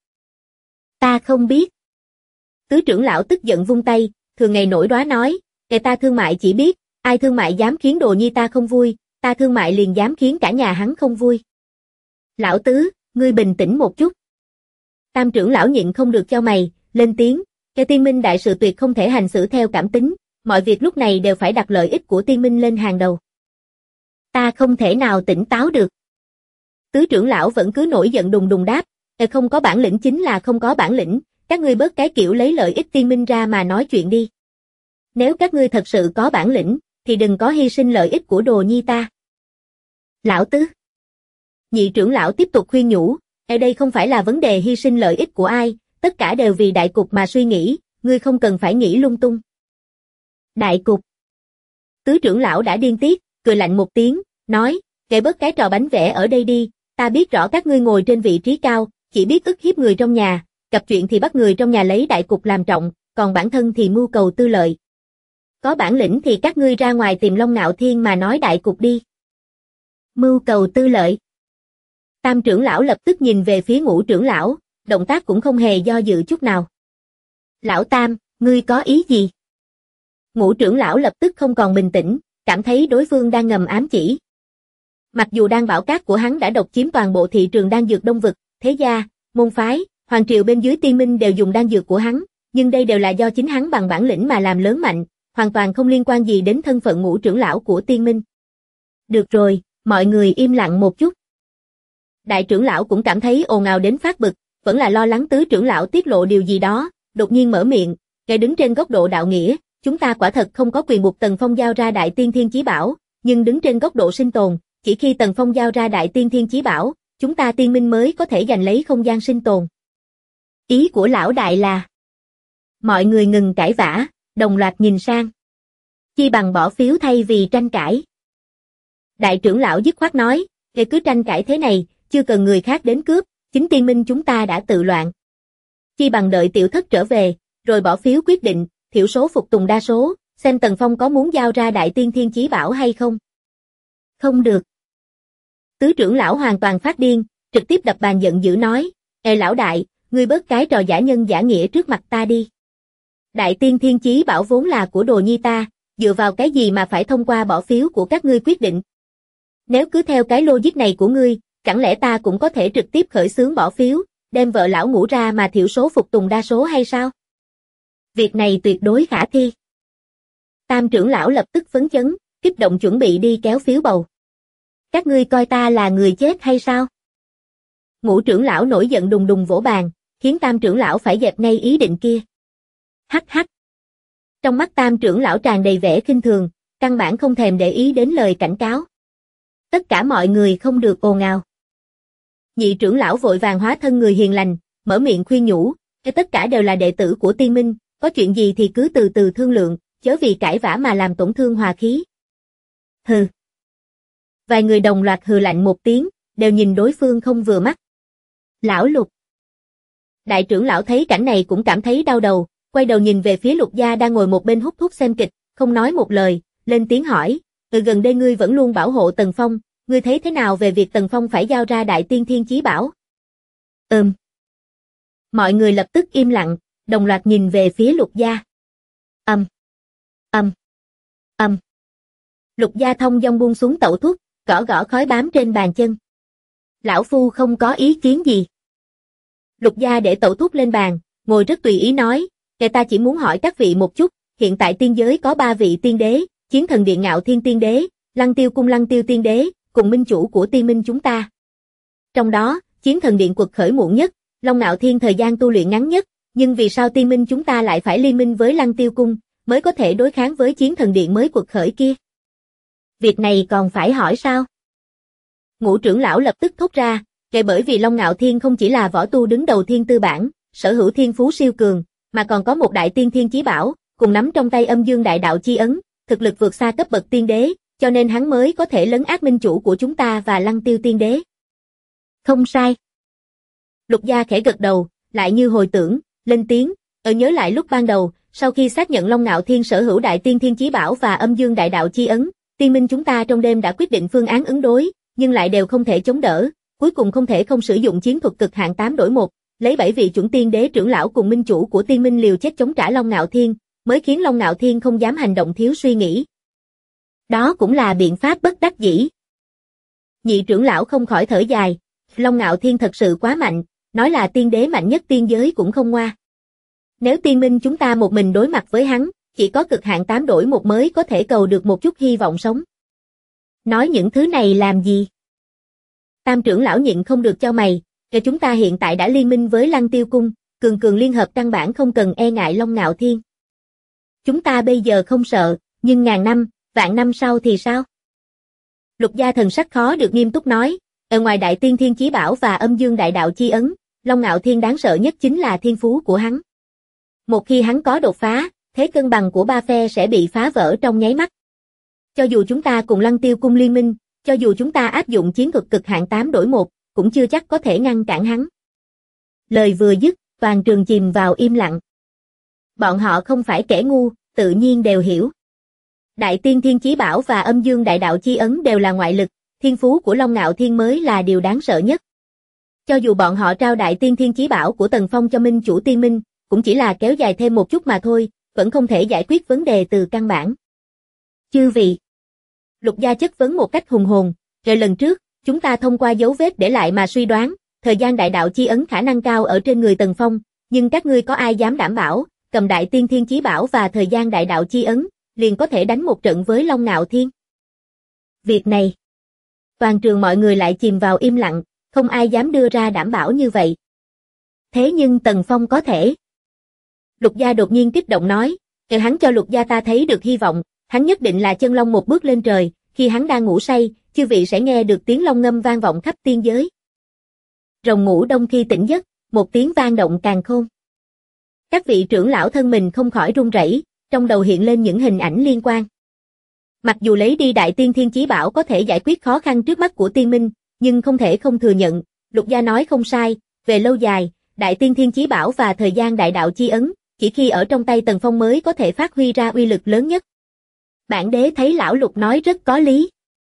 Ta không biết. Tứ trưởng lão tức giận vung tay, thường ngày nổi đoá nói, ta thương mại chỉ biết, ai thương mại dám khiến Đồ Nhi ta không vui, ta thương mại liền dám khiến cả nhà hắn không vui. Lão Tứ, ngươi bình tĩnh một chút. Tam trưởng lão nhịn không được chau mày, lên tiếng, tiên minh đại sự tuyệt không thể hành xử theo cảm tính, mọi việc lúc này đều phải đặt lợi ích của tiên minh lên hàng đầu. Ta không thể nào tỉnh táo được. Tứ trưởng lão vẫn cứ nổi giận đùng đùng đáp, không có bản lĩnh chính là không có bản lĩnh, các ngươi bớt cái kiểu lấy lợi ích tiên minh ra mà nói chuyện đi. Nếu các ngươi thật sự có bản lĩnh, thì đừng có hy sinh lợi ích của Đồ Nhi ta. Lão Tứ. Nhị trưởng lão tiếp tục khuyên nhủ, ở đây không phải là vấn đề hy sinh lợi ích của ai, tất cả đều vì đại cục mà suy nghĩ, ngươi không cần phải nghĩ lung tung. Đại cục. Tứ trưởng lão đã điên tiết, cười lạnh một tiếng, nói, kệ bớt cái trò bánh vẽ ở đây đi, ta biết rõ các ngươi ngồi trên vị trí cao, chỉ biết ức hiếp người trong nhà, gặp chuyện thì bắt người trong nhà lấy đại cục làm trọng, còn bản thân thì mưu cầu tư lợi. Có bản lĩnh thì các ngươi ra ngoài tìm Long Ngạo Thiên mà nói đại cục đi. Mưu cầu tư lợi. Tam trưởng lão lập tức nhìn về phía Ngũ trưởng lão, động tác cũng không hề do dự chút nào. Lão Tam, ngươi có ý gì? Ngũ trưởng lão lập tức không còn bình tĩnh, cảm thấy đối phương đang ngầm ám chỉ. Mặc dù đan bảo cát của hắn đã độc chiếm toàn bộ thị trường đan dược Đông vực, thế gia, môn phái, hoàng triều bên dưới tiên minh đều dùng đan dược của hắn, nhưng đây đều là do chính hắn bằng bản lĩnh mà làm lớn mạnh, hoàn toàn không liên quan gì đến thân phận Ngũ trưởng lão của tiên minh. Được rồi, mọi người im lặng một chút. Đại trưởng lão cũng cảm thấy ồn ào đến phát bực, vẫn là lo lắng tứ trưởng lão tiết lộ điều gì đó, đột nhiên mở miệng, kẻ đứng trên góc độ đạo nghĩa, chúng ta quả thật không có quyền buộc Tần Phong giao ra đại tiên thiên chí bảo, nhưng đứng trên góc độ sinh tồn, chỉ khi Tần Phong giao ra đại tiên thiên chí bảo, chúng ta tiên minh mới có thể giành lấy không gian sinh tồn. Ý của lão đại là... Mọi người ngừng cãi vã, đồng loạt nhìn sang. Chi bằng bỏ phiếu thay vì tranh cãi. Đại trưởng lão dứt khoát nói, cứ tranh cãi thế này, chưa cần người khác đến cướp, chính tiên minh chúng ta đã tự loạn. Chi bằng đợi tiểu thất trở về, rồi bỏ phiếu quyết định, thiểu số phục tùng đa số, xem Tần Phong có muốn giao ra đại tiên thiên chí bảo hay không. Không được. Tứ trưởng lão hoàn toàn phát điên, trực tiếp đập bàn giận dữ nói, lão đại, ngươi bớt cái trò giả nhân giả nghĩa trước mặt ta đi. Đại tiên thiên chí bảo vốn là của Đồ Nhi ta, dựa vào cái gì mà phải thông qua bỏ phiếu của các ngươi quyết định. Nếu cứ theo cái logic này của ngươi, chẳng lẽ ta cũng có thể trực tiếp khởi xướng bỏ phiếu, đem vợ lão Ngũ ra mà thiểu số phục tùng đa số hay sao? Việc này tuyệt đối khả thi. Tam trưởng lão lập tức phấn chấn, kích động chuẩn bị đi kéo phiếu bầu. Các ngươi coi ta là người chết hay sao? Ngũ trưởng lão nổi giận đùng đùng vỗ bàn, khiến tam trưởng lão phải dẹp ngay ý định kia. Hắc hắc. Trong mắt tam trưởng lão tràn đầy vẻ khinh thường, căn bản không thèm để ý đến lời cảnh cáo. Tất cả mọi người không được ồn ào. Nhị trưởng lão vội vàng hóa thân người hiền lành, mở miệng khuyên nhủ, tất cả đều là đệ tử của Tiên Minh, có chuyện gì thì cứ từ từ thương lượng, chớ vì cãi vã mà làm tổn thương hòa khí. Hừ. Vài người đồng loạt hừ lạnh một tiếng, đều nhìn đối phương không vừa mắt. Lão Lục. Đại trưởng lão thấy cảnh này cũng cảm thấy đau đầu, quay đầu nhìn về phía Lục gia đang ngồi một bên hút thuốc xem kịch, không nói một lời, lên tiếng hỏi, gần đây ngươi vẫn luôn bảo hộ Tần Phong, ngươi thấy thế nào về việc Tần Phong phải giao ra Đại Tiên Thiên Chí Bảo? Mọi người lập tức im lặng, đồng loạt nhìn về phía Lục gia. Lục gia thông dong buông xuống tẩu thuốc, gõ gõ khói bám trên bàn chân. Lão phu không có ý kiến gì. Lục gia để tẩu thuốc lên bàn, ngồi rất tùy ý nói, ta chỉ muốn hỏi các vị một chút, hiện tại tiên giới có 3 vị tiên đế, Chiến Thần Điện Ngạo Thiên Tiên Đế, Lăng Tiêu Cung Lăng Tiêu Tiên Đế, cùng minh chủ của Tiên Minh chúng ta. Trong đó, Chiến Thần Điện quật khởi muộn nhất, Long Ngạo Thiên thời gian tu luyện ngắn nhất, nhưng vì sao Tiên Minh chúng ta lại phải liên minh với Lăng Tiêu Cung, mới có thể đối kháng với Chiến Thần Điện mới quật khởi kia? Việc này còn phải hỏi sao? Ngũ trưởng lão lập tức thốt ra, bởi vì Long Ngạo Thiên không chỉ là võ tu đứng đầu thiên tư bản, sở hữu thiên phú siêu cường, mà còn có một Đại Tiên Thiên Chí Bảo, cùng nắm trong tay Âm Dương Đại Đạo Chi Ấn, thực lực vượt xa cấp bậc tiên đế, cho nên hắn mới có thể lấn át minh chủ của chúng ta và Lăng Tiêu Tiên Đế. Không sai. Lục gia khẽ gật đầu, lại như hồi tưởng, lên tiếng, nhớ lại lúc ban đầu, sau khi xác nhận Long Ngạo Thiên sở hữu Đại Tiên Thiên Chí Bảo và Âm Dương Đại Đạo Chi Ấn, Tiên Minh chúng ta trong đêm đã quyết định phương án ứng đối, nhưng lại đều không thể chống đỡ, cuối cùng không thể không sử dụng chiến thuật cực hạn 8 đổi 1, lấy 7 vị chuẩn tiên đế trưởng lão cùng minh chủ của Tiên Minh liều chết chống trả Long Ngạo Thiên, mới khiến Long Ngạo Thiên không dám hành động thiếu suy nghĩ. Đó cũng là biện pháp bất đắc dĩ. Nhị trưởng lão không khỏi thở dài, Long Ngạo Thiên thật sự quá mạnh, nói là tiên đế mạnh nhất tiên giới cũng không ngoa. Nếu Tiên Minh chúng ta một mình đối mặt với hắn, chỉ có cực hạn 8 đổi 1 mới có thể cầu được một chút hy vọng sống. Nói những thứ này làm gì? Tam trưởng lão nhịn không được chau mày, chúng ta hiện tại đã liên minh với Lăng Tiêu Cung, cường liên hợp căn bản không cần e ngại Long Ngạo Thiên. Chúng ta bây giờ không sợ, nhưng ngàn năm, vạn năm sau thì sao? Lục gia thần sắc khó được nghiêm túc nói, ở ngoài Đại Tiên Thiên Chí Bảo và Âm Dương Đại Đạo Chi Ấn, Long Ngạo Thiên đáng sợ nhất chính là thiên phú của hắn. Một khi hắn có đột phá, thế cân bằng của ba phe sẽ bị phá vỡ trong nháy mắt. Cho dù chúng ta cùng Lăng Tiêu Cung liên minh, cho dù chúng ta áp dụng chiến thuật cực hạn 8 đổi 1, cũng chưa chắc có thể ngăn cản hắn. Lời vừa dứt, toàn trường chìm vào im lặng. Bọn họ không phải kẻ ngu, tự nhiên đều hiểu. Đại Tiên Thiên Chí Bảo và Âm Dương Đại Đạo Chi Ấn đều là ngoại lực, thiên phú của Long Ngạo Thiên mới là điều đáng sợ nhất. Cho dù bọn họ trao Đại Tiên Thiên Chí Bảo của Tần Phong cho minh chủ Tiên Minh, cũng chỉ là kéo dài thêm một chút mà thôi, vẫn không thể giải quyết vấn đề từ căn bản. Chư vị. Lục gia chất vấn một cách hùng hồn, rồi lần trước, chúng ta thông qua dấu vết để lại mà suy đoán, thời gian Đại Đạo Chi Ấn khả năng cao ở trên người Tần Phong, nhưng các ngươi có ai dám đảm bảo, cầm Đại Tiên Thiên Chí Bảo và thời gian Đại Đạo Chi Ấn, liền có thể đánh một trận với Long Ngạo Thiên? Việc này, toàn trường mọi người lại chìm vào im lặng, không ai dám đưa ra đảm bảo như vậy. Thế nhưng Tần Phong có thể. Lục gia đột nhiên kích động nói, hắn cho Lục gia ta thấy được hy vọng, hắn nhất định là chân long một bước lên trời, khi hắn đang ngủ say, chư vị sẽ nghe được tiếng long ngâm vang vọng khắp tiên giới. Rồng ngủ đông khi tỉnh giấc, một tiếng vang động càn khôn. Các vị trưởng lão thân mình không khỏi run rẩy, trong đầu hiện lên những hình ảnh liên quan. Mặc dù lấy đi Đại Tiên Thiên Chí Bảo có thể giải quyết khó khăn trước mắt của Tiên Minh, nhưng không thể không thừa nhận, Lục gia nói không sai, về lâu dài, Đại Tiên Thiên Chí Bảo và thời gian Đại Đạo Chi Ấn, chỉ khi ở trong tay Tần Phong mới có thể phát huy ra uy lực lớn nhất. Bản đế thấy lão Lục nói rất có lý.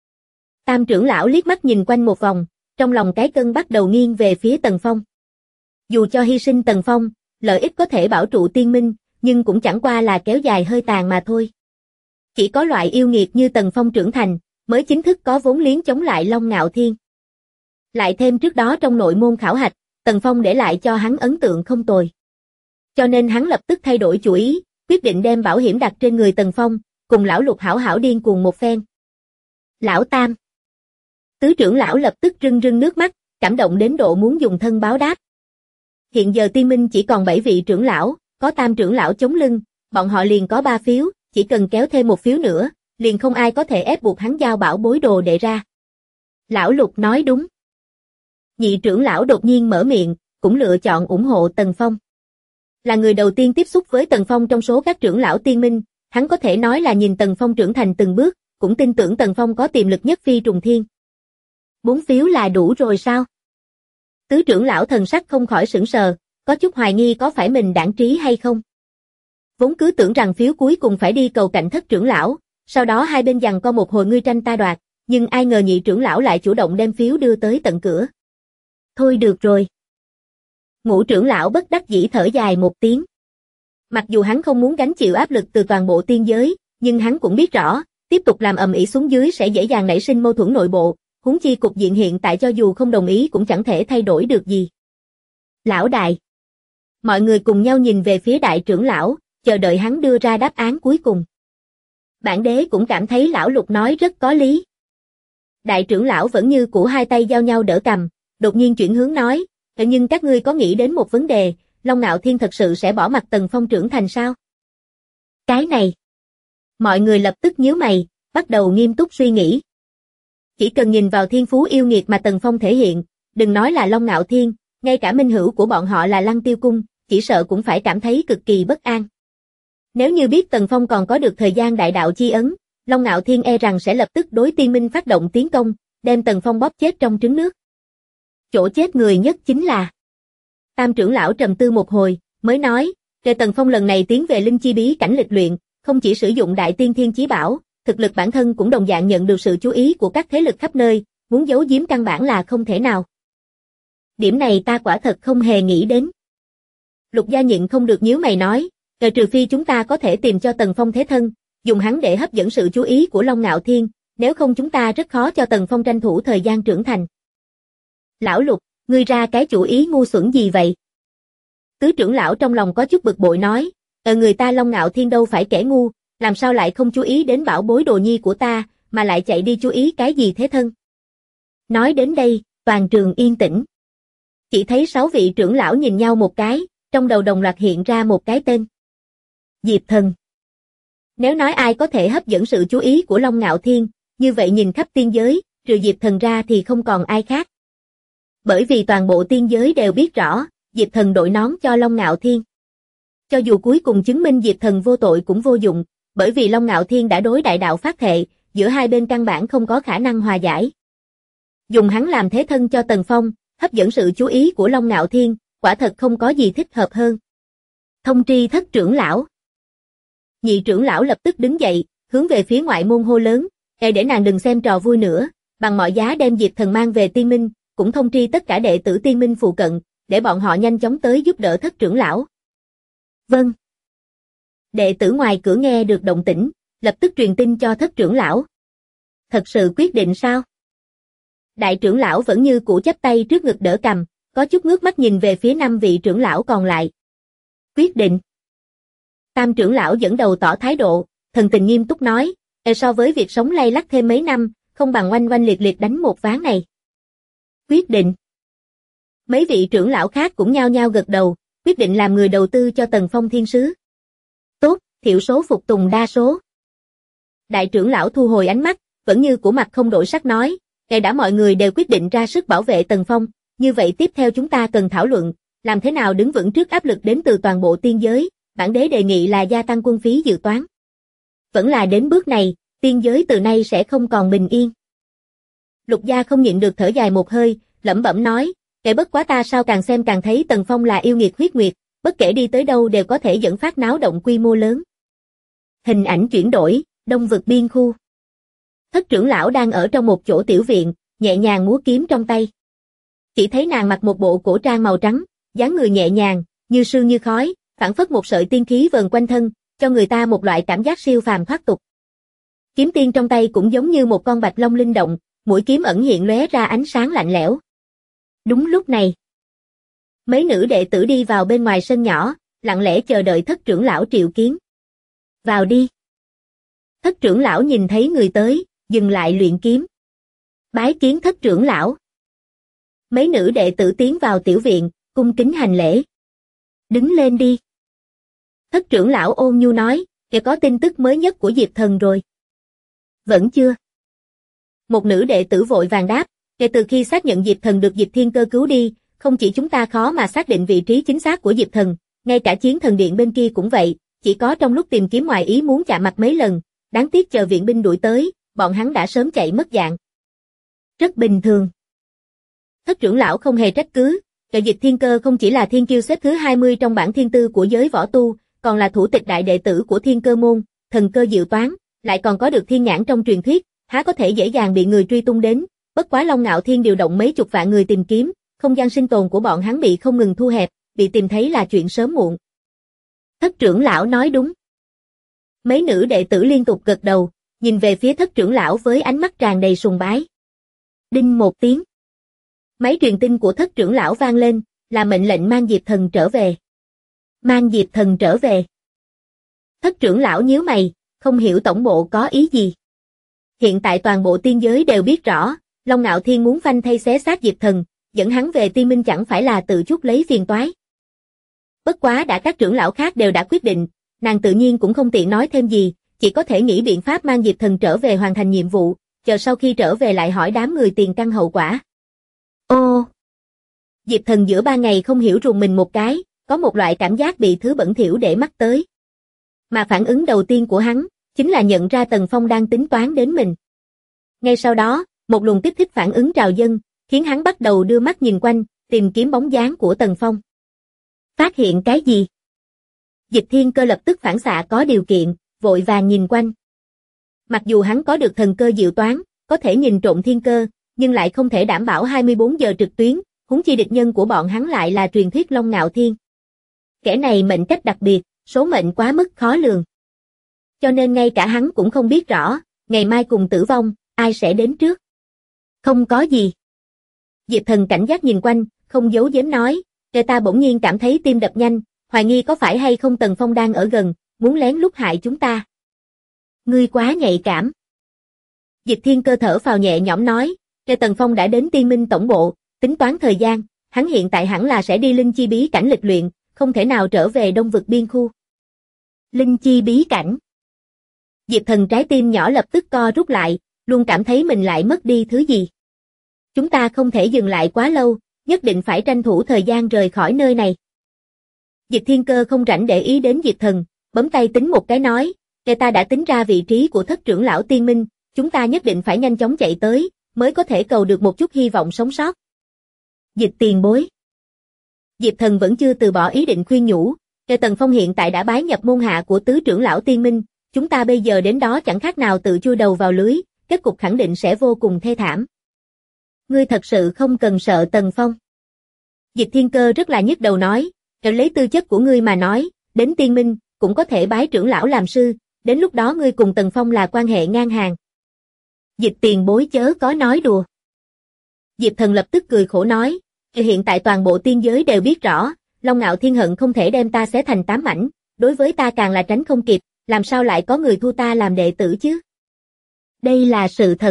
Tam trưởng lão liếc mắt nhìn quanh một vòng, trong lòng cái cân bắt đầu nghiêng về phía Tần Phong. Dù cho hy sinh Tần Phong, lợi ích có thể bảo trụ Tiên Minh, nhưng cũng chẳng qua là kéo dài hơi tàn mà thôi. Chỉ có loại yêu nghiệt như Tần Phong trưởng thành, mới chính thức có vốn liếng chống lại Long Ngạo Thiên. Lại thêm trước đó trong nội môn khảo hạch, Tần Phong để lại cho hắn ấn tượng không tồi. Cho nên hắn lập tức thay đổi chủ ý, quyết định đem bảo hiểm đặt trên người Tần Phong, cùng lão Lục hảo hảo điên cuồng một phen. Lão Tam. Tứ trưởng lão lập tức rưng rưng nước mắt, cảm động đến độ muốn dùng thân báo đáp. Hiện giờ Tiên Minh chỉ còn 7 vị trưởng lão, có Tam trưởng lão chống lưng, bọn họ liền có 3 phiếu, chỉ cần kéo thêm một phiếu nữa, liền không ai có thể ép buộc hắn giao bảo bối đồ đệ ra. Lão Lục nói đúng. Nhị trưởng lão đột nhiên mở miệng, cũng lựa chọn ủng hộ Tần Phong. Là người đầu tiên tiếp xúc với Tần Phong trong số các trưởng lão tiên minh, hắn có thể nói là nhìn Tần Phong trưởng thành từng bước, cũng tin tưởng Tần Phong có tiềm lực nhất phi trùng thiên. 4 phiếu là đủ rồi sao? Tứ trưởng lão thần sắc không khỏi sững sờ, có chút hoài nghi có phải mình đảng trí hay không. Vốn cứ tưởng rằng phiếu cuối cùng phải đi cầu cạnh thất trưởng lão, sau đó hai bên giằng co một hồi ngươi tranh ta đoạt, nhưng ai ngờ nhị trưởng lão lại chủ động đem phiếu đưa tới tận cửa. Thôi được rồi. Ngũ trưởng lão bất đắc dĩ thở dài một tiếng. Mặc dù hắn không muốn gánh chịu áp lực từ toàn bộ tiên giới, nhưng hắn cũng biết rõ, tiếp tục làm ầm ĩ xuống dưới sẽ dễ dàng nảy sinh mâu thuẫn nội bộ, huống chi cục diện hiện tại cho dù không đồng ý cũng chẳng thể thay đổi được gì. Lão đại. Mọi người cùng nhau nhìn về phía đại trưởng lão, chờ đợi hắn đưa ra đáp án cuối cùng. Bản đế cũng cảm thấy lão Lục nói rất có lý. Đại trưởng lão vẫn như cũ hai tay giao nhau đỡ cằm, đột nhiên chuyển hướng nói, nhưng các ngươi có nghĩ đến một vấn đề, Long Ngạo Thiên thật sự sẽ bỏ mặc Tần Phong trưởng thành sao? Cái này. Mọi người lập tức nhíu mày, bắt đầu nghiêm túc suy nghĩ. Chỉ cần nhìn vào thiên phú yêu nghiệt mà Tần Phong thể hiện, đừng nói là Long Ngạo Thiên, ngay cả minh hữu của bọn họ là Lăng Tiêu Cung, chỉ sợ cũng phải cảm thấy cực kỳ bất an. Nếu như biết Tần Phong còn có được thời gian đại đạo chi ấn, Long Ngạo Thiên e rằng sẽ lập tức đối tiên minh phát động tiến công, đem Tần Phong bóp chết trong trứng nước. Chỗ chết người nhất chính là Tam trưởng lão trầm tư một hồi, mới nói, Tần Phong lần này tiến về linh chi bí cảnh lịch luyện, không chỉ sử dụng đại tiên thiên chí bảo, thực lực bản thân cũng đồng dạng nhận được sự chú ý của các thế lực khắp nơi, muốn giấu giếm căn bản là không thể nào. Điểm này ta quả thật không hề nghĩ đến. Lục Gia nhịn không được nhíu mày nói, trừ phi chúng ta có thể tìm cho Tần Phong thế thân, dùng hắn để hấp dẫn sự chú ý của Long Ngạo Thiên, nếu không chúng ta rất khó cho Tần Phong tranh thủ thời gian trưởng thành. Lão Lục, ngươi ra cái chủ ý ngu xuẩn gì vậy? Tứ trưởng lão trong lòng có chút bực bội nói, người ta Long Ngạo Thiên đâu phải kẻ ngu, làm sao lại không chú ý đến bảo bối đồ nhi của ta, mà lại chạy đi chú ý cái gì thế thân? Nói đến đây, toàn trường yên tĩnh. Chỉ thấy 6 vị trưởng lão nhìn nhau một cái, trong đầu đồng loạt hiện ra một cái tên. Diệp Thần. Nếu nói ai có thể hấp dẫn sự chú ý của Long Ngạo Thiên, như vậy nhìn khắp tiên giới, trừ Diệp Thần ra thì không còn ai khác. Bởi vì toàn bộ tiên giới đều biết rõ, Diệp Thần đội nón cho Long Ngạo Thiên. Cho dù cuối cùng chứng minh Diệp Thần vô tội cũng vô dụng, bởi vì Long Ngạo Thiên đã đối đại đạo phát thệ, giữa hai bên căn bản không có khả năng hòa giải. Dùng hắn làm thế thân cho Tần Phong, hấp dẫn sự chú ý của Long Ngạo Thiên, quả thật không có gì thích hợp hơn. Thông tri thất trưởng lão. Nhị trưởng lão lập tức đứng dậy, hướng về phía ngoại môn hô lớn, để nàng đừng xem trò vui nữa, bằng mọi giá đem Diệp Thần mang về tiên minh, cũng thông tri tất cả đệ tử tiên minh phụ cận, để bọn họ nhanh chóng tới giúp đỡ thất trưởng lão. Vâng. Đệ tử ngoài cửa nghe được động tĩnh, lập tức truyền tin cho thất trưởng lão. Thật sự quyết định sao? Đại trưởng lão vẫn như cũ chắp tay trước ngực đỡ cằm, có chút ngước mắt nhìn về phía 5 vị trưởng lão còn lại. Quyết định. Tam trưởng lão dẫn đầu tỏ thái độ, thần tình nghiêm túc nói, so với việc sống lay lắt thêm mấy năm, không bằng oanh oanh liệt liệt đánh một ván này. Quyết định. Mấy vị trưởng lão khác cũng nhao nhao gật đầu, quyết định làm người đầu tư cho Tần Phong thiên sứ. Tốt, thiểu số phục tùng đa số. Đại trưởng lão thu hồi ánh mắt, vẫn như của mặt không đổi sắc nói, đã mọi người đều quyết định ra sức bảo vệ Tần Phong, như vậy tiếp theo chúng ta cần thảo luận, làm thế nào đứng vững trước áp lực đến từ toàn bộ tiên giới, bản đế đề nghị là gia tăng quân phí dự toán. Vẫn là đến bước này, tiên giới từ nay sẽ không còn bình yên. Lục Gia không nhịn được thở dài một hơi, lẩm bẩm nói, bất quá ta sao càng xem càng thấy Tần Phong là yêu nghiệt huyết nguyệt, bất kể đi tới đâu đều có thể dẫn phát náo động quy mô lớn. Hình ảnh chuyển đổi, đông vực biên khu. Thất trưởng lão đang ở trong một chỗ tiểu viện, nhẹ nhàng múa kiếm trong tay. Chỉ thấy nàng mặc một bộ cổ trang màu trắng, dáng người nhẹ nhàng, như sương như khói, phảng phất một sợi tiên khí vờn quanh thân, cho người ta một loại cảm giác siêu phàm thoát tục. Kiếm tiên trong tay cũng giống như một con bạch long linh động, mũi kiếm ẩn hiện lóe ra ánh sáng lạnh lẽo. Đúng lúc này, mấy nữ đệ tử đi vào bên ngoài sân nhỏ, lặng lẽ chờ đợi thất trưởng lão triệu kiến. Vào đi. Thất trưởng lão nhìn thấy người tới, dừng lại luyện kiếm. Bái kiến thất trưởng lão. Mấy nữ đệ tử tiến vào tiểu viện, cung kính hành lễ. Đứng lên đi. Thất trưởng lão ôn nhu nói, có tin tức mới nhất của Diệp Thần rồi. Vẫn chưa. Một nữ đệ tử vội vàng đáp, kể từ khi xác nhận Diệp Thần được Diệp Thiên Cơ cứu đi, không chỉ chúng ta khó mà xác định vị trí chính xác của Diệp Thần, ngay cả Chiến Thần Điện bên kia cũng vậy, chỉ có trong lúc tìm kiếm ngoài ý muốn chạm mặt mấy lần, đáng tiếc chờ viện binh đuổi tới, bọn hắn đã sớm chạy mất dạng. Rất bình thường. Thất trưởng lão không hề trách cứ, kẻ Diệp Thiên Cơ không chỉ là thiên kiêu xếp thứ 20 trong bảng thiên tư của giới võ tu, còn là thủ tịch đại đệ tử của Thiên Cơ môn, thần cơ diệu toán, lại còn có được thiên nhãn trong truyền thuyết, há có thể dễ dàng bị người truy tung đến, bất quá Long Ngạo Thiên điều động mấy chục vạn người tìm kiếm, không gian sinh tồn của bọn hắn bị không ngừng thu hẹp, bị tìm thấy là chuyện sớm muộn. Thất trưởng lão nói đúng. Mấy nữ đệ tử liên tục gật đầu, nhìn về phía thất trưởng lão với ánh mắt tràn đầy sùng bái. Đinh một tiếng. Máy truyền tin của thất trưởng lão vang lên, là mệnh lệnh mang Diệp Thần trở về. Mang Diệp Thần trở về. Thất trưởng lão nhíu mày, không hiểu tổng bộ có ý gì. Hiện tại toàn bộ tiên giới đều biết rõ, Long Ngạo Thiên muốn phanh thây xé xác Diệp Thần, dẫn hắn về Tiên Minh chẳng phải là tự chuốc lấy phiền toái. Bất quá đã các trưởng lão khác đều đã quyết định, nàng tự nhiên cũng không tiện nói thêm gì, chỉ có thể nghĩ biện pháp mang Diệp Thần trở về hoàn thành nhiệm vụ, chờ sau khi trở về lại hỏi đám người tiền căn hậu quả. Ô! Diệp Thần giữa 3 ngày không hiểu rùng mình một cái, có một loại cảm giác bị thứ bẩn thỉu để mắt tới. Mà phản ứng đầu tiên của hắn, chính là nhận ra Tần Phong đang tính toán đến mình. Ngay sau đó, một luồng kích thích phản ứng trào dâng, khiến hắn bắt đầu đưa mắt nhìn quanh, tìm kiếm bóng dáng của Tần Phong. Phát hiện cái gì? Dịch Thiên Cơ lập tức phản xạ có điều kiện, vội vàng nhìn quanh. Mặc dù hắn có được thần cơ diệu toán, có thể nhìn trộm thiên cơ, nhưng lại không thể đảm bảo 24 giờ trực tuyến, huống chi địch nhân của bọn hắn lại là truyền thuyết Long Ngạo Thiên. Kẻ này mệnh cách đặc biệt, số mệnh quá mức khó lường. Cho nên ngay cả hắn cũng không biết rõ, ngày mai cùng tử vong, ai sẽ đến trước. Không có gì. Diệp Thần cảnh giác nhìn quanh, không giấu giếm nói, kẻ ta bỗng nhiên cảm thấy tim đập nhanh, hoài nghi có phải hay không Tần Phong đang ở gần, muốn lén lút hại chúng ta. Ngươi quá nhạy cảm. Diệp Thiên Cơ thở phào nhẹ nhõm nói, kẻ Tần Phong đã đến Tiên Minh tổng bộ, tính toán thời gian, hắn hiện tại hẳn là sẽ đi Linh Chi bí cảnh lịch luyện, không thể nào trở về Đông vực biên khu. Linh Chi bí cảnh. Diệp Thần trái tim nhỏ lập tức co rút lại, luôn cảm thấy mình lại mất đi thứ gì. Chúng ta không thể dừng lại quá lâu, nhất định phải tranh thủ thời gian rời khỏi nơi này. Diệp Thiên Cơ không rảnh để ý đến Diệp Thần, bấm tay tính một cái nói, kẻ ta đã tính ra vị trí của thất trưởng lão Tiên Minh, chúng ta nhất định phải nhanh chóng chạy tới, mới có thể cầu được một chút hy vọng sống sót. Dịch tiền bối. Diệp Thần vẫn chưa từ bỏ ý định khuyên nhủ, kẻ Tần Phong hiện tại đã bái nhập môn hạ của tứ trưởng lão Tiên Minh, chúng ta bây giờ đến đó chẳng khác nào tự chui đầu vào lưới, kết cục khẳng định sẽ vô cùng thê thảm. Ngươi thật sự không cần sợ Tần Phong. Dịch Thiên Cơ rất là nhức đầu nói, lấy tư chất của ngươi mà nói, đến Tiên Minh, cũng có thể bái trưởng lão làm sư, đến lúc đó ngươi cùng Tần Phong là quan hệ ngang hàng. Dịch tiền bối chớ có nói đùa. Diệp Thần lập tức cười khổ nói, hiện tại toàn bộ tiên giới đều biết rõ, Long Ngạo Thiên hận không thể đem ta xé thành 8 mảnh, đối với ta càng là tránh không kịp, làm sao lại có người thu ta làm đệ tử chứ? Đây là sự thật.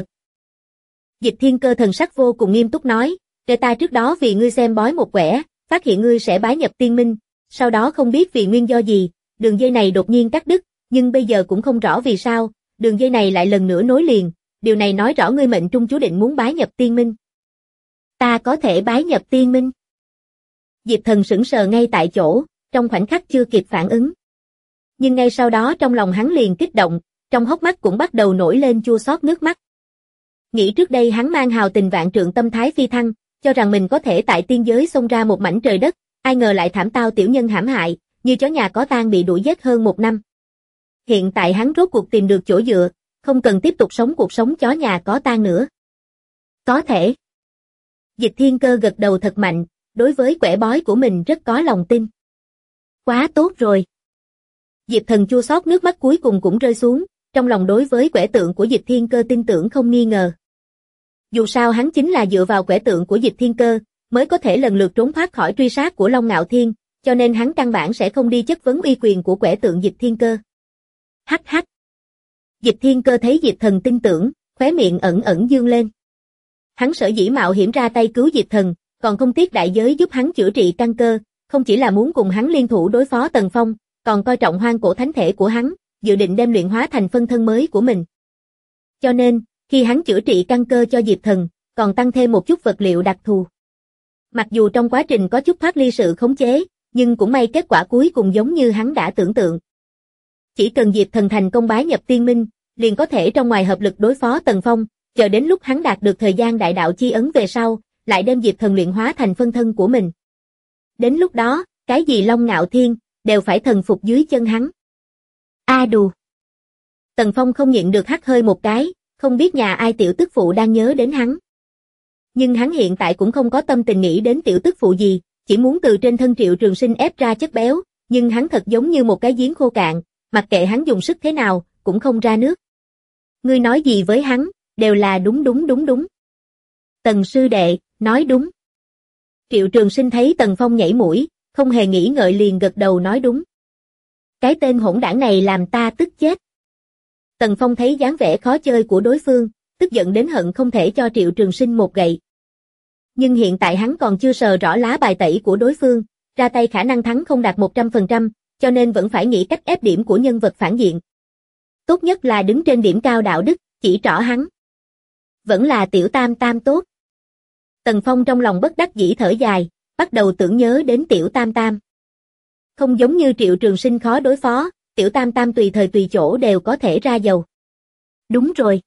Dịch Thiên Cơ thần sắc vô cùng nghiêm túc nói, kể ta trước đó vì ngươi xem bói một quẻ, phát hiện ngươi sẽ bái nhập Tiên Minh, sau đó không biết vì nguyên do gì, đường dây này đột nhiên cắt đứt, nhưng bây giờ cũng không rõ vì sao, đường dây này lại lần nữa nối liền, điều này nói rõ ngươi mệnh trung chú định muốn bái nhập Tiên Minh. Ta có thể bái nhập Tiên Minh. Diệp Thần sững sờ ngay tại chỗ, trong khoảnh khắc chưa kịp phản ứng. Nhưng ngay sau đó trong lòng hắn liền kích động, trong hốc mắt cũng bắt đầu nổi lên chua xót nước mắt. Nghĩ trước đây hắn mang hào tình vạn trượng tâm thái phi thăng, cho rằng mình có thể tại tiên giới xông ra một mảnh trời đất, ai ngờ lại thảm tao tiểu nhân hãm hại, như chó nhà có tang bị đuổi giết hơn 1 năm. Hiện tại hắn rốt cuộc tìm được chỗ dựa, không cần tiếp tục sống cuộc sống chó nhà có tang nữa. Có thể. Dịch Thiên Cơ gật đầu thật mạnh, đối với quẻ bói của mình rất có lòng tin. Quá tốt rồi. Diệp Thần chua xót nước mắt cuối cùng cũng rơi xuống, trong lòng đối với quẻ tượng của Dịch Thiên Cơ tin tưởng không nghi ngờ. Dù sao hắn chính là dựa vào quẻ tượng của Dịch Thiên Cơ, mới có thể lần lượt trốn thoát khỏi truy sát của Long Ngạo Thiên, cho nên hắn căn bản sẽ không đi chất vấn uy quyền của quẻ tượng Dịch Thiên Cơ. Hắc hắc. Dịch Thiên Cơ thấy Diệp Thần tin tưởng, khóe miệng ẩn ẩn dương lên. Hắn sở dĩ mạo hiểm ra tay cứu Diệp Thần, còn không tiếc đại giới giúp hắn chữa trị căn cơ, không chỉ là muốn cùng hắn liên thủ đối phó Tần Phong, còn coi trọng hoang cổ thánh thể của hắn, dự định đem luyện hóa thành phân thân mới của mình. Cho nên, khi hắn chữa trị căn cơ cho Diệp Thần, còn tăng thêm một chút vật liệu đặc thù. Mặc dù trong quá trình có chút thoát ly sự khống chế, nhưng cũng may kết quả cuối cùng giống như hắn đã tưởng tượng. Chỉ cần Diệp Thần thành công bái nhập tiên minh, liền có thể trong ngoài hợp lực đối phó Tần Phong, chờ đến lúc hắn đạt được thời gian đại đạo chi ấn về sau, lại đem Diệp Thần luyện hóa thành phân thân của mình. Đến lúc đó, cái gì Long Ngạo Thiên, đều phải thần phục dưới chân hắn. A đù. Tần Phong không nhịn được hắt hơi một cái, không biết nhà ai tiểu tức phụ đang nhớ đến hắn. Nhưng hắn hiện tại cũng không có tâm tình nghĩ đến tiểu tức phụ gì, chỉ muốn từ trên thân Triệu Trường Sinh ép ra chất béo, nhưng hắn thật giống như một cái giếng khô cạn, mặc kệ hắn dùng sức thế nào, cũng không ra nước. Ngươi nói gì với hắn, đều là đúng. Tần sư đệ, nói đúng. Triệu Trường Sinh thấy Tần Phong nhảy mũi, không hề nghĩ ngợi liền gật đầu nói đúng. Cái tên hỗn đảng này làm ta tức chết. Tần Phong thấy dáng vẻ khó chơi của đối phương, tức giận đến hận không thể cho Triệu Trường Sinh một gậy. Nhưng hiện tại hắn còn chưa sờ rõ lá bài tẩy của đối phương, ra tay khả năng thắng không đạt 100%, cho nên vẫn phải nghĩ cách ép điểm của nhân vật phản diện. Tốt nhất là đứng trên điểm cao đạo đức, chỉ trỏ hắn. Vẫn là Tiểu Tam Tam tốt. Tần Phong trong lòng bất đắc dĩ thở dài, bắt đầu tưởng nhớ đến Tiểu Tam Tam. Không giống như Triệu Trường Sinh khó đối phó, Tiểu Tam Tam tùy thời tùy chỗ đều có thể ra dầu. Đúng rồi.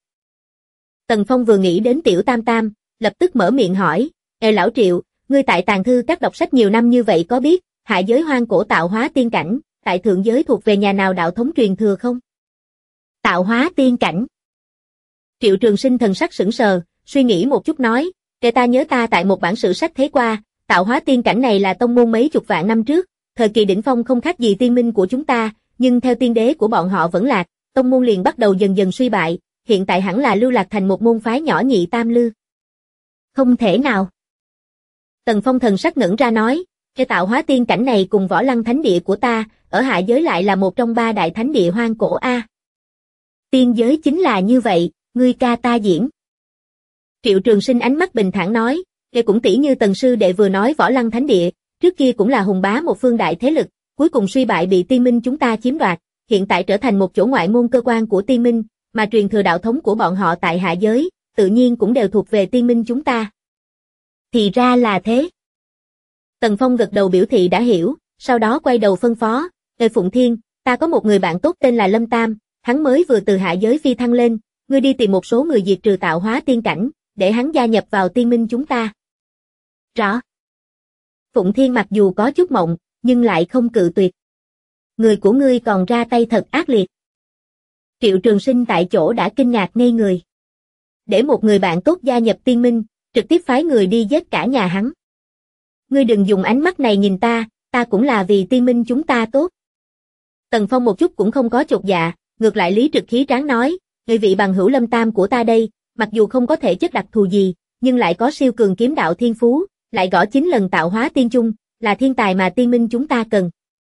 Tần Phong vừa nghĩ đến Tiểu Tam Tam, lập tức mở miệng hỏi, Ê lão Triệu, ngươi tại Tàng Thư Các đọc sách nhiều năm như vậy có biết, hạ giới hoang cổ tạo hóa tiên cảnh, tại thượng giới thuộc về nhà nào đạo thống truyền thừa không? Tạo hóa tiên cảnh. Triệu Trường Sinh thần sắc sững sờ, suy nghĩ một chút nói, kể ta nhớ ta tại một bản sử sách thấy qua, tạo hóa tiên cảnh này là tông môn mấy chục vạn năm trước, thời kỳ đỉnh phong không khác gì tiên minh của chúng ta, nhưng theo tiên đế của bọn họ vẫn lạc, tông môn liền bắt đầu dần dần suy bại, hiện tại hẳn là lưu lạc thành một môn phái nhỏ nhị tam lư. Không thể nào. Tần Phong thần sắc ngẩn ra nói, cái tạo hóa tiên cảnh này cùng Võ Lăng thánh địa của ta, ở hạ giới lại là một trong ba đại thánh địa hoang cổ a. Tiên giới chính là như vậy, ngươi ca ta diễn. Triệu Trường Sinh ánh mắt bình thản nói, cái cũng tỉ như Tần sư đệ vừa nói Võ Lăng thánh địa, trước kia cũng là hùng bá một phương đại thế lực, cuối cùng suy bại bị tiên minh chúng ta chiếm đoạt, hiện tại trở thành một chỗ ngoại môn cơ quan của tiên minh, mà truyền thừa đạo thống của bọn họ tại hạ giới, tự nhiên cũng đều thuộc về tiên minh chúng ta. Thì ra là thế. Tần Phong gật đầu biểu thị đã hiểu, sau đó quay đầu phân phó, Ê Phụng Thiên, ta có một người bạn tốt tên là Lâm Tam, hắn mới vừa từ hạ giới phi thăng lên, ngươi đi tìm một số người diệt trừ tạo hóa tiên cảnh, để hắn gia nhập vào tiên minh chúng ta. Rõ. Phụng Thiên mặc dù có chút mộng, nhưng lại không cự tuyệt. Người của ngươi còn ra tay thật ác liệt. Triệu Trường Sinh tại chỗ đã kinh ngạc ngây người. Để một người bạn tốt gia nhập tiên minh, trực tiếp phái người đi giết cả nhà hắn. Ngươi đừng dùng ánh mắt này nhìn ta, ta cũng là vì tiên minh chúng ta tốt. Tần Phong một chút cũng không có chột dạ, ngược lại lý trực khí tráng nói, người vị bằng hữu Lâm Tam của ta đây, mặc dù không có thể chất đặc thù gì, nhưng lại có siêu cường kiếm đạo thiên phú, lại gõ 9 lần tạo hóa tiên chung, là thiên tài mà tiên minh chúng ta cần.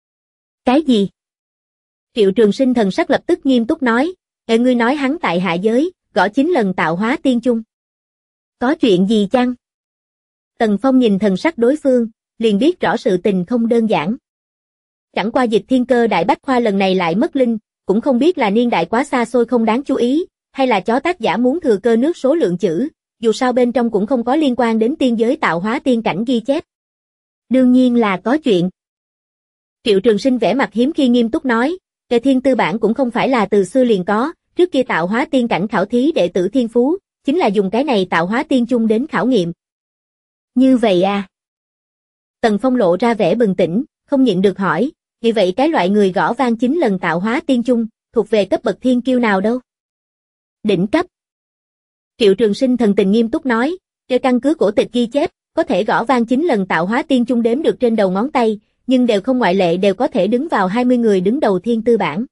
Cái gì? Triệu Trường Sinh thần sắc lập tức nghiêm túc nói, Ê ngươi nói hắn tại hạ giới, gõ 9 lần tạo hóa tiên chung. Có chuyện gì chăng? Tần Phong nhìn thần sắc đối phương, liền biết rõ sự tình không đơn giản. Chẳng qua Dịch Thiên Cơ Đại Bách Khoa lần này lại mất linh, cũng không biết là niên đại quá xa xôi không đáng chú ý, hay là chó tác giả muốn thừa cơ nước số lượng chữ, dù sao bên trong cũng không có liên quan đến tiên giới tạo hóa tiên cảnh ghi chép. Đương nhiên là có chuyện. Triệu Trường Sinh vẻ mặt hiếm khi nghiêm túc nói, Kệ thiên tư bản cũng không phải là từ xưa liền có, trước kia tạo hóa tiên cảnh khảo thí đệ tử thiên phú, chính là dùng cái này tạo hóa tiên chung đến khảo nghiệm. Như vậy à? Tần Phong lộ ra vẻ bừng tỉnh, không nhịn được hỏi, vì vậy cái loại người gõ vang 9 lần tạo hóa tiên chung, thuộc về cấp bậc thiên kiêu nào đâu? Đỉnh cấp. Triệu Trường Sinh thần tình nghiêm túc nói, theo căn cứ cổ tịch ghi chép, có thể gõ vang 9 lần tạo hóa tiên chung đếm được trên đầu ngón tay, nhưng đều không ngoại lệ đều có thể đứng vào 20 người đứng đầu thiên tư bản.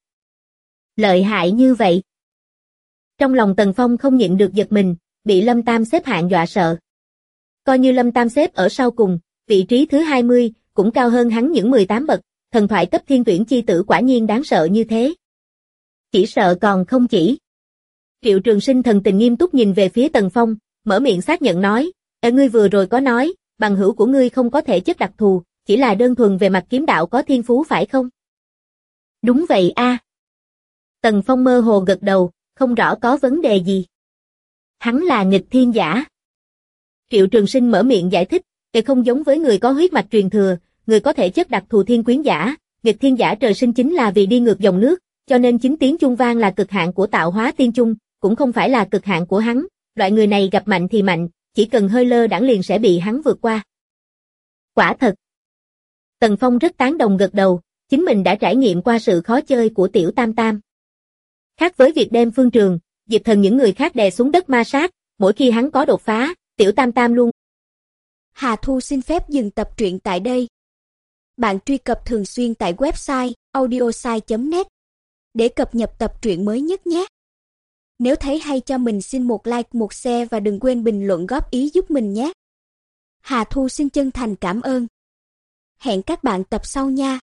Lợi hại như vậy. Trong lòng Tần Phong không nhịn được giật mình, bị Lâm Tam xếp hạng dọa sợ. Coi như Lâm Tam xếp ở sau cùng, vị trí thứ 20, cũng cao hơn hắn những 18 bậc, thần thoại cấp thiên tuyển chi tử quả nhiên đáng sợ như thế. Chỉ sợ còn không chỉ. Triệu Trường Sinh thần tình nghiêm túc nhìn về phía Tần Phong, mở miệng xác nhận nói, ngươi vừa rồi có nói, bằng hữu của ngươi không có thể chất đặc thù, chỉ là đơn thuần về mặt kiếm đạo có thiên phú phải không? Đúng vậy a. Tần Phong mơ hồ gật đầu, không rõ có vấn đề gì. Hắn là nghịch thiên giả. Triệu Trường Sinh mở miệng giải thích, không giống với người có huyết mạch truyền thừa, người có thể chất đặc thù thiên quyến giả, nghịch thiên giả trời sinh chính là vì đi ngược dòng nước, cho nên chính tiếng chuông vang là cực hạn của tạo hóa tiên chung, cũng không phải là cực hạn của hắn, loại người này gặp mạnh thì mạnh, chỉ cần hơi lơ đãng liền sẽ bị hắn vượt qua. Quả thật. Tần Phong rất tán đồng gật đầu, chính mình đã trải nghiệm qua sự khó chơi của Tiểu Tam Tam. Khác với việc đem Phương Trường, Diệp Thần những người khác đè xuống đất ma sát, mỗi khi hắn có đột phá, Tiểu Tam Tam luôn. Hà Thu xin phép dừng tập truyện tại đây. Bạn truy cập thường xuyên tại website audiosai.net để cập nhật tập truyện mới nhất nhé. Nếu thấy hay cho mình xin một like, một share và đừng quên bình luận góp ý giúp mình nhé. Hà Thu xin chân thành cảm ơn. Hẹn các bạn tập sau nha.